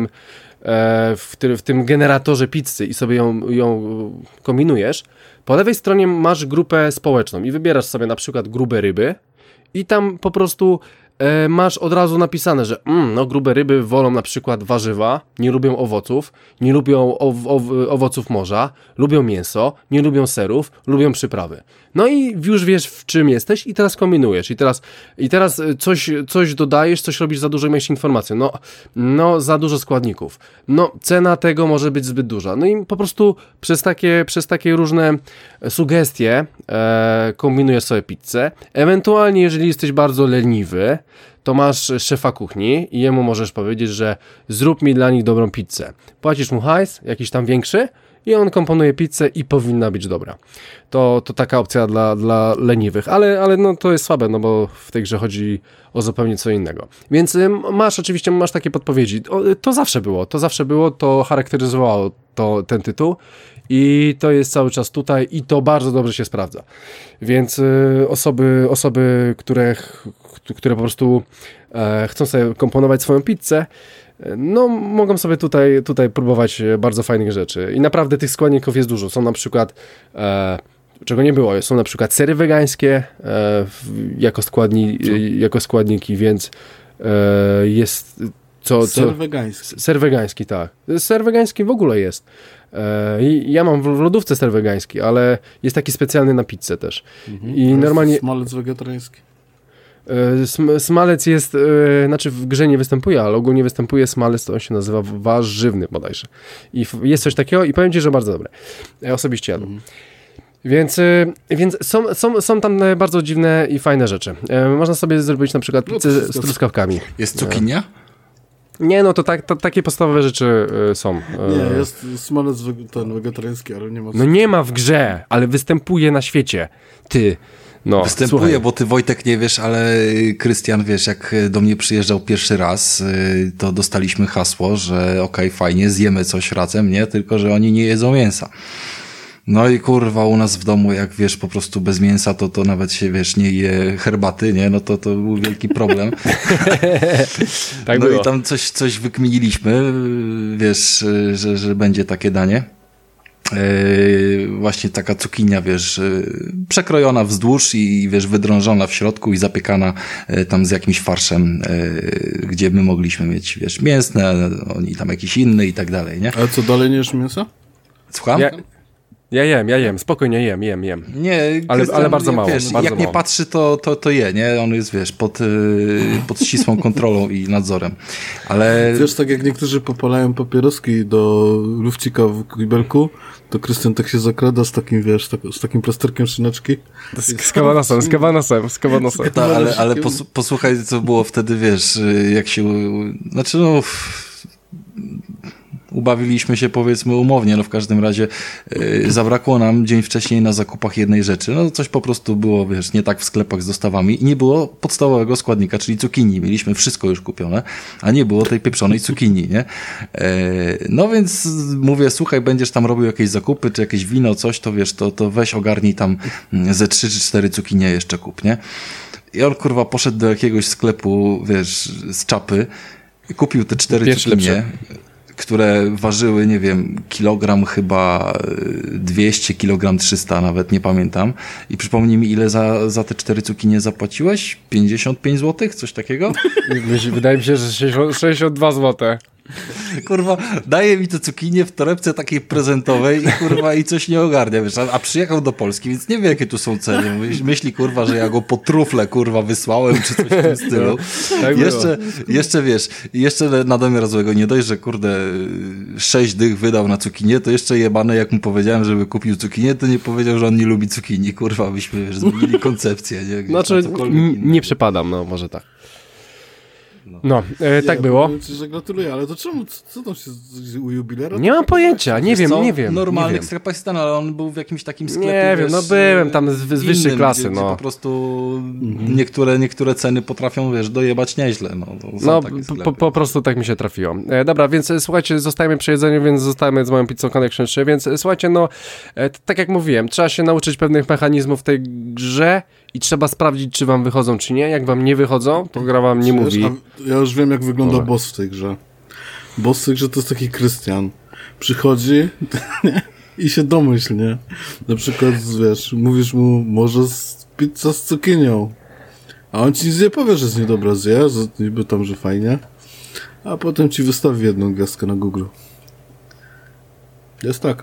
e, w, w tym generatorze pizzy i sobie ją, ją kombinujesz, po lewej stronie masz grupę społeczną i wybierasz sobie na przykład grube ryby i tam po prostu e, masz od razu napisane, że mm, no grube ryby wolą na przykład warzywa, nie lubią owoców, nie lubią ow- ow- owoców morza, lubią mięso, nie lubią serów, lubią przyprawy. No i już wiesz, w czym jesteś i teraz kombinujesz. I teraz, i teraz coś, coś dodajesz, coś robisz za dużo, masz informację. No, no, za dużo składników. No, cena tego może być zbyt duża. No i po prostu przez takie, przez takie różne sugestie e, kombinujesz sobie pizzę. Ewentualnie, jeżeli jesteś bardzo leniwy, to masz szefa kuchni i jemu możesz powiedzieć, że zrób mi dla nich dobrą pizzę. Płacisz mu hajs, jakiś tam większy, i on komponuje pizzę i powinna być dobra. To, to taka opcja dla, dla leniwych, ale, ale no to jest słabe, no bo w tej grze chodzi o zupełnie co innego. Więc y, masz oczywiście, masz takie podpowiedzi. O, to zawsze było, to zawsze było, to charakteryzowało to, ten tytuł i to jest cały czas tutaj i to bardzo dobrze się sprawdza. Więc y, osoby, osoby, które, które po prostu e, chcą sobie komponować swoją pizzę, no mogą sobie tutaj, tutaj próbować bardzo fajnych rzeczy i naprawdę tych składników jest dużo. Są na przykład, e, czego nie było, są na przykład sery wegańskie e, jako, składni, jako składniki, więc e, jest co, Ser co, wegański. Ser wegański, tak. Ser wegański w ogóle jest. E, i ja mam w lodówce ser wegański, ale jest taki specjalny na pizzę też. Mhm. I normalnie... Smalec wegetariański. Smalec jest, yy, znaczy w grze nie występuje, ale ogólnie występuje smalec, to on się nazywa warzywny bodajże. I f- jest coś takiego i powiem Ci, że bardzo dobre. Ja osobiście jadłem. Mm. Więc, yy, więc są, są, są tam bardzo dziwne i fajne rzeczy. Yy, można sobie zrobić na przykład pizzę no, z truskawkami. Jest cukinia? Nie, no to, tak, to takie podstawowe rzeczy yy, są. Yy. Nie, jest smalec wege- ten wegetariański, ale nie ma... No nie ma w grze, ale występuje na świecie. Ty... No, Występuje, słuchaj. bo ty Wojtek nie wiesz, ale Krystian, wiesz, jak do mnie przyjeżdżał pierwszy raz, to dostaliśmy hasło, że okej, okay, fajnie, zjemy coś razem, nie? Tylko że oni nie jedzą mięsa. No i kurwa, u nas w domu, jak wiesz, po prostu bez mięsa, to to nawet się, wiesz, nie je herbaty, nie? No to to był wielki problem. Tak no było. i tam coś, coś wykminiliśmy, wiesz, że, że będzie takie danie. Yy, właśnie taka cukinia, wiesz, yy, przekrojona wzdłuż i wiesz, wydrążona w środku i zapiekana yy, tam z jakimś farszem, yy, gdzie my mogliśmy mieć, wiesz, mięsne, oni tam jakiś inny i tak dalej, nie? Ale co, dalej nie jesz mięsa? Słucham? Ja, ja jem, ja jem, spokojnie jem, jem, jem. Nie, ale, Krystian, ale bardzo mało. Wiesz, bardzo jak mało. nie patrzy, to, to, to je, nie? On jest, wiesz, pod, yy, pod ścisłą kontrolą i nadzorem. Ale... Wiesz, tak jak niektórzy popalają papieroski do lufcika w kibelku, to Krystian tak się zakrada z takim, wiesz, tak, z takim plasterkiem szyneczki. Z, z kawanosem, z kawanosem, z kawanosem. Ta, ale, ale pos, posłuchaj, co było wtedy, wiesz, jak się... Znaczy, no... Ubawiliśmy się, powiedzmy, umownie, no w każdym razie yy, zabrakło nam dzień wcześniej na zakupach jednej rzeczy. No coś po prostu było, wiesz, nie tak w sklepach z dostawami i nie było podstawowego składnika, czyli cukinii. Mieliśmy wszystko już kupione, a nie było tej pieprzonej cukinii, nie? Yy, no więc mówię, słuchaj, będziesz tam robił jakieś zakupy, czy jakieś wino, coś, to wiesz, to, to weź ogarnij tam ze trzy czy cztery cukinie jeszcze kup, nie? I on, kurwa, poszedł do jakiegoś sklepu, wiesz, z czapy i kupił te cztery Pierwszy cukinie. lepszy. Które ważyły, nie wiem, kilogram chyba dwieście, kilogram trzysta, nawet nie pamiętam. I przypomnij mi, ile za, za te cztery cukinie zapłaciłeś? pięćdziesiąt pięć złotych? Coś takiego? Wydaje mi się, że sześćdziesiąt dwa złote. Kurwa, daje mi te cukinie w torebce takiej prezentowej i kurwa i coś nie ogarnia, wiesz, a, a przyjechał do Polski, więc nie wie, jakie tu są ceny. Myśli, kurwa, że ja go po trufle, kurwa, wysłałem, czy coś w tym stylu. No, tak jeszcze, jeszcze, wiesz, jeszcze na domiar złego, nie dość, że kurde, sześć dych wydał na cukinię, to jeszcze jebane, jak mu powiedziałem, żeby kupił cukinię, to nie powiedział, że on nie lubi cukinii, kurwa, byśmy, wiesz, zmienili koncepcję, nie? Gdzieś znaczy, n- nie przepadam, no, może tak. No, no e, tak ja, było. Ci, że gratuluję, ale to czemu, co, co tam się z, u jubilera? Nie mam pojęcia, nie wiem, co? nie wiem. Normalny nie wiem. ekstrapasistan, ale on był w jakimś takim sklepie, Nie wiesz, wiem, no byłem tam z, z wyższej innym, klasy, gdzie, no. gdzie po prostu mhm. niektóre, niektóre ceny potrafią, wiesz, dojebać nieźle, no. No, po, po prostu tak mi się trafiło. E, dobra, więc e, słuchajcie, zostajemy przy jedzeniu, więc zostajemy z moją pizzą Connection trzy, więc e, słuchajcie, no, e, tak jak mówiłem, trzeba się nauczyć pewnych mechanizmów w tej grze i trzeba sprawdzić, czy wam wychodzą, czy nie. Jak wam nie wychodzą, to gra wam nie Wiesz, mówi. Ja już wiem, jak wygląda Dobra. boss w tej grze. Boss w tej grze to jest taki Krystian. Przychodzi i się domyśl, nie? Na przykład, wiesz, mówisz mu, może z pizza z cukinią. A on ci nic nie powie, że jest niedobra, zje, że niby tam, że fajnie, a potem ci wystawi jedną gwiazdkę na Google. Jest tak.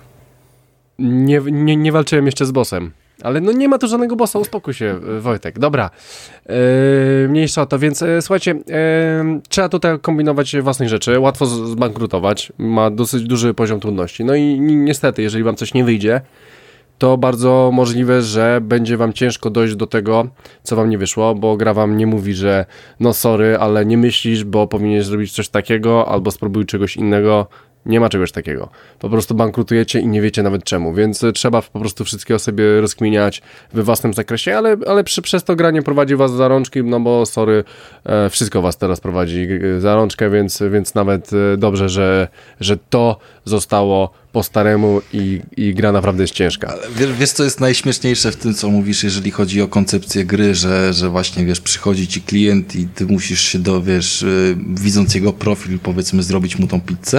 Nie, nie, nie walczyłem jeszcze z bossem. Ale no nie ma tu żadnego bossa, uspokój się, Wojtek. Dobra, yy, mniejsza o to, więc yy, słuchajcie, yy, trzeba tutaj kombinować własnych rzeczy, łatwo z- zbankrutować, ma dosyć duży poziom trudności. No i ni- niestety, jeżeli wam coś nie wyjdzie, to bardzo możliwe, że będzie wam ciężko dojść do tego, co wam nie wyszło, bo gra wam nie mówi, że no sorry, ale nie myślisz, bo powinieneś zrobić coś takiego, albo spróbuj czegoś innego. Nie ma czegoś takiego. Po prostu bankrutujecie i nie wiecie nawet czemu, więc trzeba po prostu wszystkiego sobie rozkminiać we własnym zakresie, ale, ale przy, przez to granie prowadzi was za rączki, no bo sorry, e, wszystko was teraz prowadzi za rączkę, więc, więc nawet e, dobrze, że, że to zostało po staremu i, i gra naprawdę jest ciężka. Ale wiesz, wiesz, co jest najśmieszniejsze w tym, co mówisz, jeżeli chodzi o koncepcję gry, że, że właśnie, wiesz, przychodzi ci klient i ty musisz się do, wiesz, yy, widząc jego profil, powiedzmy, zrobić mu tą pizzę?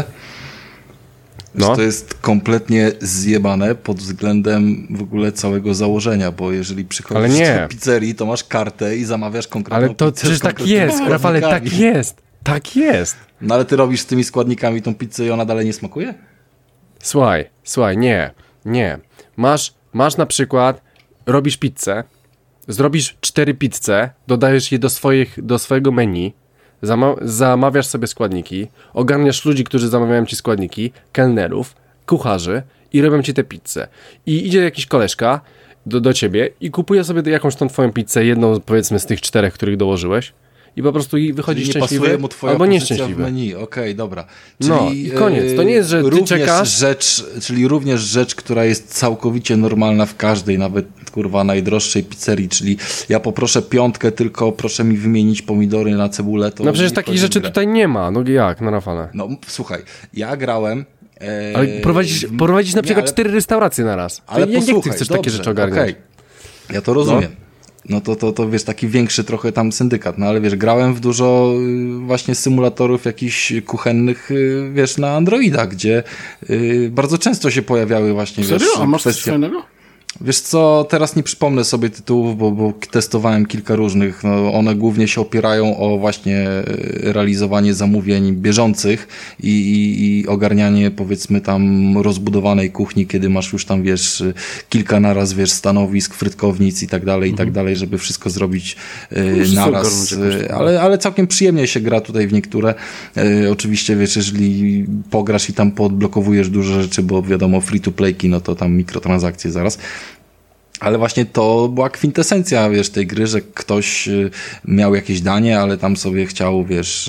No. To jest kompletnie zjebane pod względem w ogóle całego założenia, bo jeżeli przychodzisz do pizzerii, to masz kartę i zamawiasz konkretną ale to pizzę. Przecież tak jest, Rafale, tak jest, tak jest. No ale ty robisz z tymi składnikami tą pizzę i ona dalej nie smakuje? Słuchaj, słuchaj, nie, nie. Masz, masz na przykład, robisz pizzę, zrobisz cztery pizze, dodajesz je do, swoich, do swojego menu, Zama- zamawiasz sobie składniki, ogarniasz ludzi, którzy zamawiają ci składniki, kelnerów, kucharzy i robią ci tę pizzę. I idzie jakiś koleżka do, do ciebie i kupuje sobie jakąś tą twoją pizzę, jedną powiedzmy z tych czterech, których dołożyłeś i po prostu wychodzi szczęśliwy mu twoja albo pozycja nieszczęśliwy. w menu. Okej, okay, dobra. Czyli, no i koniec. To nie jest, że ty również czekasz... Rzecz, czyli również rzecz, która jest całkowicie normalna w każdej, nawet kurwa najdroższej pizzerii, czyli ja poproszę piątkę, tylko proszę mi wymienić pomidory na cebulę. To no przecież takich rzeczy tutaj nie ma. No jak, no Rafale? No słuchaj, ja grałem... E... Ale prowadzisz, prowadzisz na przykład nie, ale... cztery restauracje na raz. Ale ja posłuchaj, jak ty chcesz dobrze, takie rzeczy ogarniać? Okay. Ja to rozumiem. No. No to, to, to wiesz, taki większy trochę tam syndykat, no ale wiesz, grałem w dużo właśnie symulatorów jakichś kuchennych, wiesz, na Androida, gdzie y, bardzo często się pojawiały właśnie, Serio? wiesz, A masz kwestie... coś fajnego? Wiesz co, teraz nie przypomnę sobie tytułów, bo, bo testowałem kilka różnych. No, one głównie się opierają o właśnie realizowanie zamówień bieżących i, i, i ogarnianie, powiedzmy, tam rozbudowanej kuchni, kiedy masz już tam, wiesz, kilka naraz, wiesz, stanowisk, frytkownic i tak dalej, i tak dalej, żeby wszystko zrobić y, naraz. Ale, ale całkiem przyjemnie się gra tutaj w niektóre. Y, oczywiście, wiesz, jeżeli pograsz i tam poodblokowujesz dużo rzeczy, bo wiadomo, free to playki, no to tam mikrotransakcje zaraz. Ale właśnie to była kwintesencja, wiesz, tej gry, że ktoś miał jakieś danie, ale tam sobie chciał, wiesz,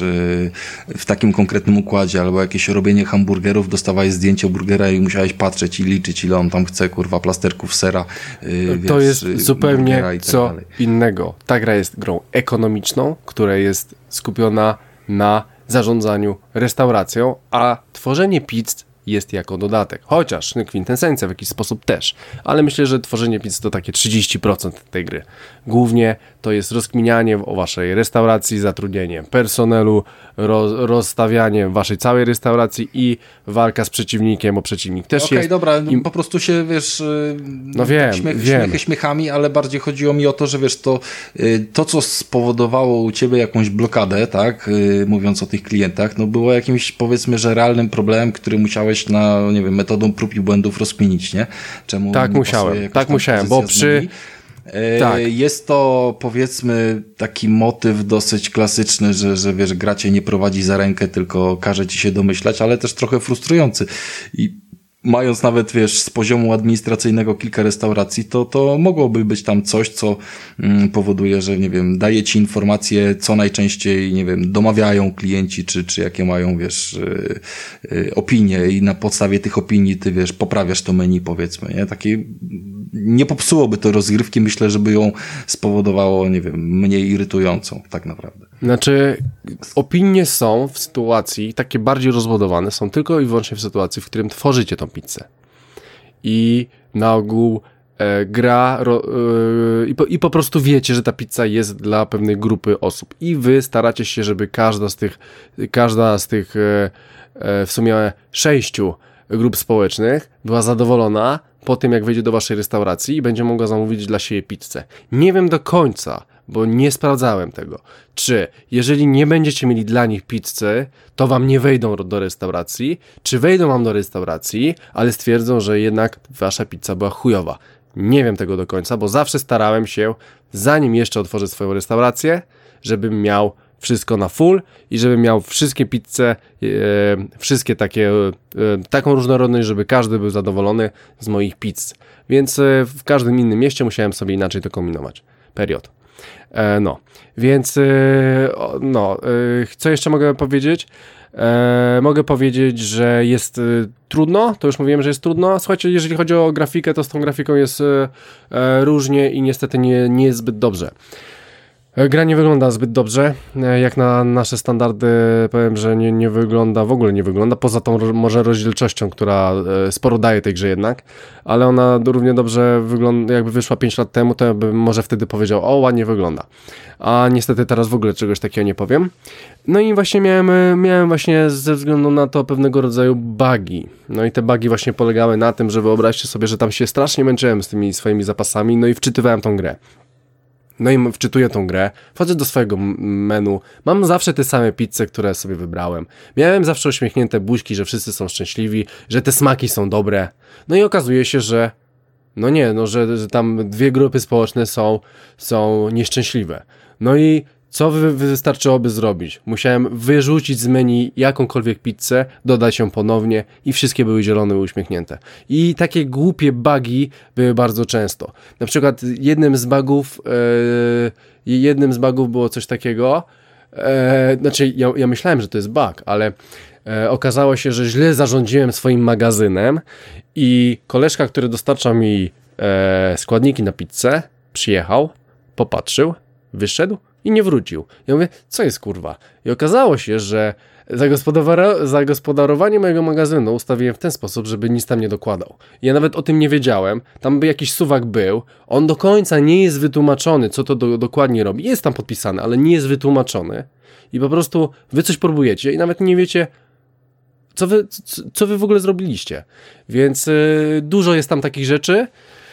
w takim konkretnym układzie, albo jakieś robienie hamburgerów, dostawałeś zdjęcie burgera i musiałeś patrzeć i liczyć, ile on tam chce, kurwa, plasterków sera. Wiesz, to jest zupełnie tak co dalej. Innego. Ta gra jest grą ekonomiczną, która jest skupiona na zarządzaniu restauracją, a tworzenie pizz jest jako dodatek. Chociaż kwintesencja w jakiś sposób też. Ale myślę, że tworzenie pizz to takie trzydzieści procent tej gry. Głównie to jest rozkminianie o waszej restauracji, zatrudnienie personelu, roz, rozstawianie waszej całej restauracji i walka z przeciwnikiem, bo przeciwnik też okay, jest. Okej, dobra, I... po prostu się, wiesz, no wiem, śmiech, wiem. śmiechy śmiechami, ale bardziej chodziło mi o to, że wiesz, to, to co spowodowało u ciebie jakąś blokadę, tak, mówiąc o tych klientach, no było jakimś, powiedzmy, że realnym problemem, który musiałeś na, nie wiem, metodą prób i błędów rozkminić, nie? Czemu tak musiałem, tak musiałem, bo przy... E, tak. Jest to, powiedzmy, taki motyw dosyć klasyczny, że, że wiesz, gra cię nie prowadzi za rękę, tylko każe ci się domyślać, ale też trochę frustrujący. I mając nawet, wiesz, z poziomu administracyjnego kilka restauracji, to, to mogłoby być tam coś, co mm, powoduje, że, nie wiem, daje ci informacje, co najczęściej, nie wiem, domawiają klienci, czy, czy jakie mają, wiesz, yy, yy, opinie i na podstawie tych opinii ty, wiesz, poprawiasz to menu, powiedzmy, nie? Takie, nie popsułoby to rozgrywki, myślę, żeby ją spowodowało, nie wiem, mniej irytującą, tak naprawdę. Znaczy, opinie są w sytuacji, takie bardziej rozbudowane, są tylko i wyłącznie w sytuacji, w którym tworzycie tą pizzę. I na ogół e, gra ro, e, i, po, i po prostu wiecie, że ta pizza jest dla pewnej grupy osób. I wy staracie się, żeby każda z tych, każda z tych e, e, w sumie sześciu grup społecznych była zadowolona po tym, jak wejdzie do waszej restauracji i będzie mogła zamówić dla siebie pizzę. Nie wiem do końca, bo nie sprawdzałem tego. Czy jeżeli nie będziecie mieli dla nich pizzy, to wam nie wejdą do restauracji, czy wejdą wam do restauracji, ale stwierdzą, że jednak wasza pizza była chujowa. Nie wiem tego do końca, bo zawsze starałem się, zanim jeszcze otworzę swoją restaurację, żebym miał wszystko na full i żebym miał wszystkie pizze, e, wszystkie takie, e, taką różnorodność, żeby każdy był zadowolony z moich pizz. Więc e, w każdym innym mieście musiałem sobie inaczej to kombinować. Period. E, no, więc e, no, e, co jeszcze mogę powiedzieć? E, mogę powiedzieć, że jest e, trudno, to już mówiłem, że jest trudno. Słuchajcie, jeżeli chodzi o grafikę, to z tą grafiką jest e, e, różnie i niestety nie, nie jest zbyt dobrze. Gra nie wygląda zbyt dobrze, jak na nasze standardy powiem, że nie, nie wygląda, w ogóle nie wygląda, poza tą może rozdzielczością, która sporo daje tej grze jednak, ale ona równie dobrze wygląda, jakby wyszła pięć lat temu, to bym może wtedy powiedział, o ładnie wygląda, a niestety teraz w ogóle czegoś takiego nie powiem. No i właśnie miałem, miałem właśnie ze względu na to pewnego rodzaju bugi, no i te bugi właśnie polegały na tym, że wyobraźcie sobie, że tam się strasznie męczyłem z tymi swoimi zapasami, no i wczytywałem tą grę. No i wczytuję tą grę, wchodzę do swojego menu, mam zawsze te same pizze, które sobie wybrałem. Miałem zawsze uśmiechnięte buźki, że wszyscy są szczęśliwi, że te smaki są dobre. No i okazuje się, że no nie, no że, że tam dwie grupy społeczne są, są nieszczęśliwe. No i co wy, wystarczyłoby zrobić? Musiałem wyrzucić z menu jakąkolwiek pizzę, dodać ją ponownie i wszystkie były zielone i uśmiechnięte. I takie głupie bugi były bardzo często. Na przykład jednym z bugów, yy, jednym z bugów było coś takiego, yy, znaczy ja, ja myślałem, że to jest bug, ale yy, okazało się, że źle zarządziłem swoim magazynem i koleżka, który dostarcza mi yy, składniki na pizzę, przyjechał, popatrzył, wyszedł i nie wrócił. Ja mówię, co jest kurwa? I okazało się, że zagospodarowanie, zagospodarowanie mojego magazynu ustawiłem w ten sposób, żeby nic tam nie dokładał. Ja nawet o tym nie wiedziałem. Tam by jakiś suwak był. On do końca nie jest wytłumaczony, co to do, dokładnie robi. Jest tam podpisane, ale nie jest wytłumaczony. I po prostu wy coś próbujecie i nawet nie wiecie, co wy, co, co wy w ogóle zrobiliście. Więc yy, dużo jest tam takich rzeczy.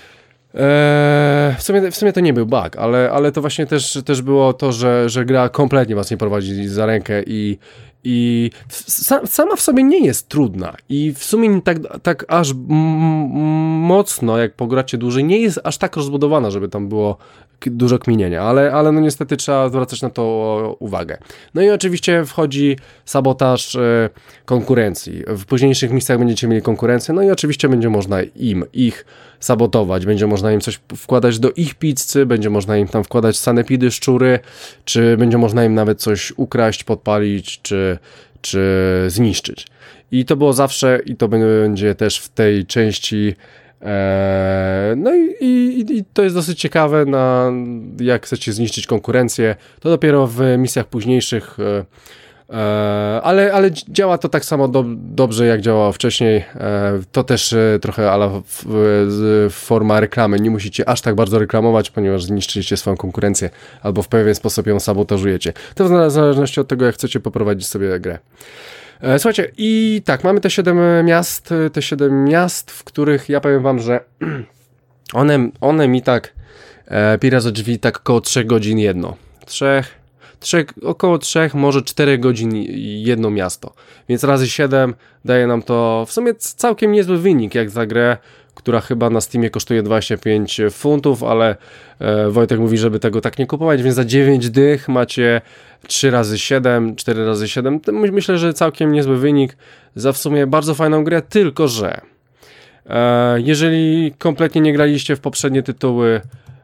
Eee, w, sumie, w sumie to nie był bug, ale, ale to właśnie też, też było to, że, że gra kompletnie was nie prowadzi za rękę i, i sa, sama w sobie nie jest trudna i w sumie tak, tak aż m- mocno, jak pogracie dłużej, nie jest aż tak rozbudowana, żeby tam było k- dużo kminienia, ale, ale no niestety trzeba zwracać na to uwagę. No i oczywiście wchodzi sabotaż e, konkurencji. W późniejszych miejscach będziecie mieli konkurencję, no i oczywiście będzie można im, ich sabotować, będzie można im coś wkładać do ich pizzy, będzie można im tam wkładać sanepidy, szczury, czy będzie można im nawet coś ukraść, podpalić, czy, czy zniszczyć. I to było zawsze i to będzie też w tej części. Eee, no i, i, i to jest dosyć ciekawe, na, jak chcecie zniszczyć konkurencję. To dopiero w misjach późniejszych e, Ale, ale działa to tak samo do, dobrze, jak działało wcześniej. To też trochę ala forma reklamy. Nie musicie aż tak bardzo reklamować, ponieważ zniszczycie swoją konkurencję albo w pewien sposób ją sabotażujecie. To w zależności od tego, jak chcecie poprowadzić sobie grę. Słuchajcie, i tak, mamy te siedem miast, te siedem miast, w których ja powiem wam, że one, one mi tak e, pira za drzwi tak około trzech godzin jedno. Trzech, trzech, około trzech, może czterech godzin jedno miasto. Więc razy siedem daje nam to w sumie całkiem niezły wynik, jak za grę, która chyba na Steamie kosztuje dwadzieścia pięć funtów, ale e, Wojtek mówi, żeby tego tak nie kupować, więc za dziewięć dych macie trzy razy siedem, cztery razy siedem. Myślę, że całkiem niezły wynik za w sumie bardzo fajną grę, tylko że e, jeżeli kompletnie nie graliście w poprzednie tytuły,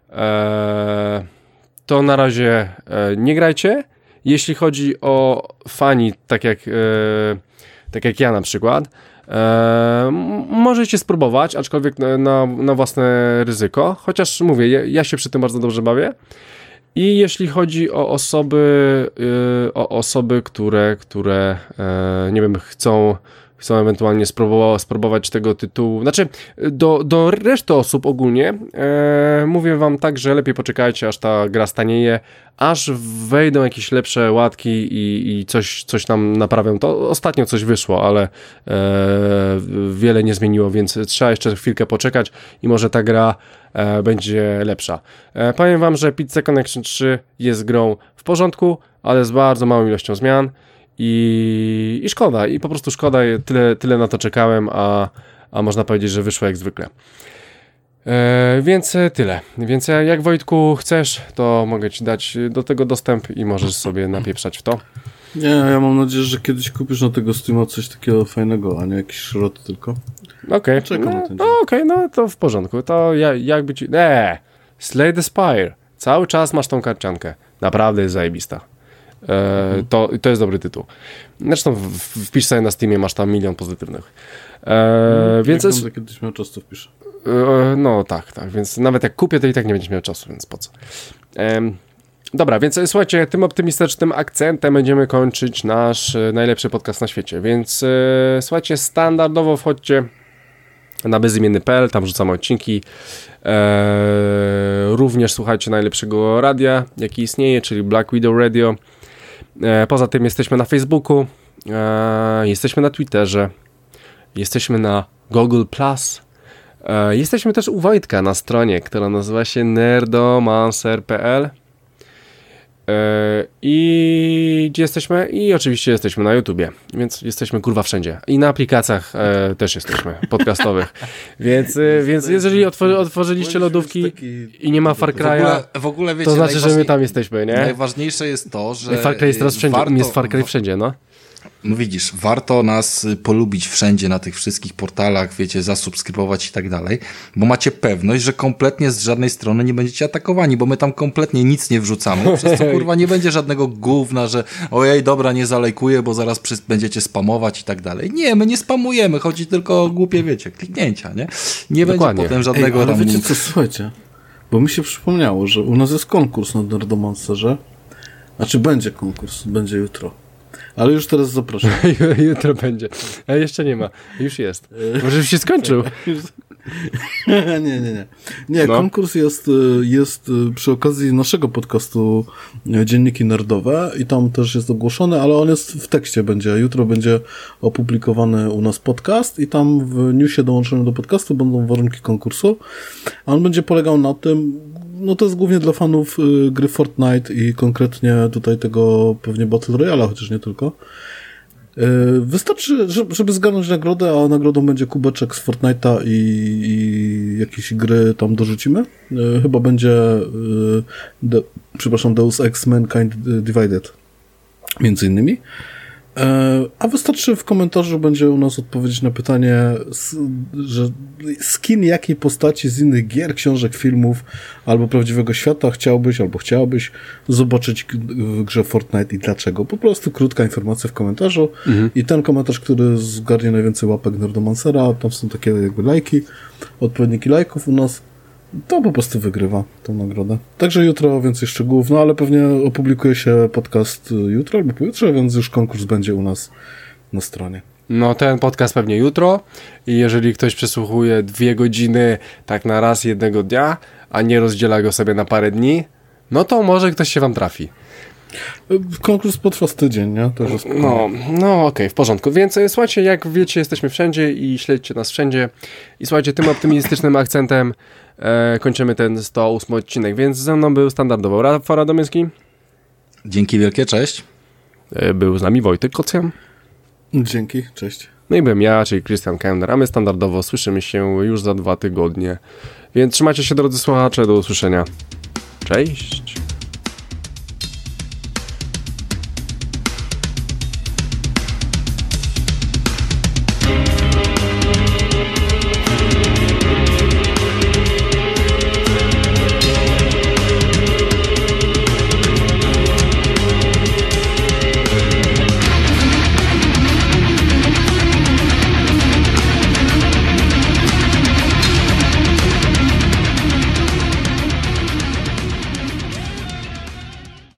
e, to na razie e, nie grajcie. Jeśli chodzi o fani, tak jak, e, tak jak ja na przykład, e, możecie spróbować, aczkolwiek na, na, na własne ryzyko, chociaż mówię, ja, ja się przy tym bardzo dobrze bawię. I jeśli chodzi o osoby, yy, o osoby, które, które yy, nie wiem, chcą chcą ewentualnie spróbować, spróbować tego tytułu, znaczy do, do reszty osób ogólnie e, mówię wam tak, że lepiej poczekajcie, aż ta gra stanieje, aż wejdą jakieś lepsze łatki i, i coś, coś nam naprawią. To ostatnio coś wyszło, ale e, wiele nie zmieniło, więc trzeba jeszcze chwilkę poczekać i może ta gra e, będzie lepsza. E, powiem wam, że Pizza Connection trzy jest grą w porządku, ale z bardzo małą ilością zmian. I, I szkoda, i po prostu szkoda, tyle, tyle na to czekałem, a, a można powiedzieć, że wyszło jak zwykle. E, więc tyle. Więc jak Wojtku chcesz, to mogę ci dać do tego dostęp i możesz sobie napieprzać w to. Nie, ja mam nadzieję, że kiedyś kupisz na tego Steama coś takiego fajnego, a nie jakiś szrot tylko. Okej, Czekam no, na ten no, dzień. okej, no to w porządku. To ja, jakby ci... Nie! Slay the Spire. Cały czas masz tą karciankę. Naprawdę jest zajebista. E, to, to jest dobry tytuł. Zresztą w, w, wpisz sobie na Steamie, masz tam milion pozytywnych. E, Jak więc jest, będę kiedyś miał czas, to wpiszę. e, no tak, tak, więc nawet jak kupię, to i tak nie będziesz miał czasu, więc po co. E, dobra, więc słuchajcie, tym optymistycznym akcentem będziemy kończyć nasz e, najlepszy podcast na świecie, więc e, słuchajcie, standardowo wchodźcie na bezimienny kropka p l, tam rzucamy odcinki. E, również słuchajcie najlepszego radia, jaki istnieje, czyli Black Widow Radio. E, poza tym jesteśmy na Facebooku, e, jesteśmy na Twitterze, jesteśmy na Google plus, e, jesteśmy też u Wojtka na stronie, która nazywa się nerdomancer kropka p l. I gdzie jesteśmy? I oczywiście jesteśmy na YouTubie, więc jesteśmy kurwa wszędzie. I na aplikacjach e, też jesteśmy, podcastowych. Więc, e, więc jeżeli otworzy, otworzyliście lodówki i nie ma Far Cry'a, w ogóle, w ogóle wiecie, to znaczy, że my tam jesteśmy, nie? Najważniejsze jest to, że Far Cry jest teraz wszędzie, warto, jest Far Cry wszędzie, no. No widzisz, warto nas polubić wszędzie na tych wszystkich portalach, wiecie, zasubskrybować i tak dalej, bo macie pewność, że kompletnie z żadnej strony nie będziecie atakowani, bo my tam kompletnie nic nie wrzucamy, przez co kurwa nie będzie żadnego gówna, że ojej, dobra, nie zalajkuję, bo zaraz przy, będziecie spamować i tak dalej. Nie, my nie spamujemy, chodzi tylko o głupie, wiecie, kliknięcia, nie? Nie Dokładnie. będzie potem żadnego Ej, ale tam... wiecie co, słuchajcie, bo mi się przypomniało, że u nas jest konkurs na Nerdomancerze, znaczy będzie konkurs, będzie jutro. Ale już teraz zapraszam. Jutro będzie. A jeszcze nie ma. Już jest. Może już się skończył. nie, nie, nie. Nie, No. konkurs jest, jest przy okazji naszego podcastu Dzienniki Nerdowe i tam też jest ogłoszony, ale on jest w tekście będzie. Jutro będzie opublikowany u nas podcast i tam w newsie dołączonym do podcastu będą warunki konkursu. A on będzie polegał na tym, no to jest głównie dla fanów y, gry Fortnite i konkretnie tutaj tego pewnie Battle Royale, chociaż nie tylko. Y, wystarczy, żeby, żeby zgarnąć nagrodę, a nagrodą będzie kubeczek z Fortnite'a i, i jakieś gry tam dorzucimy. Y, chyba będzie y, de, przepraszam, Deus Ex Mankind Divided między innymi. A wystarczy w komentarzu będzie u nas odpowiedzieć na pytanie, że skin jakiej postaci z innych gier, książek, filmów albo prawdziwego świata chciałbyś albo chciałabyś zobaczyć w grze Fortnite i dlaczego. Po prostu krótka informacja w komentarzu mhm. i ten komentarz, który zgarnie najwięcej łapek Nerdomancera, tam są takie jakby lajki, odpowiedniki lajków u nas, to po prostu wygrywa tą nagrodę. Także jutro więcej szczegółów, no ale pewnie opublikuje się podcast jutro albo pojutrze, więc już konkurs będzie u nas na stronie. No ten podcast pewnie jutro i jeżeli ktoś przesłuchuje dwie godziny tak na raz jednego dnia, a nie rozdziela go sobie na parę dni, no to może ktoś się wam trafi. Konkurs potrwa z tydzień, nie? To jest no, no okej, okay, w porządku. Więc słuchajcie, jak wiecie, jesteśmy wszędzie i śledźcie nas wszędzie. I słuchajcie, tym optymistycznym akcentem e, kończymy ten sto ósmy odcinek. Więc ze mną był standardowo Rafał Radomyski. Dzięki wielkie, cześć. E, był z nami Wojtek Kocjan. Dzięki, cześć. No i byłem ja, czyli Christian Kender, a my standardowo słyszymy się już za dwa tygodnie. Więc trzymajcie się, drodzy słuchacze, do usłyszenia. Cześć!